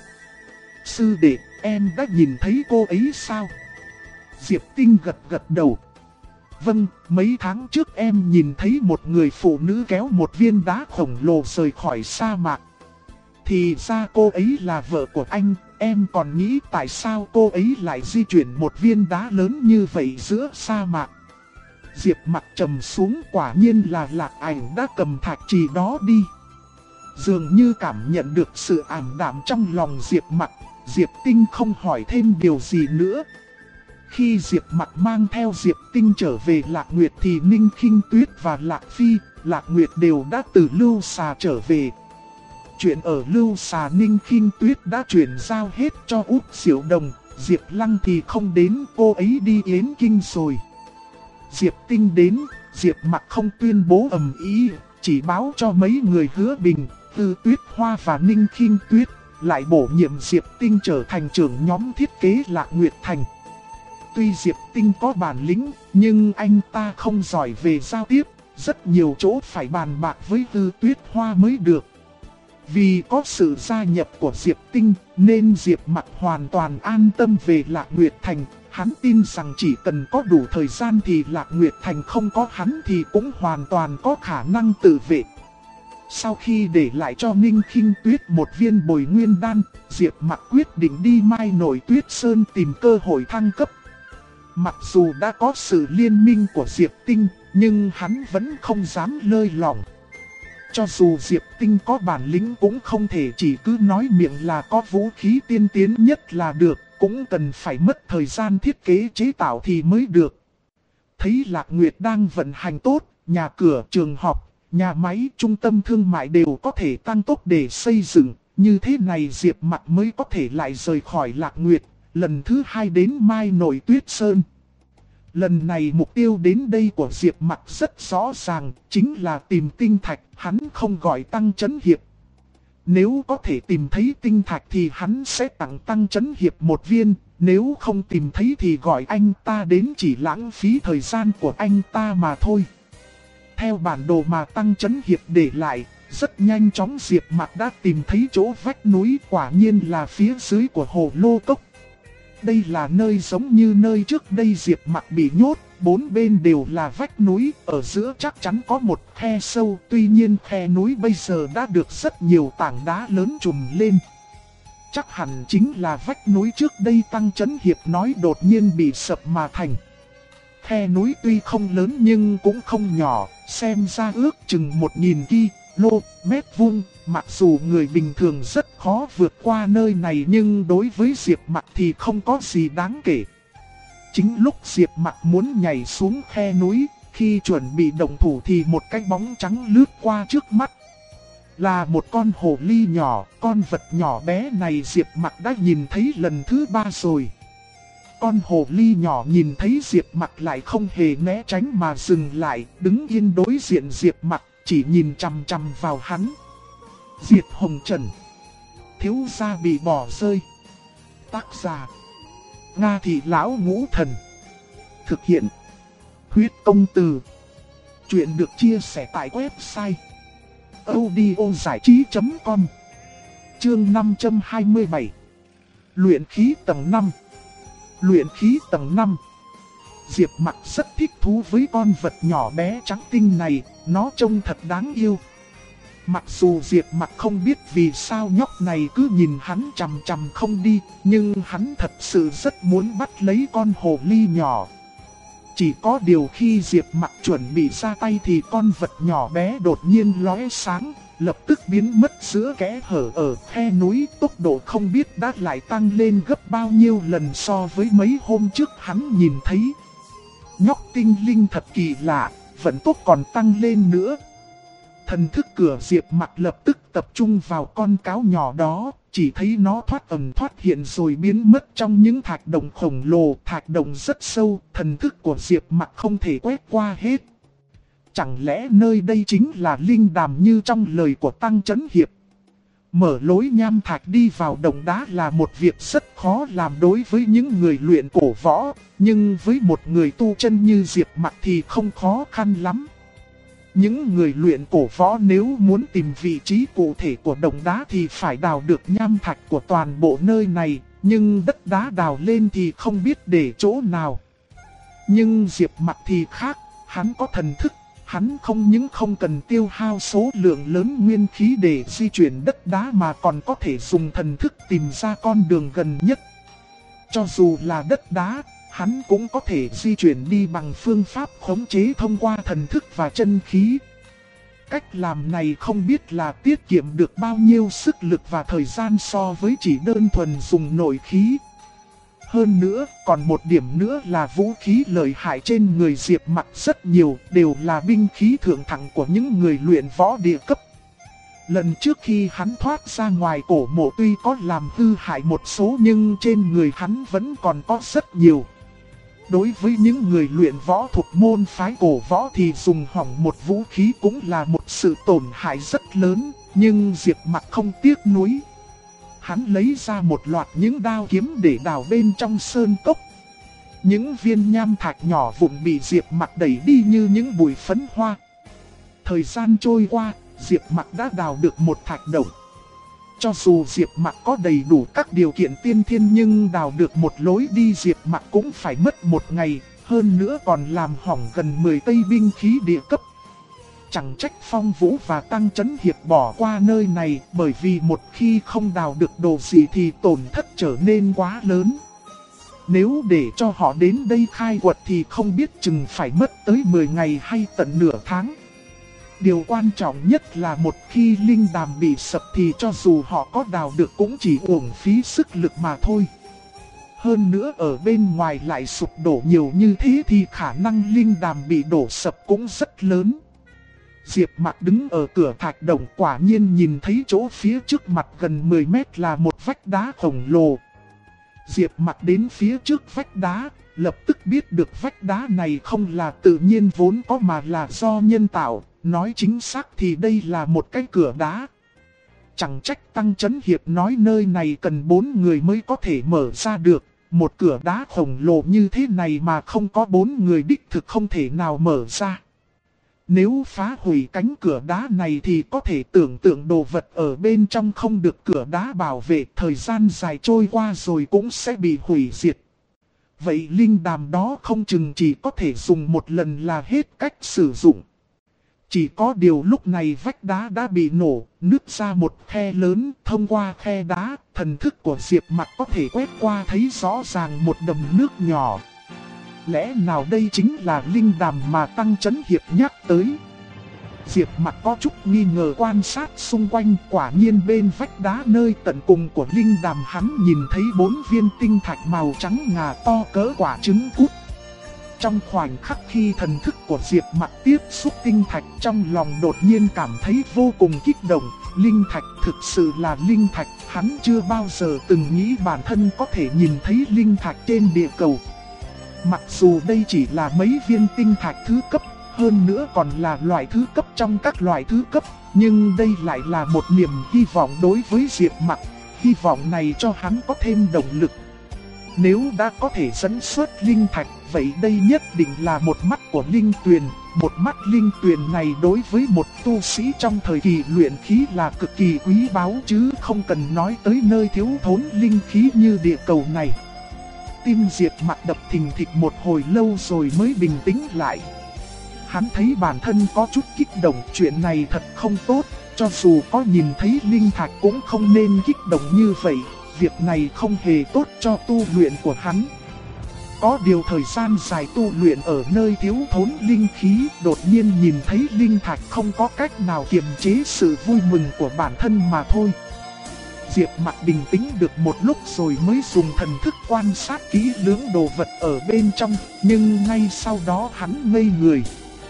Sư đệ, em đã nhìn thấy cô ấy sao? Diệp Tinh gật gật đầu. Vâng, mấy tháng trước em nhìn thấy một người phụ nữ kéo một viên đá khổng lồ rời khỏi sa mạc. Thì ra cô ấy là vợ của anh, em còn nghĩ tại sao cô ấy lại di chuyển một viên đá lớn như vậy giữa sa mạc. Diệp Mặc trầm xuống, quả nhiên là Lạc Ảnh đã cầm thạch trì đó đi. Dường như cảm nhận được sự ảm đạm trong lòng Diệp Mặc, Diệp Tinh không hỏi thêm điều gì nữa. Khi Diệp Mặc mang theo Diệp Tinh trở về Lạc Nguyệt thì Ninh Khinh Tuyết và Lạc Phi, Lạc Nguyệt đều đã từ Lưu Xà trở về. Chuyện ở Lưu Xà Ninh Khinh Tuyết đã chuyển giao hết cho Út Diệu Đồng, Diệp Lăng thì không đến, cô ấy đi Yến Kinh rồi. Diệp Tinh đến, Diệp Mặc không tuyên bố ầm ĩ, chỉ báo cho mấy người Hứa Bình, Tư Tuyết Hoa và Ninh Khinh Tuyết, lại bổ nhiệm Diệp Tinh trở thành trưởng nhóm thiết kế Lạc Nguyệt Thành. Tuy Diệp Tinh có bản lĩnh, nhưng anh ta không giỏi về giao tiếp, rất nhiều chỗ phải bàn bạc với Tư Tuyết Hoa mới được. Vì có sự gia nhập của Diệp Tinh, nên Diệp Mặc hoàn toàn an tâm về Lạc Nguyệt Thành. Hắn tin rằng chỉ cần có đủ thời gian thì Lạc Nguyệt Thành không có hắn thì cũng hoàn toàn có khả năng tự vệ. Sau khi để lại cho Ninh Khinh Tuyết một viên bồi nguyên đan, Diệp Mặc quyết định đi Mai Nổi Tuyết Sơn tìm cơ hội thăng cấp. Mặc dù đã có sự liên minh của Diệp Tinh, nhưng hắn vẫn không dám lơi lỏng. Cho dù Diệp Tinh có bản lĩnh cũng không thể chỉ cứ nói miệng là có vũ khí tiên tiến nhất là được, cũng cần phải mất thời gian thiết kế chế tạo thì mới được. Thấy Lạc Nguyệt đang vận hành tốt, nhà cửa, trường học, nhà máy, trung tâm thương mại đều có thể tăng tốc để xây dựng, như thế này Diệp Mặc mới có thể lại rời khỏi Lạc Nguyệt, lần thứ hai đến Mai Nổi Tuyết Sơn. Lần này mục tiêu đến đây của Diệp Mặc rất rõ ràng, chính là tìm tinh thạch, hắn không gọi Tăng Chấn Hiệp. Nếu có thể tìm thấy tinh thạch thì hắn sẽ tặng Tăng Chấn Hiệp một viên, nếu không tìm thấy thì gọi anh ta đến chỉ lãng phí thời gian của anh ta mà thôi. Theo bản đồ mà Tăng Chấn Hiệp để lại, rất nhanh chóng Diệp Mặc đã tìm thấy chỗ vách núi, quả nhiên là phía dưới của Hồ Lô Cốc. Đây là nơi giống như nơi trước đây Diệp Mặc bị nhốt, bốn bên đều là vách núi, ở giữa chắc chắn có một khe sâu, tuy nhiên khe núi bây giờ đã được rất nhiều tảng đá lớn trùm lên. Chắc hẳn chính là vách núi trước đây Tăng Chấn Hiệp nói đột nhiên bị sập mà thành. Khe núi tuy không lớn nhưng cũng không nhỏ, xem ra ước chừng 1000 km vuông. Mặc dù người bình thường rất khó vượt qua nơi này nhưng đối với Diệp Mặc thì không có gì đáng kể. Chính lúc Diệp Mặc muốn nhảy xuống khe núi, khi chuẩn bị động thủ thì một cái bóng trắng lướt qua trước mắt. Là một con hồ ly nhỏ, con vật nhỏ bé này Diệp Mặc đã nhìn thấy lần thứ 3 rồi. Con hồ ly nhỏ nhìn thấy Diệp Mặc lại không hề né tránh mà dừng lại, đứng yên đối diện Diệp Mặc, chỉ nhìn chằm chằm vào hắn. Diệp Hồng Trần. Thiếu gia bị bỏ rơi. Tác giả: Nga Thị Lão Ngũ Thần. Thực hiện: Huyết Công Từ. Chuyện được chia sẻ tại website audiozảichí.com. Chương 527. Luyện khí tầng 5. Luyện khí tầng 5. Diệp Mặc rất thích thú với con vật nhỏ bé trắng tinh này, nó trông thật đáng yêu. Mặc dù Diệp Mặc không biết vì sao nhóc này cứ nhìn hắn chằm chằm không đi, nhưng hắn thật sự rất muốn bắt lấy con hồ ly nhỏ. Chỉ có điều khi Diệp Mặc chuẩn bị ra tay thì con vật nhỏ bé đột nhiên lóe sáng, lập tức biến mất giữa kẽ hở ở khe núi, tốc độ không biết đã lại tăng lên gấp bao nhiêu lần so với mấy hôm trước hắn nhìn thấy. Nhóc tinh linh thật kỳ lạ, vận tốc còn tăng lên nữa. Thần thức cửa Diệp Mặc lập tức tập trung vào con cáo nhỏ đó, chỉ thấy nó thoát ẩn thoát hiện rồi biến mất trong những thạch động khổng lồ, thạch động rất sâu, thần thức của Diệp Mặc không thể quét qua hết. Chẳng lẽ nơi đây chính là linh đàm như trong lời của Tăng Chấn Hiệp? Mở lối nham thạch đi vào động đá là một việc rất khó làm đối với những người luyện cổ võ, nhưng với một người tu chân như Diệp Mặc thì không khó khăn lắm. Những người luyện cổ võ nếu muốn tìm vị trí cụ thể của động đá thì phải đào được nham thạch của toàn bộ nơi này, nhưng đất đá đào lên thì không biết để chỗ nào. Nhưng Diệp Mặc thì khác, hắn có thần thức, hắn không những không cần tiêu hao số lượng lớn nguyên khí để di chuyển đất đá mà còn có thể dùng thần thức tìm ra con đường gần nhất. Cho dù là đất đá, hắn cũng có thể di chuyển đi bằng phương pháp khống chế thông qua thần thức và chân khí. Cách làm này không biết là tiết kiệm được bao nhiêu sức lực và thời gian so với chỉ đơn thuần dùng nội khí. Hơn nữa, còn một điểm nữa là vũ khí lợi hại trên người Diệp Mặc rất nhiều, đều là binh khí thượng thặng của những người luyện võ địa cấp. Lần trước khi hắn thoát ra ngoài cổ mộ tuy có làm hư hại một số nhưng trên người hắn vẫn còn có rất nhiều. Đối với những người luyện võ thuộc môn phái cổ võ thì dùng hỏng một vũ khí cũng là một sự tổn hại rất lớn, nhưng Diệp Mặc không tiếc nuối. Hắn lấy ra một loạt những đao kiếm để đào bên trong sơn cốc. Những viên nham thạch nhỏ vụn bị Diệp Mặc đẩy đi như những bụi phấn hoa. Thời gian trôi qua, Diệp Mặc đã đào được một thạch động. Cho dù Diệp Mặc có đầy đủ các điều kiện tiên thiên nhưng đào được một lối đi Diệp Mặc cũng phải mất một ngày, hơn nữa còn làm hỏng gần 10 cây binh khí địa cấp. Chẳng trách Phong Vũ và Tăng Chấn Hiệp bỏ qua nơi này, bởi vì một khi không đào được đồ gì thì tổn thất trở nên quá lớn. Nếu để cho họ đến đây khai quật thì không biết chừng phải mất tới 10 ngày hay tận nửa tháng. Điều quan trọng nhất là một khi linh đàm bị sập thì cho dù họ có đào được cũng chỉ uổng phí sức lực mà thôi. Hơn nữa ở bên ngoài lại sụp đổ nhiều như thế thì khả năng linh đàm bị đổ sập cũng rất lớn. Diệp Mặc đứng ở cửa thạch động quả nhiên nhìn thấy chỗ phía trước mặt gần 10 mét là một vách đá khổng lồ. Diệp Mặc đến phía trước vách đá, lập tức biết được vách đá này không là tự nhiên vốn có mà là do nhân tạo. Nói chính xác thì đây là một cái cửa đá. Chẳng trách Tăng Chấn Hiệp nói nơi này cần 4 người mới có thể mở ra được. Một cửa đá khổng lồ như thế này mà không có 4 người đích thực không thể nào mở ra. Nếu phá hủy cánh cửa đá này thì có thể tưởng tượng đồ vật ở bên trong không được cửa đá bảo vệ, thời gian dài trôi qua rồi cũng sẽ bị hủy diệt. Vậy linh đàm đó không chừng chỉ có thể dùng một lần là hết cách sử dụng. Chỉ có điều lúc này vách đá đã bị nổ, nứt ra một khe lớn, thông qua khe đá, thần thức của Diệp Mặc có thể quét qua thấy rõ ràng một đầm nước nhỏ. Lẽ nào đây chính là linh đàm mà Tăng Chấn Hiệp nhắc tới? Diệp Mặc có chút nghi ngờ quan sát xung quanh, quả nhiên bên vách đá nơi tận cùng của linh đàm hắn nhìn thấy 4 viên tinh thạch màu trắng ngà to cỡ quả trứng cút. Trong khoảnh khắc khi thần thức của Diệp Mặc tiếp xúc tinh thạch trong lòng đột nhiên cảm thấy vô cùng kích động, Linh thạch thực sự là linh thạch, hắn chưa bao giờ từng nghĩ bản thân có thể nhìn thấy linh thạch trên địa cầu. Mặc dù đây chỉ là mấy viên tinh thạch thứ cấp, hơn nữa còn là loại thứ cấp trong các loại thứ cấp, nhưng đây lại là một niềm hy vọng đối với Diệp Mặc. Hy vọng này cho hắn có thêm động lực. Nếu đã có thể dẫn xuất linh thạch, vậy đây nhất định là một mắt của linh tuyền. Một mắt linh tuyền này đối với một tu sĩ trong thời kỳ luyện khí là cực kỳ quý báu, chứ không cần nói tới nơi thiếu thốn linh khí như địa cầu này. Tim Diệp Mặc đập thình thịch một hồi lâu rồi mới bình tĩnh lại. Hắn thấy bản thân có chút kích động, chuyện này thật không tốt, cho dù có nhìn thấy linh thạch cũng không nên kích động như vậy, việc này không hề tốt cho tu luyện của hắn. Có điều thời gian dài tu luyện ở nơi thiếu thốn linh khí, đột nhiên nhìn thấy linh thạch không có cách nào kiềm chế sự vui mừng của bản thân mà thôi. Diệp Mặc bình tĩnh được một lúc rồi mới dùng thần thức quan sát kỹ lưỡng đồ vật ở bên trong, nhưng ngay sau đó hắn ngây người.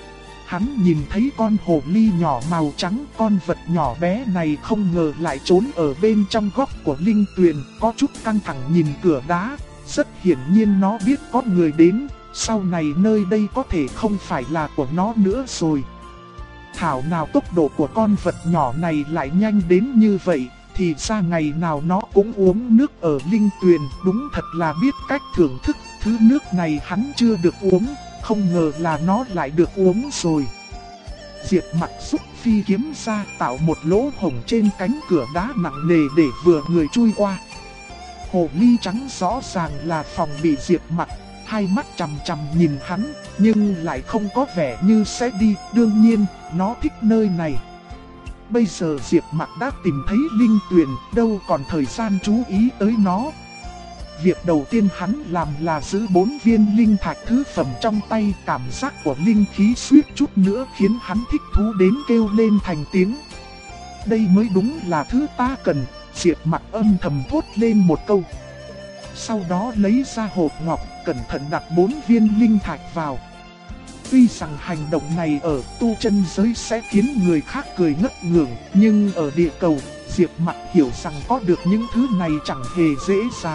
Hắn nhìn thấy con hồ ly nhỏ màu trắng, con vật nhỏ bé này không ngờ lại trốn ở bên trong góc của linh tuyền, có chút căng thẳng nhìn cửa đá. Rất hiển nhiên nó biết có người đến, sau này nơi đây có thể không phải là của nó nữa rồi. Thảo nào tốc độ của con vật nhỏ này lại nhanh đến như vậy, thì ra ngày nào nó cũng uống nước ở linh tuyền, đúng thật là biết cách thưởng thức, thứ nước này hắn chưa được uống, không ngờ là nó lại được uống rồi. Diệp Mặc rút phi kiếm ra tạo một lỗ hổng trên cánh cửa đá nặng nề để vừa người chui qua. Hồ ly trắng rõ ràng là phòng bị Diệp Mặc, hai mắt chằm chằm nhìn hắn, nhưng lại không có vẻ như sẽ đi, đương nhiên, nó thích nơi này. Bây giờ Diệp Mặc đã tìm thấy linh tuyền, đâu còn thời gian chú ý tới nó. Việc đầu tiên hắn làm là giữ 4 viên linh thạch thứ phẩm trong tay, cảm giác của linh khí suýt chút nữa khiến hắn thích thú đến kêu lên thành tiếng. Đây mới đúng là thứ ta cần, Diệp Mặc âm thầm thốt lên một câu. Sau đó lấy ra hộp ngọc, cẩn thận đặt 4 viên linh thạch vào. Tuy rằng hành động này ở tu chân giới sẽ khiến người khác cười ngất ngưởng, nhưng ở địa cầu, Diệp Mặc hiểu rằng có được những thứ này chẳng hề dễ dàng.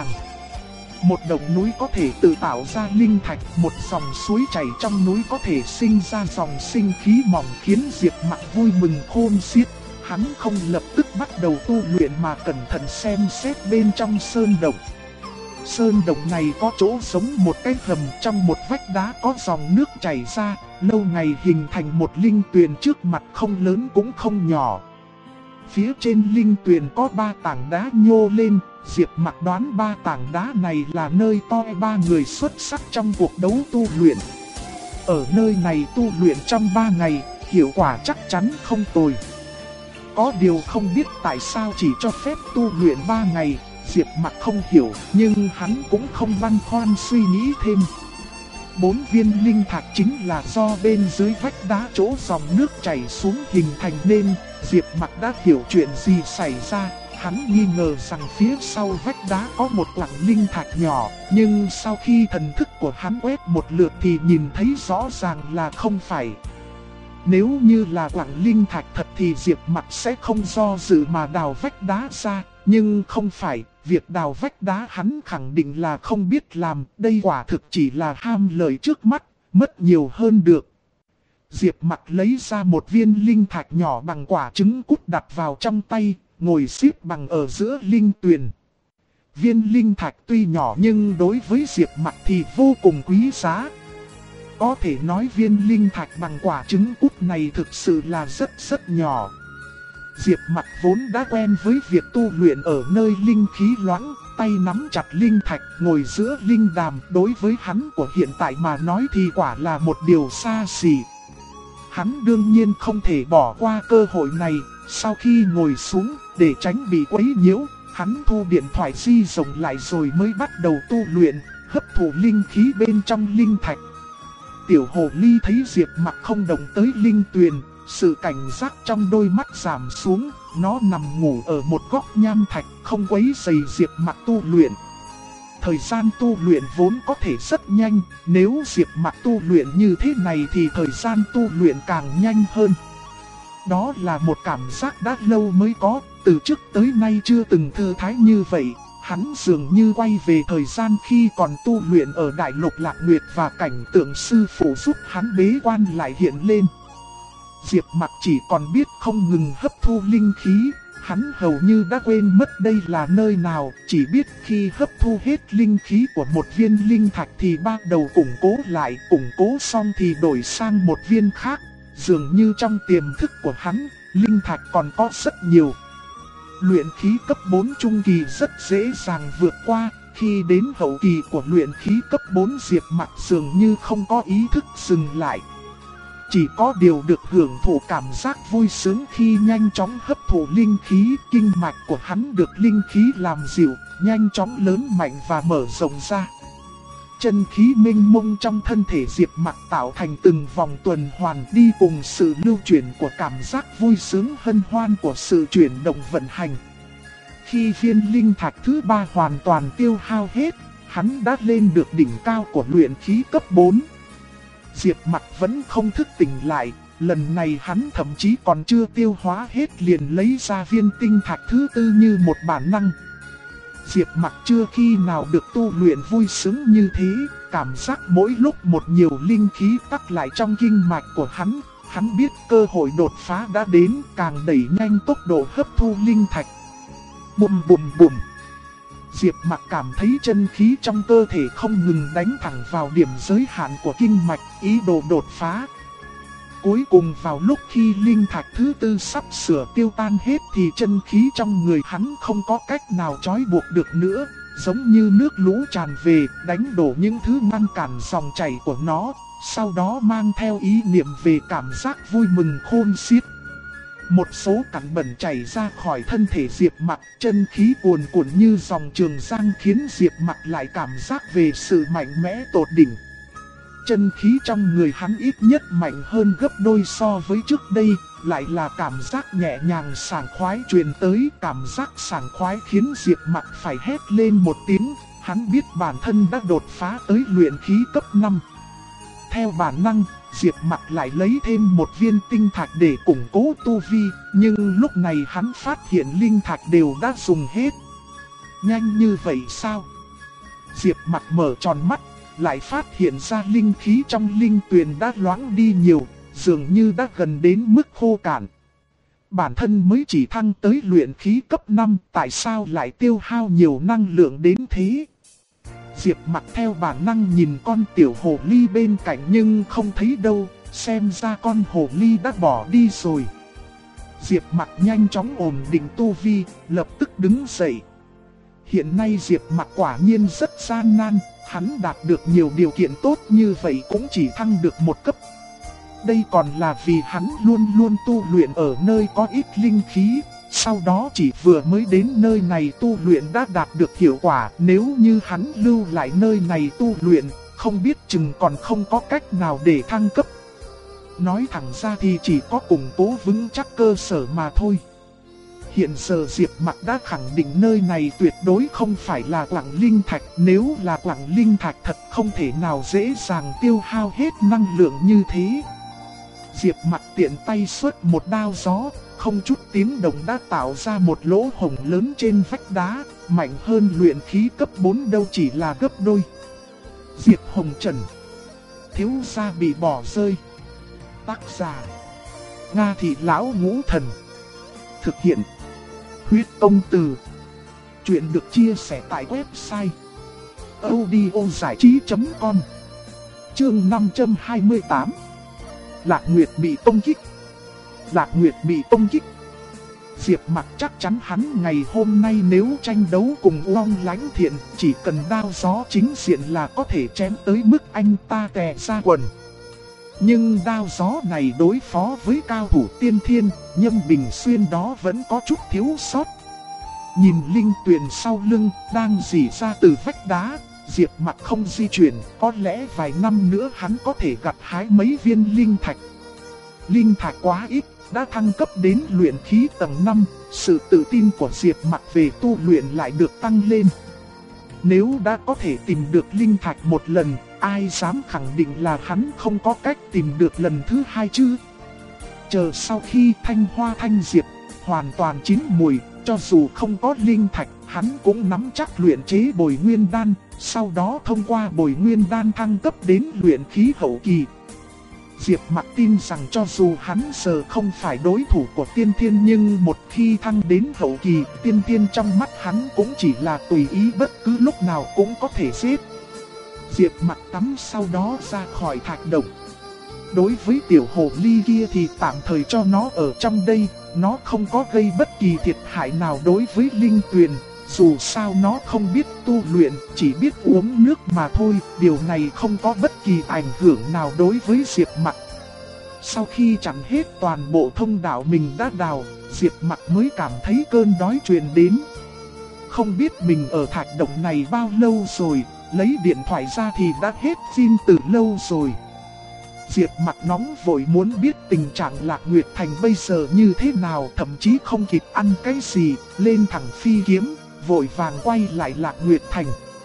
Một động núi có thể tự tạo ra linh thạch, một dòng suối chảy trong núi có thể sinh ra dòng sinh khí mỏng, khiến Diệp Mặc vui mừng khôn xiết. Hắn không lập tức bắt đầu tu luyện mà cẩn thận xem xét bên trong sơn động. Sơn động này có chỗ giống một cái hầm, trong một vách đá có dòng nước chảy ra, lâu ngày hình thành một linh tuyền trước mặt không lớn cũng không nhỏ. Phía trên linh tuyền có 3 tảng đá nhô lên, Diệp Mặc đoán 3 tảng đá này là nơi toi 3 người xuất sắc trong cuộc đấu tu luyện. Ở nơi này tu luyện trong 3 ngày, hiệu quả chắc chắn không tồi. Có điều không biết tại sao chỉ cho phép tu luyện 3 ngày, Diệp Mặc không hiểu, nhưng hắn cũng không băn khoăn suy nghĩ thêm. 4 viên linh thạch chính là do bên dưới vách đá chỗ dòng nước chảy xuống hình thành nên, Diệp Mặc đã hiểu chuyện gì xảy ra. Hắn nghi ngờ rằng phía sau vách đá có một quặng linh thạch nhỏ, nhưng sau khi thần thức của hắn quét một lượt thì nhìn thấy rõ ràng là không phải. Nếu như là quặng linh thạch thật thì Diệp Mặc sẽ không do dự mà đào vách đá ra, nhưng không phải, việc đào vách đá hắn khẳng định là không biết làm, đây quả thực chỉ là ham lợi trước mắt, mất nhiều hơn được. Diệp Mặc lấy ra một viên linh thạch nhỏ bằng quả trứng cút đặt vào trong tay, ngồi xếp bằng ở giữa linh tuyền. Viên linh thạch tuy nhỏ nhưng đối với Diệp Mặc thì vô cùng quý giá. Có thể nói viên linh thạch bằng quả trứng cút này thực sự là rất nhỏ. Diệp Mặc vốn đã quen với việc tu luyện ở nơi linh khí loãng, tay nắm chặt linh thạch, ngồi giữa linh đàm, đối với hắn của hiện tại mà nói thì quả là một điều xa xỉ. Hắn đương nhiên không thể bỏ qua cơ hội này, sau khi ngồi xuống, để tránh bị quấy nhiễu, hắn thu điện thoại di động lại rồi mới bắt đầu tu luyện, hấp thụ linh khí bên trong linh thạch. Tiểu hồ ly thấy Diệp Mặc không động tới linh tuyền, sự cảnh giác trong đôi mắt giảm xuống, nó nằm ngủ ở một góc nham thạch, không quấy rầy Diệp Mặc tu luyện. Thời gian tu luyện vốn có thể rất nhanh, nếu Diệp Mặc tu luyện như thế này thì thời gian tu luyện càng nhanh hơn. đó là một cảm giác đã lâu mới có, từ trước tới nay chưa từng thư thái như vậy. Hắn dường như quay về thời gian khi còn tu luyện ở Đại Lục Lạc Nguyệt và cảnh tượng sư phụ giúp hắn bế quan lại hiện lên. Diệp Mặc chỉ còn biết không ngừng hấp thu linh khí, hắn hầu như đã quên mất đây là nơi nào, chỉ biết khi hấp thu hết linh khí của một viên linh thạch thì bắt đầu củng cố xong thì đổi sang một viên khác. Dường như trong tiềm thức của hắn, linh thạch còn có rất nhiều. Luyện khí cấp 4 trung kỳ rất dễ dàng vượt qua, khi đến hậu kỳ của luyện khí cấp 4 Diệp Mặc dường như không có ý thức dừng lại. Chỉ có điều được hưởng thụ cảm giác vui sướng khi nhanh chóng hấp thụ linh khí, kinh mạch của hắn được linh khí làm dịu, nhanh chóng lớn mạnh và mở rộng ra. Chân khí mênh mông trong thân thể Diệp Mặc tạo thành từng vòng tuần hoàn đi cùng sự lưu chuyển của cảm giác vui sướng hân hoan của sự chuyển động vận hành. Khi viên linh thạch thứ 3 hoàn toàn tiêu hao hết, hắn đã lên được đỉnh cao của luyện khí cấp 4. Diệp Mặc vẫn không thức tỉnh lại, lần này hắn thậm chí còn chưa tiêu hóa hết liền lấy ra viên tinh thạch thứ 4 như một bản năng. Diệp Mặc chưa khi nào được tu luyện vui sướng như thế, cảm giác mỗi lúc một nhiều linh khí tắc lại trong kinh mạch của hắn biết cơ hội đột phá đã đến, càng đẩy nhanh tốc độ hấp thu linh thạch. Bùm bùm bùm. Diệp Mặc cảm thấy chân khí trong cơ thể không ngừng đánh thẳng vào điểm giới hạn của kinh mạch, ý đồ đột phá. Cuối cùng vào lúc khi linh thạch thứ 4 sắp sửa tiêu tan hết thì chân khí trong người hắn không có cách nào trói buộc được nữa, giống như nước lũ tràn về, đánh đổ những thứ ngăn cản dòng chảy của nó, sau đó mang theo ý niệm về cảm giác vui mừng khôn xiết. Một số cặn bẩn chảy ra khỏi thân thể Diệp Mặc, chân khí cuồn cuộn như dòng Trường Giang khiến Diệp Mặc lại cảm giác về sự mạnh mẽ tột đỉnh. Chân khí trong người hắn ít nhất mạnh hơn gấp đôi so với trước đây, lại là cảm giác nhẹ nhàng sảng khoái truyền tới. Cảm giác sảng khoái khiến Diệp Mặc phải hét lên một tiếng, hắn biết bản thân đã đột phá tới luyện khí cấp 5. Theo bản năng, Diệp Mặc lại lấy thêm một viên tinh thạch để củng cố tu vi, nhưng lúc này hắn phát hiện linh thạch đều đã dùng hết. Nhanh như vậy sao? Diệp Mặc mở tròn mắt, lại phát hiện ra linh khí trong linh tuyền đã loãng đi nhiều, dường như đã gần đến mức khô cạn. Bản thân mới chỉ thăng tới luyện khí cấp 5, tại sao lại tiêu hao nhiều năng lượng đến thế? Diệp Mặc theo bản năng nhìn con tiểu hồ ly bên cạnh nhưng không thấy đâu, xem ra con hồ ly đã bỏ đi rồi. Diệp Mặc nhanh chóng ổn định tu vi, lập tức đứng dậy. Hiện nay Diệp Mặc quả nhiên rất gian nan, hắn đạt được nhiều điều kiện tốt như vậy cũng chỉ thăng được một cấp. Đây còn là vì hắn luôn luôn tu luyện ở nơi có ít linh khí, sau đó chỉ vừa mới đến nơi này tu luyện đã đạt được hiệu quả. Nếu như hắn lưu lại nơi này tu luyện, không biết chừng còn không có cách nào để thăng cấp. Nói thẳng ra thì chỉ có củng cố vững chắc cơ sở mà thôi. Hiện giờ Diệp Mặc đã khẳng định nơi này tuyệt đối không phải là quặng linh thạch. Nếu là quặng linh thạch thật không thể nào dễ dàng tiêu hao hết năng lượng như thế. Diệp Mặc tiện tay xuất một đao gió, không chút tiếng động đã tạo ra một lỗ hổng lớn trên vách đá, mạnh hơn luyện khí cấp 4 đâu chỉ là gấp đôi. Diệp Hồng Trần, thiếu gia bị bỏ rơi. Tác giả: Nga Thị Lão Ngũ Thần. Thực hiện: Huyết Công Từ. Chuyện được chia sẻ tại website audiozảichí.com. Chương 528. Lạc Nguyệt bị công kích. Lạc Nguyệt bị công kích. Diệp Mặc chắc chắn hắn ngày hôm nay nếu tranh đấu cùng Uông Lãnh Thiện, chỉ cần đao gió chính diện là có thể chém tới mức anh ta tè ra quần. Nhưng đao gió này đối phó với cao thủ tiên thiên, Nhâm Bình Xuyên đó vẫn có chút thiếu sót. Nhìn linh tuyền sau lưng đang rỉ ra từ vách đá, Diệp Mặc không di chuyển, có lẽ vài năm nữa hắn có thể gặt hái mấy viên linh thạch. Linh thạch quá ít, đã thăng cấp đến luyện khí tầng 5, sự tự tin của Diệp Mặc về tu luyện lại được tăng lên. Nếu đã có thể tìm được linh thạch một lần, ai dám khẳng định là hắn không có cách tìm được lần thứ hai chứ? Chờ sau khi thanh hoa thanh diệp hoàn toàn chín mùi, cho dù không có linh thạch, hắn cũng nắm chắc luyện chế bồi nguyên đan, sau đó thông qua bồi nguyên đan thăng cấp đến luyện khí hậu kỳ. Diệp Mặc tin rằng cho dù hắn giờ không phải đối thủ của tiên thiên, nhưng một khi thăng đến hậu kỳ, tiên thiên trong mắt hắn cũng chỉ là tùy ý, bất cứ lúc nào cũng có thể giết. Diệp Mặc tắm sau đó ra khỏi thạch động. Đối với tiểu hồ ly kia thì tạm thời cho nó ở trong đây, nó không có gây bất kỳ thiệt hại nào đối với linh tuyền. Dù sao nó không biết tu luyện, chỉ biết uống nước mà thôi, điều này không có bất kỳ ảnh hưởng nào đối với Diệp Mặc. Sau khi chặn hết toàn bộ thông đạo mình đã đào, Diệp Mặc mới cảm thấy cơn đói truyền đến. Không biết mình ở thạch động này bao lâu rồi, lấy điện thoại ra thì đã hết pin từ lâu rồi. Diệp Mặc nóng vội muốn biết tình trạng Lạc Nguyệt Thành bây giờ như thế nào, thậm chí không kịp ăn cái gì, lên thẳng phi kiếm, vội vàng quay lại Lạc Nguyệt Thành.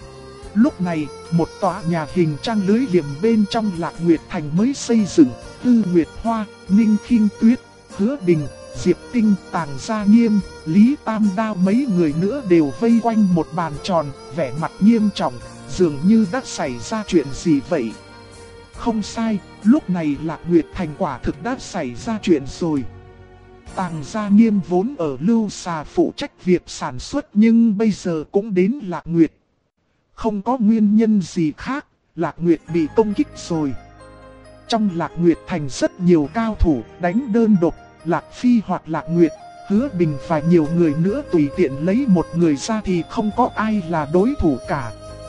Lúc này, một tòa nhà hình trang lưới liềm bên trong Lạc Nguyệt Thành mới xây dựng, Tư Nguyệt Hoa, Ninh Khinh Tuyết, Hứa Bình, Diệp Tinh, Tàng Gia Nghiêm, Lý Tam Đao mấy người nữa đều vây quanh một bàn tròn, vẻ mặt nghiêm trọng, dường như đã xảy ra chuyện gì vậy. Không sai, lúc này Lạc Nguyệt Thành quả thực đã xảy ra chuyện rồi. Tàng Gia Nghiêm vốn ở Lưu Xà phụ trách việc sản xuất nhưng bây giờ cũng đến Lạc Nguyệt. Không có nguyên nhân gì khác, Lạc Nguyệt bị công kích rồi. Trong Lạc Nguyệt Thành rất nhiều cao thủ đánh đơn độc, Lạc Phi hoặc Lạc Nguyệt, Hứa Bình và nhiều người nữa tùy tiện lấy một người ra thì không có ai là đối thủ cả.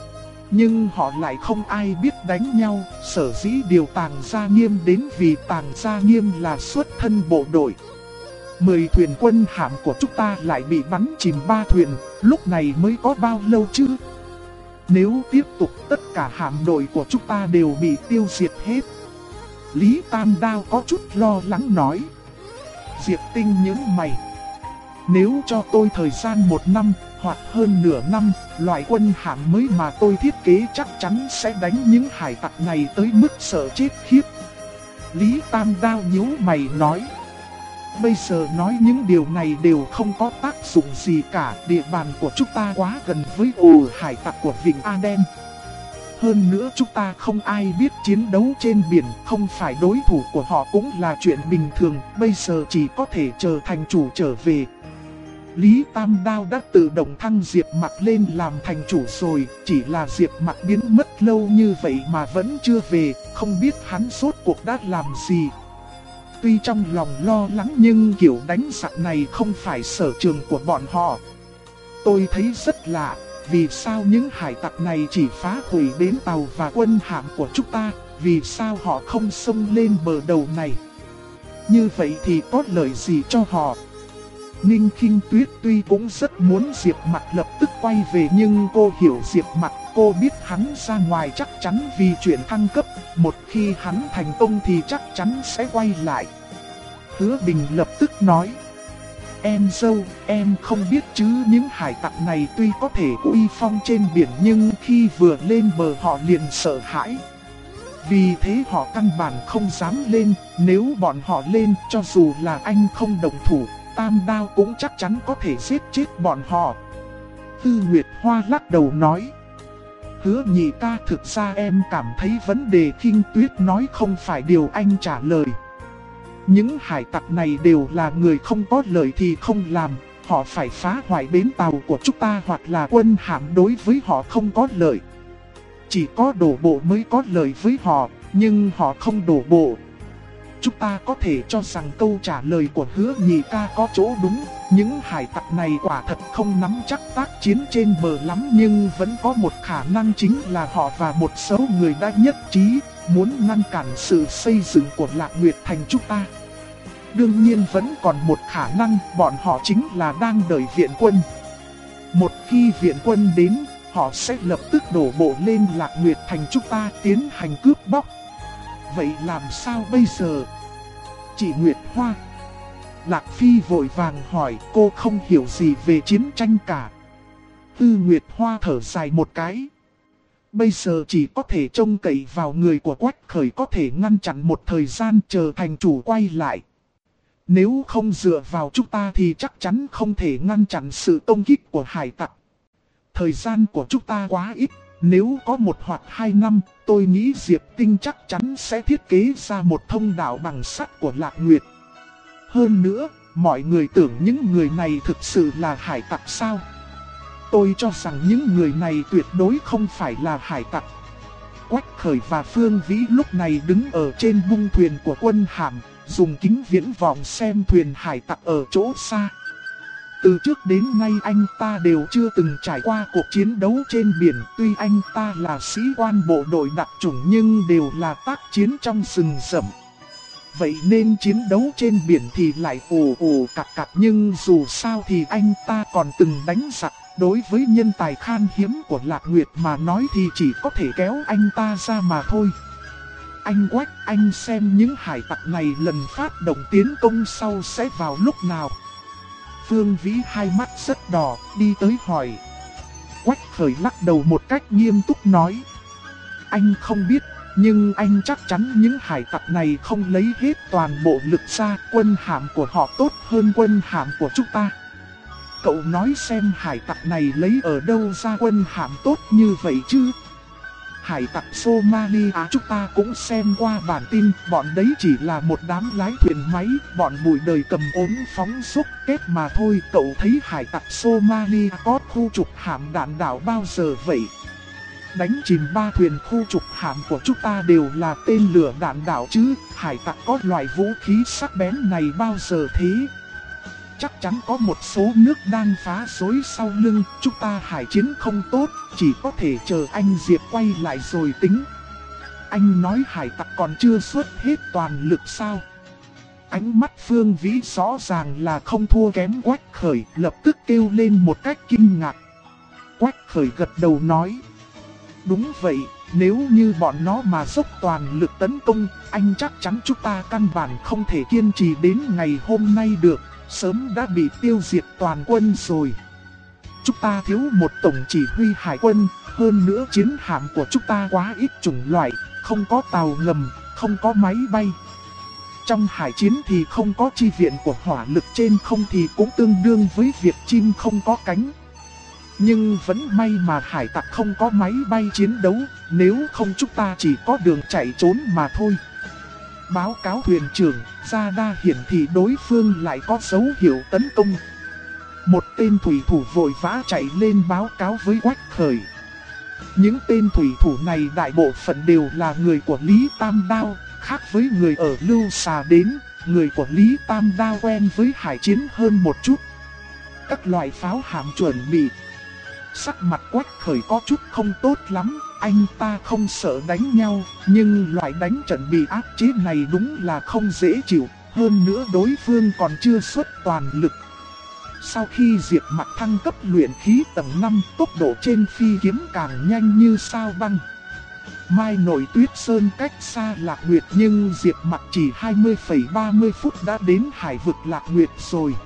Nhưng họ lại không ai biết đánh nhau, sở dĩ điều Tàng Gia Nghiêm đến vì Tàng Gia Nghiêm là xuất thân bộ đội. 10 thuyền quân hạm của chúng ta lại bị bắn chìm 3 thuyền, lúc này mới có bao lâu chứ? Nếu tiếp tục tất cả hạm đội của chúng ta đều bị tiêu diệt hết. Lý Tam Đao có chút lo lắng nói. Diệp Tinh nhướng mày. Nếu cho tôi thời gian 1 năm hoặc hơn nửa năm, loại quân hạm mới mà tôi thiết kế chắc chắn sẽ đánh những hải tặc này tới mức sợ chết khiếp. Lý Tam Đao nhíu mày nói. Bây giờ nói những điều này đều không có tác dụng gì cả, địa bàn của chúng ta quá gần với ổ hải tặc của Vịnh Aden. Hơn nữa chúng ta không ai biết chiến đấu trên biển, không phải đối thủ của họ cũng là chuyện bình thường, bây giờ chỉ có thể chờ thành chủ trở về. Lý Tam Đao đã tự động thăng Diệp Mặc lên làm thành chủ rồi, chỉ là Diệp Mặc biến mất lâu như vậy mà vẫn chưa về, không biết hắn rốt cuộc đã làm gì. Tuy trong lòng lo lắng nhưng kiểu đánh giặc này không phải sở trường của bọn họ. Tôi thấy rất lạ, vì sao những hải tặc này chỉ phá hủy bến tàu và quân hạm của chúng ta, vì sao họ không xông lên bờ đầu này? Như vậy thì có lợi gì cho họ? Ninh Khinh Tuyết tuy cũng rất muốn Diệp Mặc lập tức quay về nhưng cô hiểu Diệp Mặc, cô biết hắn ra ngoài chắc chắn vì chuyện thăng cấp, một khi hắn thành công thì chắc chắn sẽ quay lại. Hứa Bình lập tức nói. Em dâu, em không biết chứ những hải tặc này tuy có thể uy phong trên biển nhưng khi vừa lên bờ họ liền sợ hãi. Vì thế họ căn bản không dám lên, nếu bọn họ lên cho dù là anh không đồng thủ, Tam Đao cũng chắc chắn có thể giết chết bọn họ. Tư Nguyệt Hoa lắc đầu nói. Hứa nhị ca, thực ra em cảm thấy vấn đề Khinh Tuyết nói không phải điều anh trả lời. Những hải tặc này đều là người không có lợi thì không làm, họ phải phá hoại bến tàu của chúng ta hoặc là quân hạm đối với họ không có lợi. Chỉ có đổ bộ mới có lợi với họ, nhưng họ không đổ bộ. Chúng ta có thể cho rằng câu trả lời của Hứa nhị ca có chỗ đúng, những hải tặc này quả thật không nắm chắc tác chiến trên bờ lắm nhưng vẫn có một khả năng chính là họ và một số người đã nhất trí, muốn ngăn cản sự xây dựng của Lạc Nguyệt Thành chúng ta. Đương nhiên vẫn còn một khả năng, bọn họ chính là đang đợi viện quân. Một khi viện quân đến, họ sẽ lập tức đổ bộ lên Lạc Nguyệt Thành chúng ta tiến hành cướp bóc. Vậy làm sao bây giờ? Chị Nguyệt Hoa. Lạc Phi vội vàng hỏi, cô không hiểu gì về chiến tranh cả. Tư Nguyệt Hoa thở dài một cái. Bây giờ chỉ có thể trông cậy vào người của Quách Khởi có thể ngăn chặn một thời gian chờ thành chủ quay lại. Nếu không dựa vào chúng ta thì chắc chắn không thể ngăn chặn sự công kích của hải tặc. Thời gian của chúng ta quá ít, nếu có 1 hoặc 2 năm, tôi nghĩ Diệp Tinh chắc chắn sẽ thiết kế ra một thông đạo bằng sắt của Lạc Nguyệt. Hơn nữa, mọi người tưởng những người này thực sự là hải tặc sao? Tôi cho rằng những người này tuyệt đối không phải là hải tặc. Quách Khởi và Phương Vĩ lúc này đứng ở trên bung thuyền của quân Hàm, dùng kính viễn vọng xem thuyền hải tặc ở chỗ xa. Từ trước đến nay anh ta đều chưa từng trải qua cuộc chiến đấu trên biển. Tuy anh ta là sĩ quan bộ đội đặc chủng nhưng đều là tác chiến trong rừng rậm. Vậy nên chiến đấu trên biển thì lại ồ ồ cặc cặc. Nhưng dù sao thì anh ta còn từng đánh giặc. Đối với nhân tài khan hiếm của Lạc Nguyệt mà nói thì chỉ có thể kéo anh ta ra mà thôi. Anh Quách, anh xem những hải tặc này lần phát động tiến công sau sẽ vào lúc nào? Phương Vĩ hai mắt rất đỏ, đi tới hỏi. Quách Khởi lắc đầu một cách nghiêm túc nói. Anh không biết, nhưng anh chắc chắn những hải tặc này không lấy hết toàn bộ lực ra. Quân hạm của họ tốt hơn quân hạm của chúng ta. Cậu nói xem hải tặc này lấy ở đâu ra quân hạm tốt như vậy chứ? Hải tặc Somalia chúng ta cũng xem qua bản tin, bọn đấy chỉ là một đám lái thuyền máy, bọn bụi đời cầm ốm phóng xúc kết mà thôi. Cậu thấy hải tặc Somalia có khu trục hạm đạn đảo bao giờ vậy? Đánh chìm 3 thuyền khu trục hạm của chúng ta đều là tên lửa đạn đảo chứ, hải tặc có loại vũ khí sắc bén này bao giờ thế? Chắc chắn có một số nước đang phá rối sau lưng, chúng ta hải chiến không tốt, chỉ có thể chờ anh Diệp quay lại rồi tính. Anh nói hải tặc còn chưa xuất hết toàn lực sao? Ánh mắt Phương Vĩ rõ ràng là không thua kém Quách Khởi, lập tức kêu lên một cách kinh ngạc. Quách Khởi gật đầu nói. Đúng vậy, nếu như bọn nó mà dốc toàn lực tấn công, anh chắc chắn chúng ta căn bản không thể kiên trì đến ngày hôm nay được. Sớm đã bị tiêu diệt toàn quân rồi. Chúng ta thiếu một tổng chỉ huy hải quân, hơn nữa chiến hạm của chúng ta quá ít chủng loại, không có tàu ngầm, không có máy bay. Trong hải chiến thì không có chi viện của hỏa lực trên không thì cũng tương đương với việc chim không có cánh. Nhưng vẫn may mà hải tặc không có máy bay chiến đấu, nếu không chúng ta chỉ có đường chạy trốn mà thôi. Báo cáo thuyền trưởng, radar hiển thị đối phương lại có dấu hiệu tấn công. Một tên thủy thủ vội vã chạy lên báo cáo với Quách Khởi. Những tên thủy thủ này đại bộ phận đều là người của Lý Tam Đao, khác với người ở Lưu Xà đến, người của Lý Tam Đao quen với hải chiến hơn một chút. Các loại pháo hạm chuẩn bị. Sắc mặt Quách Khởi có chút không tốt lắm, anh ta không sợ đánh nhau, nhưng loại đánh trận bị áp chế này đúng là không dễ chịu, hơn nữa đối phương còn chưa xuất toàn lực. Sau khi Diệp Mặc thăng cấp luyện khí tầng 5, tốc độ trên phi kiếm càng nhanh như sao băng. Mai Nội Tuyết Sơn cách xa Lạc Nguyệt nhưng Diệp Mặc chỉ 20,30 phút đã đến hải vực Lạc Nguyệt rồi.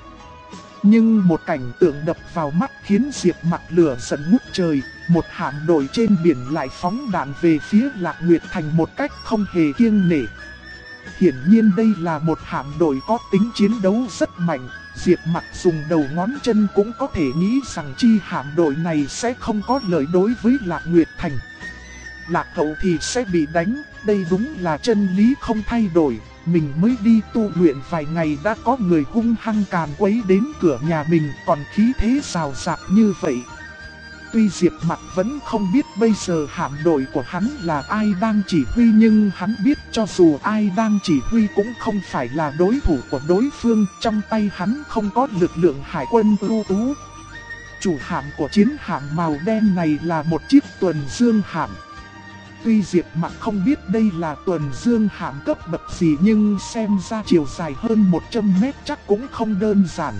Nhưng một cảnh tượng đập vào mắt khiến Diệp Mặc lửa giận ngút trời, một hạm đội trên biển lại phóng đạn về phía Lạc Nguyệt Thành một cách không hề kiêng nể. Hiển nhiên đây là một hạm đội có tính chiến đấu rất mạnh, Diệp Mặc dùng đầu ngón chân cũng có thể nghĩ rằng chi hạm đội này sẽ không có lợi đối với Lạc Nguyệt Thành. Lạc Hậu thì sẽ bị đánh, đây đúng là chân lý không thay đổi. Mình mới đi tu luyện vài ngày đã có người hung hăng càn quấy đến cửa nhà mình còn khí thế rào rạc như vậy. Tuy Diệp Mặc vẫn không biết bây giờ hạm đội của hắn là ai đang chỉ huy nhưng hắn biết cho dù ai đang chỉ huy cũng không phải là đối thủ của đối phương, trong tay hắn không có lực lượng hải quân ưu tú. Chủ hạm của chiến hạm màu đen này là một chiếc tuần dương hạm. Tuy Diệp Mặc không biết đây là tuần dương hạm cấp bậc gì nhưng xem ra chiều dài hơn 100 mét chắc cũng không đơn giản.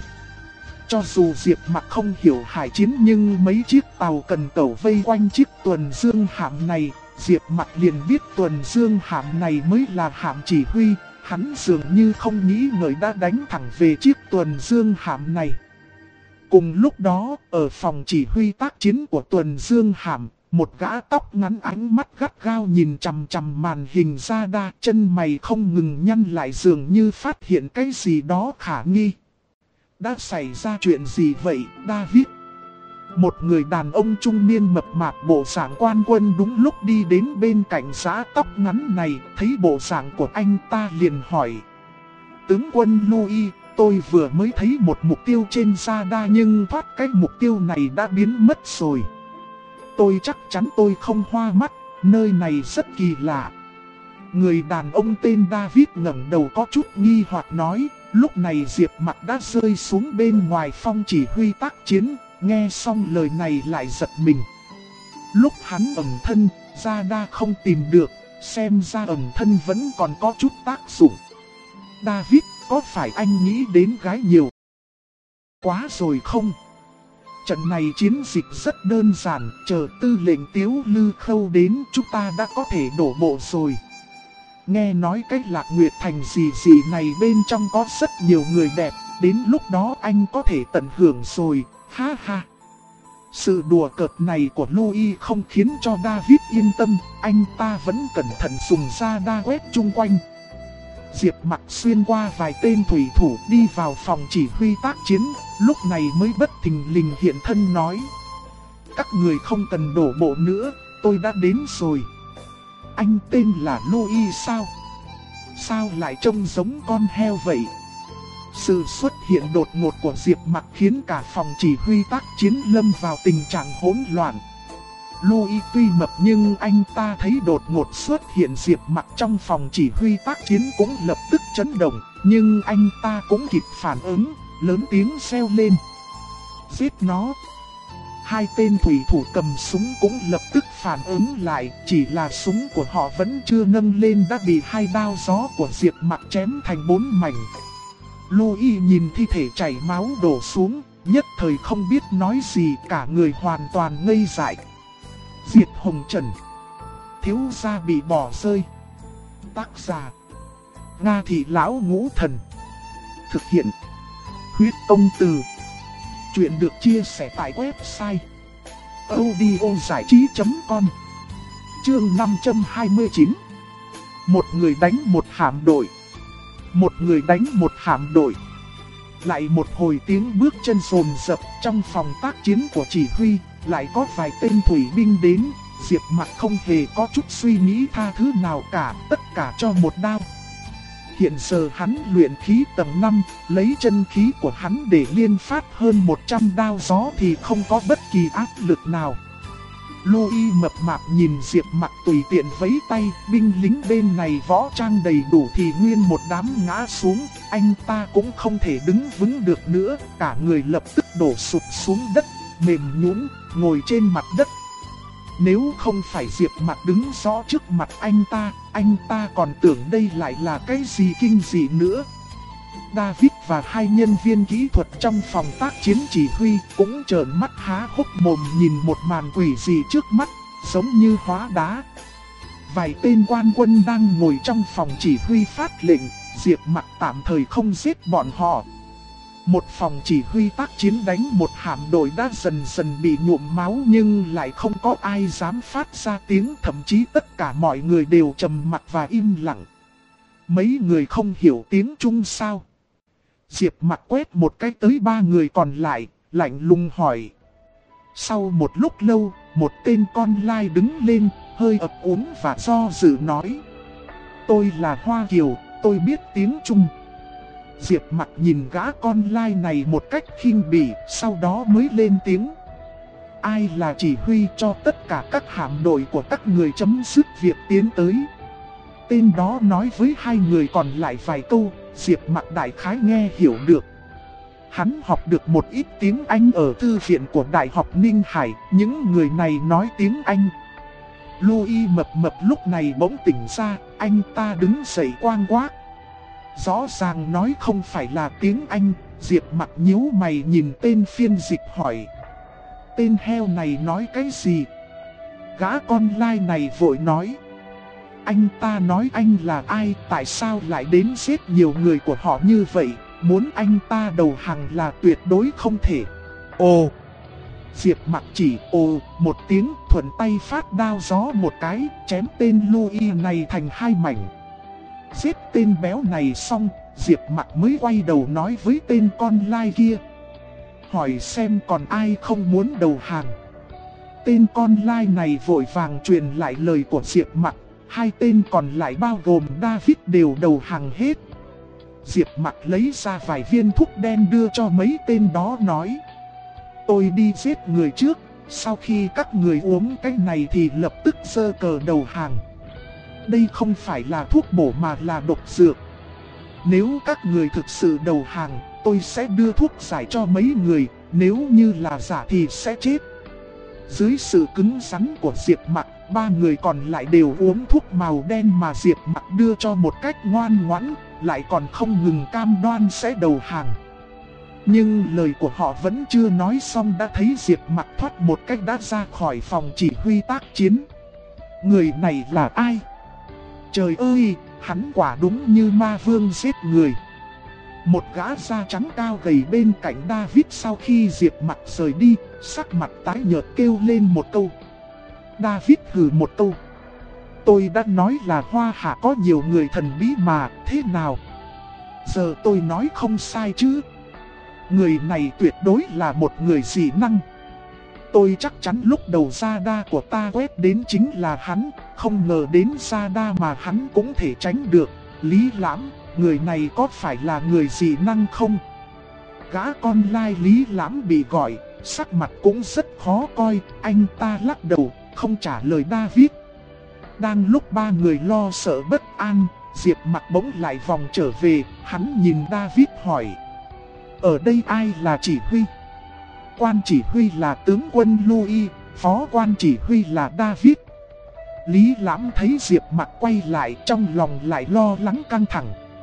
Cho dù Diệp Mặc không hiểu hải chiến nhưng mấy chiếc tàu cần tẩu vây quanh chiếc tuần dương hạm này, Diệp Mặc liền biết tuần dương hạm này mới là hạm chỉ huy, hắn dường như không nghĩ ngợi đã đánh thẳng về chiếc tuần dương hạm này. Cùng lúc đó, ở phòng chỉ huy tác chiến của tuần dương hạm, Một gã tóc ngắn ánh mắt gắt gao nhìn chằm chằm màn hình Zada, chân mày không ngừng nhăn lại dường như phát hiện cái gì đó khả nghi. Đã xảy ra chuyện gì vậy, David? Một người đàn ông trung niên mập mạp bộ dạng quan quân đúng lúc đi đến bên cạnh gã tóc ngắn này, thấy bộ dạng của anh ta liền hỏi. Tướng quân Louis, tôi vừa mới thấy một mục tiêu trên Zada nhưng thoát cái mục tiêu này đã biến mất rồi. Tôi chắc chắn tôi không hoa mắt, nơi này rất kỳ lạ. Người đàn ông tên David ngẩng đầu có chút nghi hoặc nói. Lúc này Diệp Mặc đã rơi xuống bên ngoài phong chỉ huy tác chiến, nghe xong lời này lại giật mình. Lúc hắn ẩn thân, Zada không tìm được, xem ra ẩn thân vẫn còn có chút tác dụng. David, có phải anh nghĩ đến gái nhiều quá rồi không? Trận này chiến dịch rất đơn giản, chờ tư lệnh Tiếu Lư Khâu đến chúng ta đã có thể đổ bộ rồi. Nghe nói cái Lạc Nguyệt Thành gì này bên trong có rất nhiều người đẹp, đến lúc đó anh có thể tận hưởng rồi, ha ha. Sự đùa cợt này của Louis không khiến cho David yên tâm, anh ta vẫn cẩn thận dùng radar quét chung quanh. Diệp Mặc xuyên qua vài tên thủy thủ đi vào phòng chỉ huy tác chiến, lúc này mới bất thình lình hiện thân nói. Các người không cần đổ bộ nữa, tôi đã đến rồi. Anh tên là Louis sao? Sao lại trông giống con heo vậy? Sự xuất hiện đột ngột của Diệp Mặc khiến cả phòng chỉ huy tác chiến lâm vào tình trạng hỗn loạn. Louis tuy mập nhưng anh ta thấy đột ngột xuất hiện Diệp Mặc trong phòng chỉ huy tác chiến cũng lập tức chấn động, nhưng anh ta cũng kịp phản ứng, lớn tiếng reo lên. Giết nó! Hai tên thủy thủ cầm súng cũng lập tức phản ứng lại, chỉ là súng của họ vẫn chưa nâng lên đã bị hai đao gió của Diệp Mặc chém thành 4 mảnh. Louis nhìn thi thể chảy máu đổ xuống, nhất thời không biết nói gì, cả người hoàn toàn ngây dại. Diệt Hồng Trần, thiếu gia bị bỏ rơi. Tác giả: Nga Thị Lão Ngũ Thần. Thực hiện: Huyết Công Từ. Chuyện được chia sẻ tại website audiozảichí.com. Chương 529. Một người đánh một hạm đội. Một người đánh một hạm đội. Lại một hồi tiếng bước chân rồn rập trong phòng tác chiến của chỉ huy, lại có vài tên thủy binh đến. Diệp Mặc không hề có chút suy nghĩ tha thứ nào cả, tất cả cho một đao. Hiện giờ hắn luyện khí tầng 5, lấy chân khí của hắn để liên phát hơn 100 đao gió thì không có bất kỳ áp lực nào. Louis mập mạp nhìn Diệp Mặc tùy tiện vẫy tay, binh lính bên này võ trang đầy đủ thì nguyên một đám ngã xuống, anh ta cũng không thể đứng vững được nữa, cả người lập tức đổ sụp xuống đất, mềm nhũn, ngồi trên mặt đất. Nếu không phải Diệp Mặc đứng rõ trước mặt anh ta còn tưởng đây lại là cái gì kinh dị nữa. David và hai nhân viên kỹ thuật trong phòng tác chiến chỉ huy cũng trợn mắt há hốc mồm nhìn một màn quỷ dị trước mắt, giống như hóa đá. Vài tên quan quân đang ngồi trong phòng chỉ huy phát lệnh, Diệp Mặc tạm thời không giết bọn họ. Một phòng chỉ huy tác chiến đánh một hạm đội đã dần dần bị nhuộm máu nhưng lại không có ai dám phát ra tiếng, thậm chí tất cả mọi người đều trầm mặc và im lặng. Mấy người không hiểu tiếng Trung sao? Diệp Mặc quét một cái tới 3 người còn lại, lạnh lùng hỏi. Sau một lúc lâu, một tên con lai đứng lên, hơi ấp úng và do dự nói. Tôi là Hoa Kiều, tôi biết tiếng Trung. Diệp Mặc nhìn gã con lai này một cách khinh bỉ, sau đó mới lên tiếng. Ai là chỉ huy cho tất cả các hạm đội của các người chấm dứt việc tiến tới? Tên đó nói với hai người còn lại vài câu, Diệp Mặc đại khái nghe hiểu được. Hắn học được một ít tiếng Anh ở thư viện của Đại học Ninh Hải, những người này nói tiếng Anh. Louis mập mập lúc này bỗng tỉnh ra, anh ta đứng dậy quang quác. Rõ ràng nói không phải là tiếng Anh, Diệp Mặc nhíu mày nhìn tên phiên dịch hỏi. Tên heo này nói cái gì? Gã con lai này vội nói. Anh ta nói anh là ai, tại sao lại đến giết nhiều người của họ như vậy, muốn anh ta đầu hàng là tuyệt đối không thể. Ồ! Diệp Mặc chỉ ồ một tiếng, thuận tay phát đao gió một cái, chém tên Louis này thành hai mảnh. Giết tên béo này xong, Diệp Mặc mới quay đầu nói với tên con lai kia. Hỏi xem còn ai không muốn đầu hàng. Tên con lai này vội vàng truyền lại lời của Diệp Mặc. Hai tên còn lại bao gồm David đều đầu hàng hết. Diệp Mặc lấy ra vài viên thuốc đen đưa cho mấy tên đó nói. Tôi đi giết người trước, sau khi các người uống cái này thì lập tức giơ cờ đầu hàng. Đây không phải là thuốc bổ mà là độc dược. Nếu các người thực sự đầu hàng, tôi sẽ đưa thuốc giải cho mấy người, nếu như là giả thì sẽ chết. Dưới sự cứng rắn của Diệp Mặc, ba người còn lại đều uống thuốc màu đen mà Diệp Mặc đưa cho một cách ngoan ngoãn, lại còn không ngừng cam đoan sẽ đầu hàng. Nhưng lời của họ vẫn chưa nói xong đã thấy Diệp Mặc thoát một cách đã ra khỏi phòng chỉ huy tác chiến. Người này là ai? Trời ơi, hắn quả đúng như ma vương giết người. Một gã da trắng cao gầy bên cạnh David sau khi Diệp Mặc rời đi, sắc mặt tái nhợt kêu lên một câu. David hừ một câu. Tôi đã nói là Hoa Hạ có nhiều người thần bí mà, thế nào? Giờ tôi nói không sai chứ? Người này tuyệt đối là một người dị năng. Tôi chắc chắn lúc đầu radar của ta quét đến chính là hắn, không ngờ đến radar mà hắn cũng thể tránh được. Lý Lãm, người này có phải là người dị năng không? Gã con lai Lý Lãm bị gọi, sắc mặt cũng rất khó coi, anh ta lắc đầu, không trả lời David. Đang lúc ba người lo sợ bất an, Diệp Mặc bỗng lại vòng trở về, hắn nhìn David hỏi. Ở đây ai là chỉ huy? Quan chỉ huy là tướng quân Louis, phó quan chỉ huy là David. Lý Lãm thấy Diệp Mặc quay lại, trong lòng lại lo lắng căng thẳng.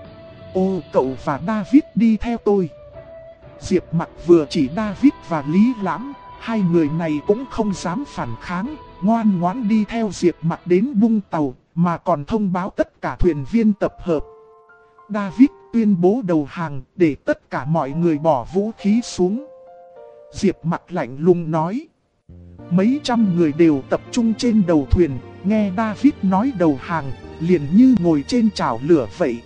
Ô, cậu và David đi theo tôi. Diệp Mặc vừa chỉ David và Lý Lãm, hai người này cũng không dám phản kháng, ngoan ngoãn đi theo Diệp Mặc đến bung tàu, mà còn thông báo tất cả thuyền viên tập hợp. David tuyên bố đầu hàng để tất cả mọi người bỏ vũ khí xuống. Diệp Mặc lạnh lùng nói. Mấy trăm người đều tập trung trên đầu thuyền, nghe David nói đầu hàng, liền như ngồi trên chảo lửa vậy.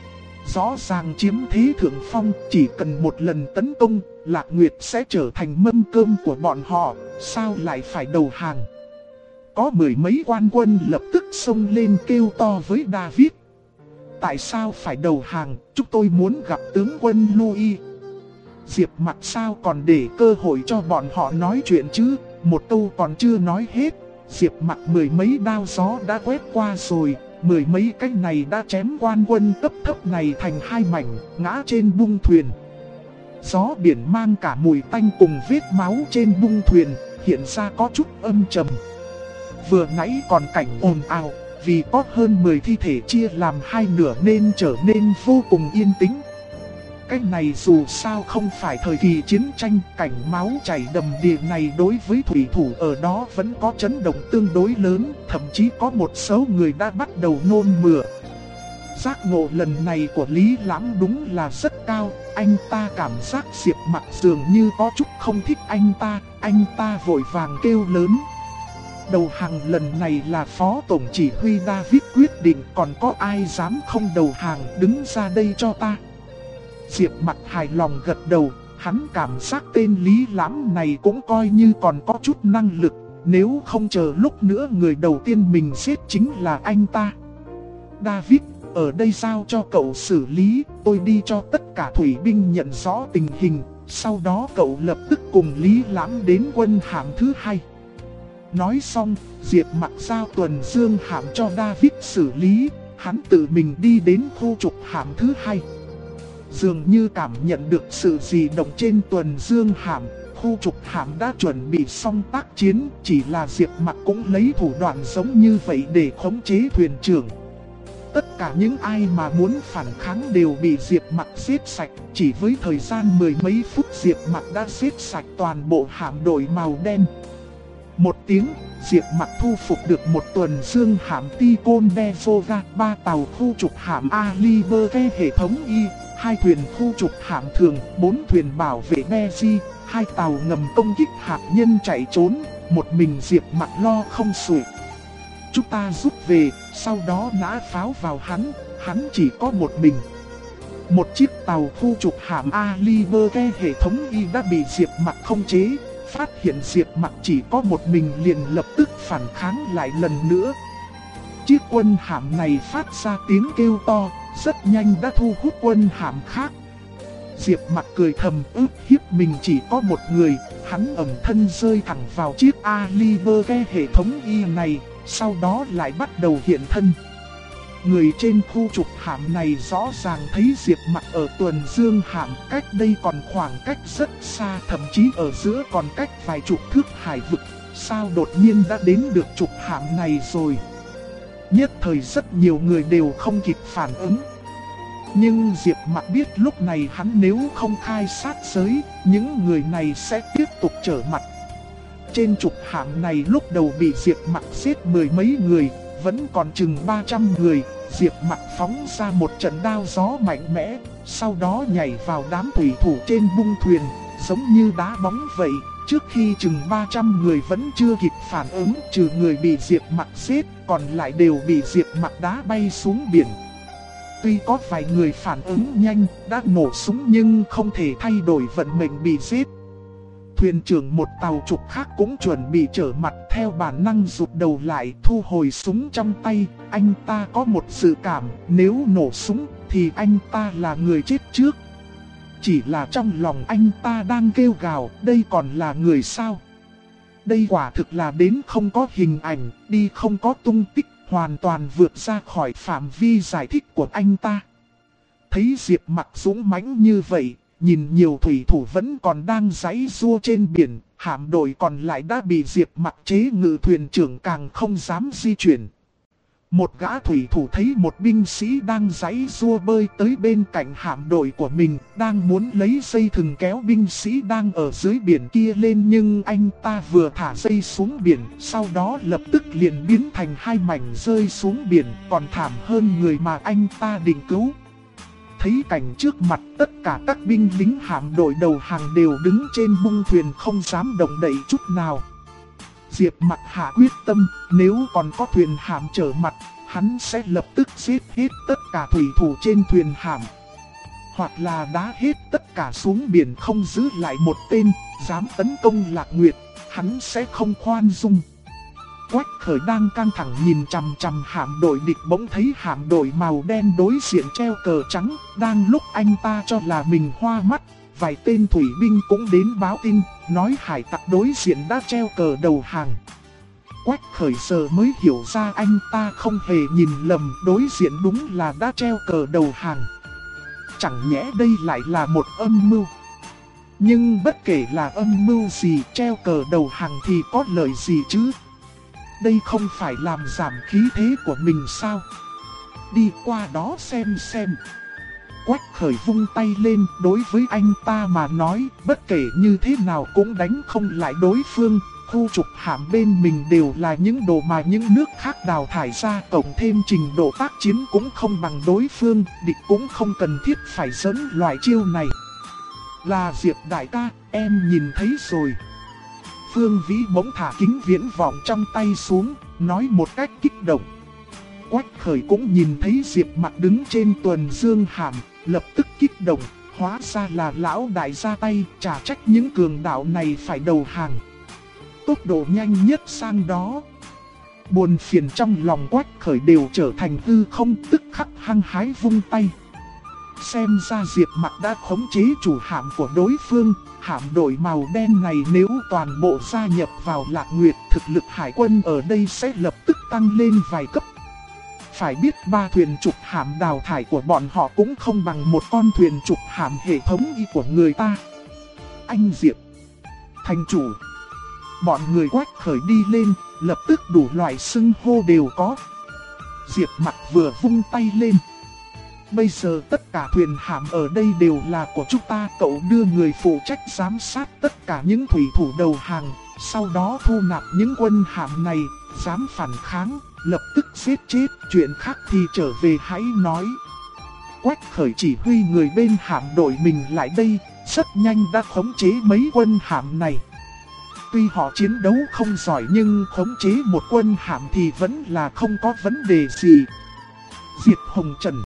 Rõ ràng chiếm thế thượng phong, chỉ cần một lần tấn công, Lạc Nguyệt sẽ trở thành mâm cơm của bọn họ, sao lại phải đầu hàng? Có mười mấy quan quân lập tức xông lên kêu to với David. Tại sao phải đầu hàng, chúng tôi muốn gặp tướng quân Louis. Diệp Mặc sao còn để cơ hội cho bọn họ nói chuyện chứ, một câu còn chưa nói hết. Diệp Mặc mười mấy đao gió đã quét qua rồi, mười mấy cái này đã chém quan quân cấp thấp này thành hai mảnh, ngã trên bung thuyền. Gió biển mang cả mùi tanh cùng vết máu trên bung thuyền, hiện ra có chút âm trầm. Vừa nãy còn cảnh ồn ào, vì có hơn 10 thi thể chia làm hai nửa nên trở nên vô cùng yên tĩnh. Cái này dù sao không phải thời kỳ chiến tranh, cảnh máu chảy đầm đìa này đối với thủy thủ ở đó vẫn có chấn động tương đối lớn, thậm chí có một số người đã bắt đầu nôn mửa. Giác ngộ lần này của Lý Lãm đúng là rất cao, anh ta cảm giác Diệp Mặc dường như có chút không thích anh ta vội vàng kêu lớn. Đầu hàng lần này là phó tổng chỉ huy David quyết định, còn có ai dám không đầu hàng, đứng ra đây cho ta. Diệp Mặc hài lòng gật đầu, hắn cảm giác tên Lý Lãm này cũng coi như còn có chút năng lực, nếu không chờ lúc nữa người đầu tiên mình giết chính là anh ta. David, ở đây giao cho cậu xử lý, tôi đi cho tất cả thủy binh nhận rõ tình hình, sau đó cậu lập tức cùng Lý Lãm đến quân hạm thứ hai. Nói xong, Diệp Mặc giao tuần dương hạm cho David xử lý, hắn tự mình đi đến khu trục hạm thứ hai. Dường như cảm nhận được sự dị động trên tuần dương hạm, khu trục hạm đã chuẩn bị xong tác chiến, chỉ là Diệp Mặc cũng lấy thủ đoạn giống như vậy để khống chế thuyền trưởng. Tất cả những ai mà muốn phản kháng đều bị Diệp Mặc giết sạch, chỉ với thời gian mười mấy phút Diệp Mặc đã giết sạch toàn bộ hạm đội màu đen. Một tiếng, Diệp Mặc thu phục được một tuần dương hạm Ticon Devoga, 3 tàu khu trục hạm Aliber hệ thống Y, 2 thuyền khu trục hạm thường, 4 thuyền bảo vệ Neji, 2 tàu ngầm công kích hạt nhân chạy trốn, một mình Diệp Mặc lo không xuể. Chúng ta rút về, sau đó nã pháo vào hắn chỉ có một mình. Một chiếc tàu khu trục hạm Aliberge hệ thống Y đã bị Diệp Mặc khống chế, phát hiện Diệp Mặc chỉ có một mình liền lập tức phản kháng lại lần nữa. Chiếc quân hạm này phát ra tiếng kêu to, rất nhanh đã thu hút quân hạm khác. Diệp Mặc cười thầm ức hiếp mình chỉ có một người, hắn ẩn thân rơi thẳng vào chiếc Aliberge hệ thống Y này, sau đó lại bắt đầu hiện thân. Người trên khu trục hạm này rõ ràng thấy Diệp Mặc ở tuần dương hạm, cách đây còn khoảng cách rất xa, thậm chí ở giữa còn cách vài chục thước hải vực. Sao đột nhiên đã đến được trục hạm này rồi? Nhất thời rất nhiều người đều không kịp phản ứng. Nhưng Diệp Mặc biết lúc này hắn nếu không khai sát giới, những người này sẽ tiếp tục trở mặt. Trên trục hạm này lúc đầu bị Diệp Mặc giết mười mấy người, vẫn còn chừng 300 người. Diệp Mặc phóng ra một trận đao gió mạnh mẽ, sau đó nhảy vào đám thủy thủ trên bung thuyền, giống như đá bóng vậy. Trước khi chừng 300 người vẫn chưa kịp phản ứng, trừ người bị Diệp Mặc giết, còn lại đều bị Diệp Mặc đá bay xuống biển. Tuy có vài người phản ứng nhanh, đã nổ súng nhưng không thể thay đổi vận mệnh bị giết. Thuyền trưởng một tàu trục khác cũng chuẩn bị trở mặt, theo bản năng rụt đầu lại thu hồi súng trong tay. Anh ta có một dự cảm, nếu nổ súng thì anh ta là người chết trước. Chỉ là trong lòng anh ta đang kêu gào, đây còn là người sao? Đây quả thực là đến không có hình ảnh, đi không có tung tích, hoàn toàn vượt ra khỏi phạm vi giải thích của anh ta. Thấy Diệp Mặc dũng mãnh như vậy, nhìn nhiều thủy thủ vẫn còn đang giãy giụa trên biển, hạm đội còn lại đã bị Diệp Mặc chế ngự, thuyền trưởng càng không dám di chuyển. Một gã thủy thủ thấy một binh sĩ đang giãy giụa bơi tới bên cạnh hạm đội của mình, đang muốn lấy dây thừng kéo binh sĩ đang ở dưới biển kia lên, nhưng anh ta vừa thả dây xuống biển, sau đó lập tức liền biến thành 2 mảnh rơi xuống biển, còn thảm hơn người mà anh ta định cứu. Thấy cảnh trước mặt, tất cả các binh lính hạm đội đầu hàng đều đứng trên bung thuyền không dám động đậy chút nào. Diệp Mặc hạ quyết tâm, nếu còn có thuyền hạm trở mặt, hắn sẽ lập tức giết hết tất cả thủy thủ trên thuyền hạm. Hoặc là đá hết tất cả xuống biển không giữ lại một tên, dám tấn công Lạc Nguyệt, hắn sẽ không khoan dung. Quách Khởi đang căng thẳng nhìn chằm chằm hạm đội địch, bỗng thấy hạm đội màu đen đối diện treo cờ trắng, đang lúc anh ta cho là mình hoa mắt, vài tên thủy binh cũng đến báo tin, nói hải tặc đối diện đã treo cờ đầu hàng. Quách Khởi giờ mới hiểu ra anh ta không hề nhìn lầm, đối diện đúng là đã treo cờ đầu hàng. Chẳng nhẽ đây lại là một âm mưu? Nhưng bất kể là âm mưu gì, treo cờ đầu hàng thì có lợi gì chứ? Đây không phải làm giảm khí thế của mình sao? Đi qua đó xem. Quách Khởi vung tay lên, đối với anh ta mà nói, bất kể như thế nào cũng đánh không lại đối phương. Khu trục hạm bên mình đều là những đồ mà những nước khác đào thải ra, cộng thêm trình độ tác chiến cũng không bằng đối phương, địch cũng không cần thiết phải dẫn loại chiêu này. Là Diệp đại ca, em nhìn thấy rồi. Phương Vĩ bỗng thả kính viễn vọng trong tay xuống, nói một cách kích động. Quách Khởi cũng nhìn thấy Diệp Mặc đứng trên tuần dương hạm, lập tức kích động, hóa ra là lão đại ra tay, chả trách những cường đạo này phải đầu hàng. Tốc độ nhanh nhất sang đó. Buồn phiền trong lòng Quách Khởi đều trở thành hư không, tức khắc hăng hái vung tay. Xem ra Diệp Mặc đã khống chế chủ hạm của đối phương. Hạm đội màu đen này nếu toàn bộ gia nhập vào Lạc Nguyệt, thực lực hải quân ở đây sẽ lập tức tăng lên vài cấp. Phải biết 3 thuyền trục hạm đào thải của bọn họ cũng không bằng một con thuyền trục hạm hệ thống Y của người ta. Anh Diệp, thành chủ. Bọn người Quách Khởi đi lên, lập tức đủ loại xưng hô đều có. Diệp Mặc vừa vung tay lên. Bây giờ tất cả thuyền hạm ở đây đều là của chúng ta, cậu đưa người phụ trách giám sát tất cả những thủy thủ đầu hàng, sau đó thu nạp những quân hạm này, dám phản kháng, lập tức giết chết, chuyện khác thì trở về hãy nói. Quách Khởi chỉ huy người bên hạm đội mình lại đây, rất nhanh đã khống chế mấy quân hạm này. Tuy họ chiến đấu không giỏi nhưng khống chế một quân hạm thì vẫn là không có vấn đề gì. Diệp Hồng Trần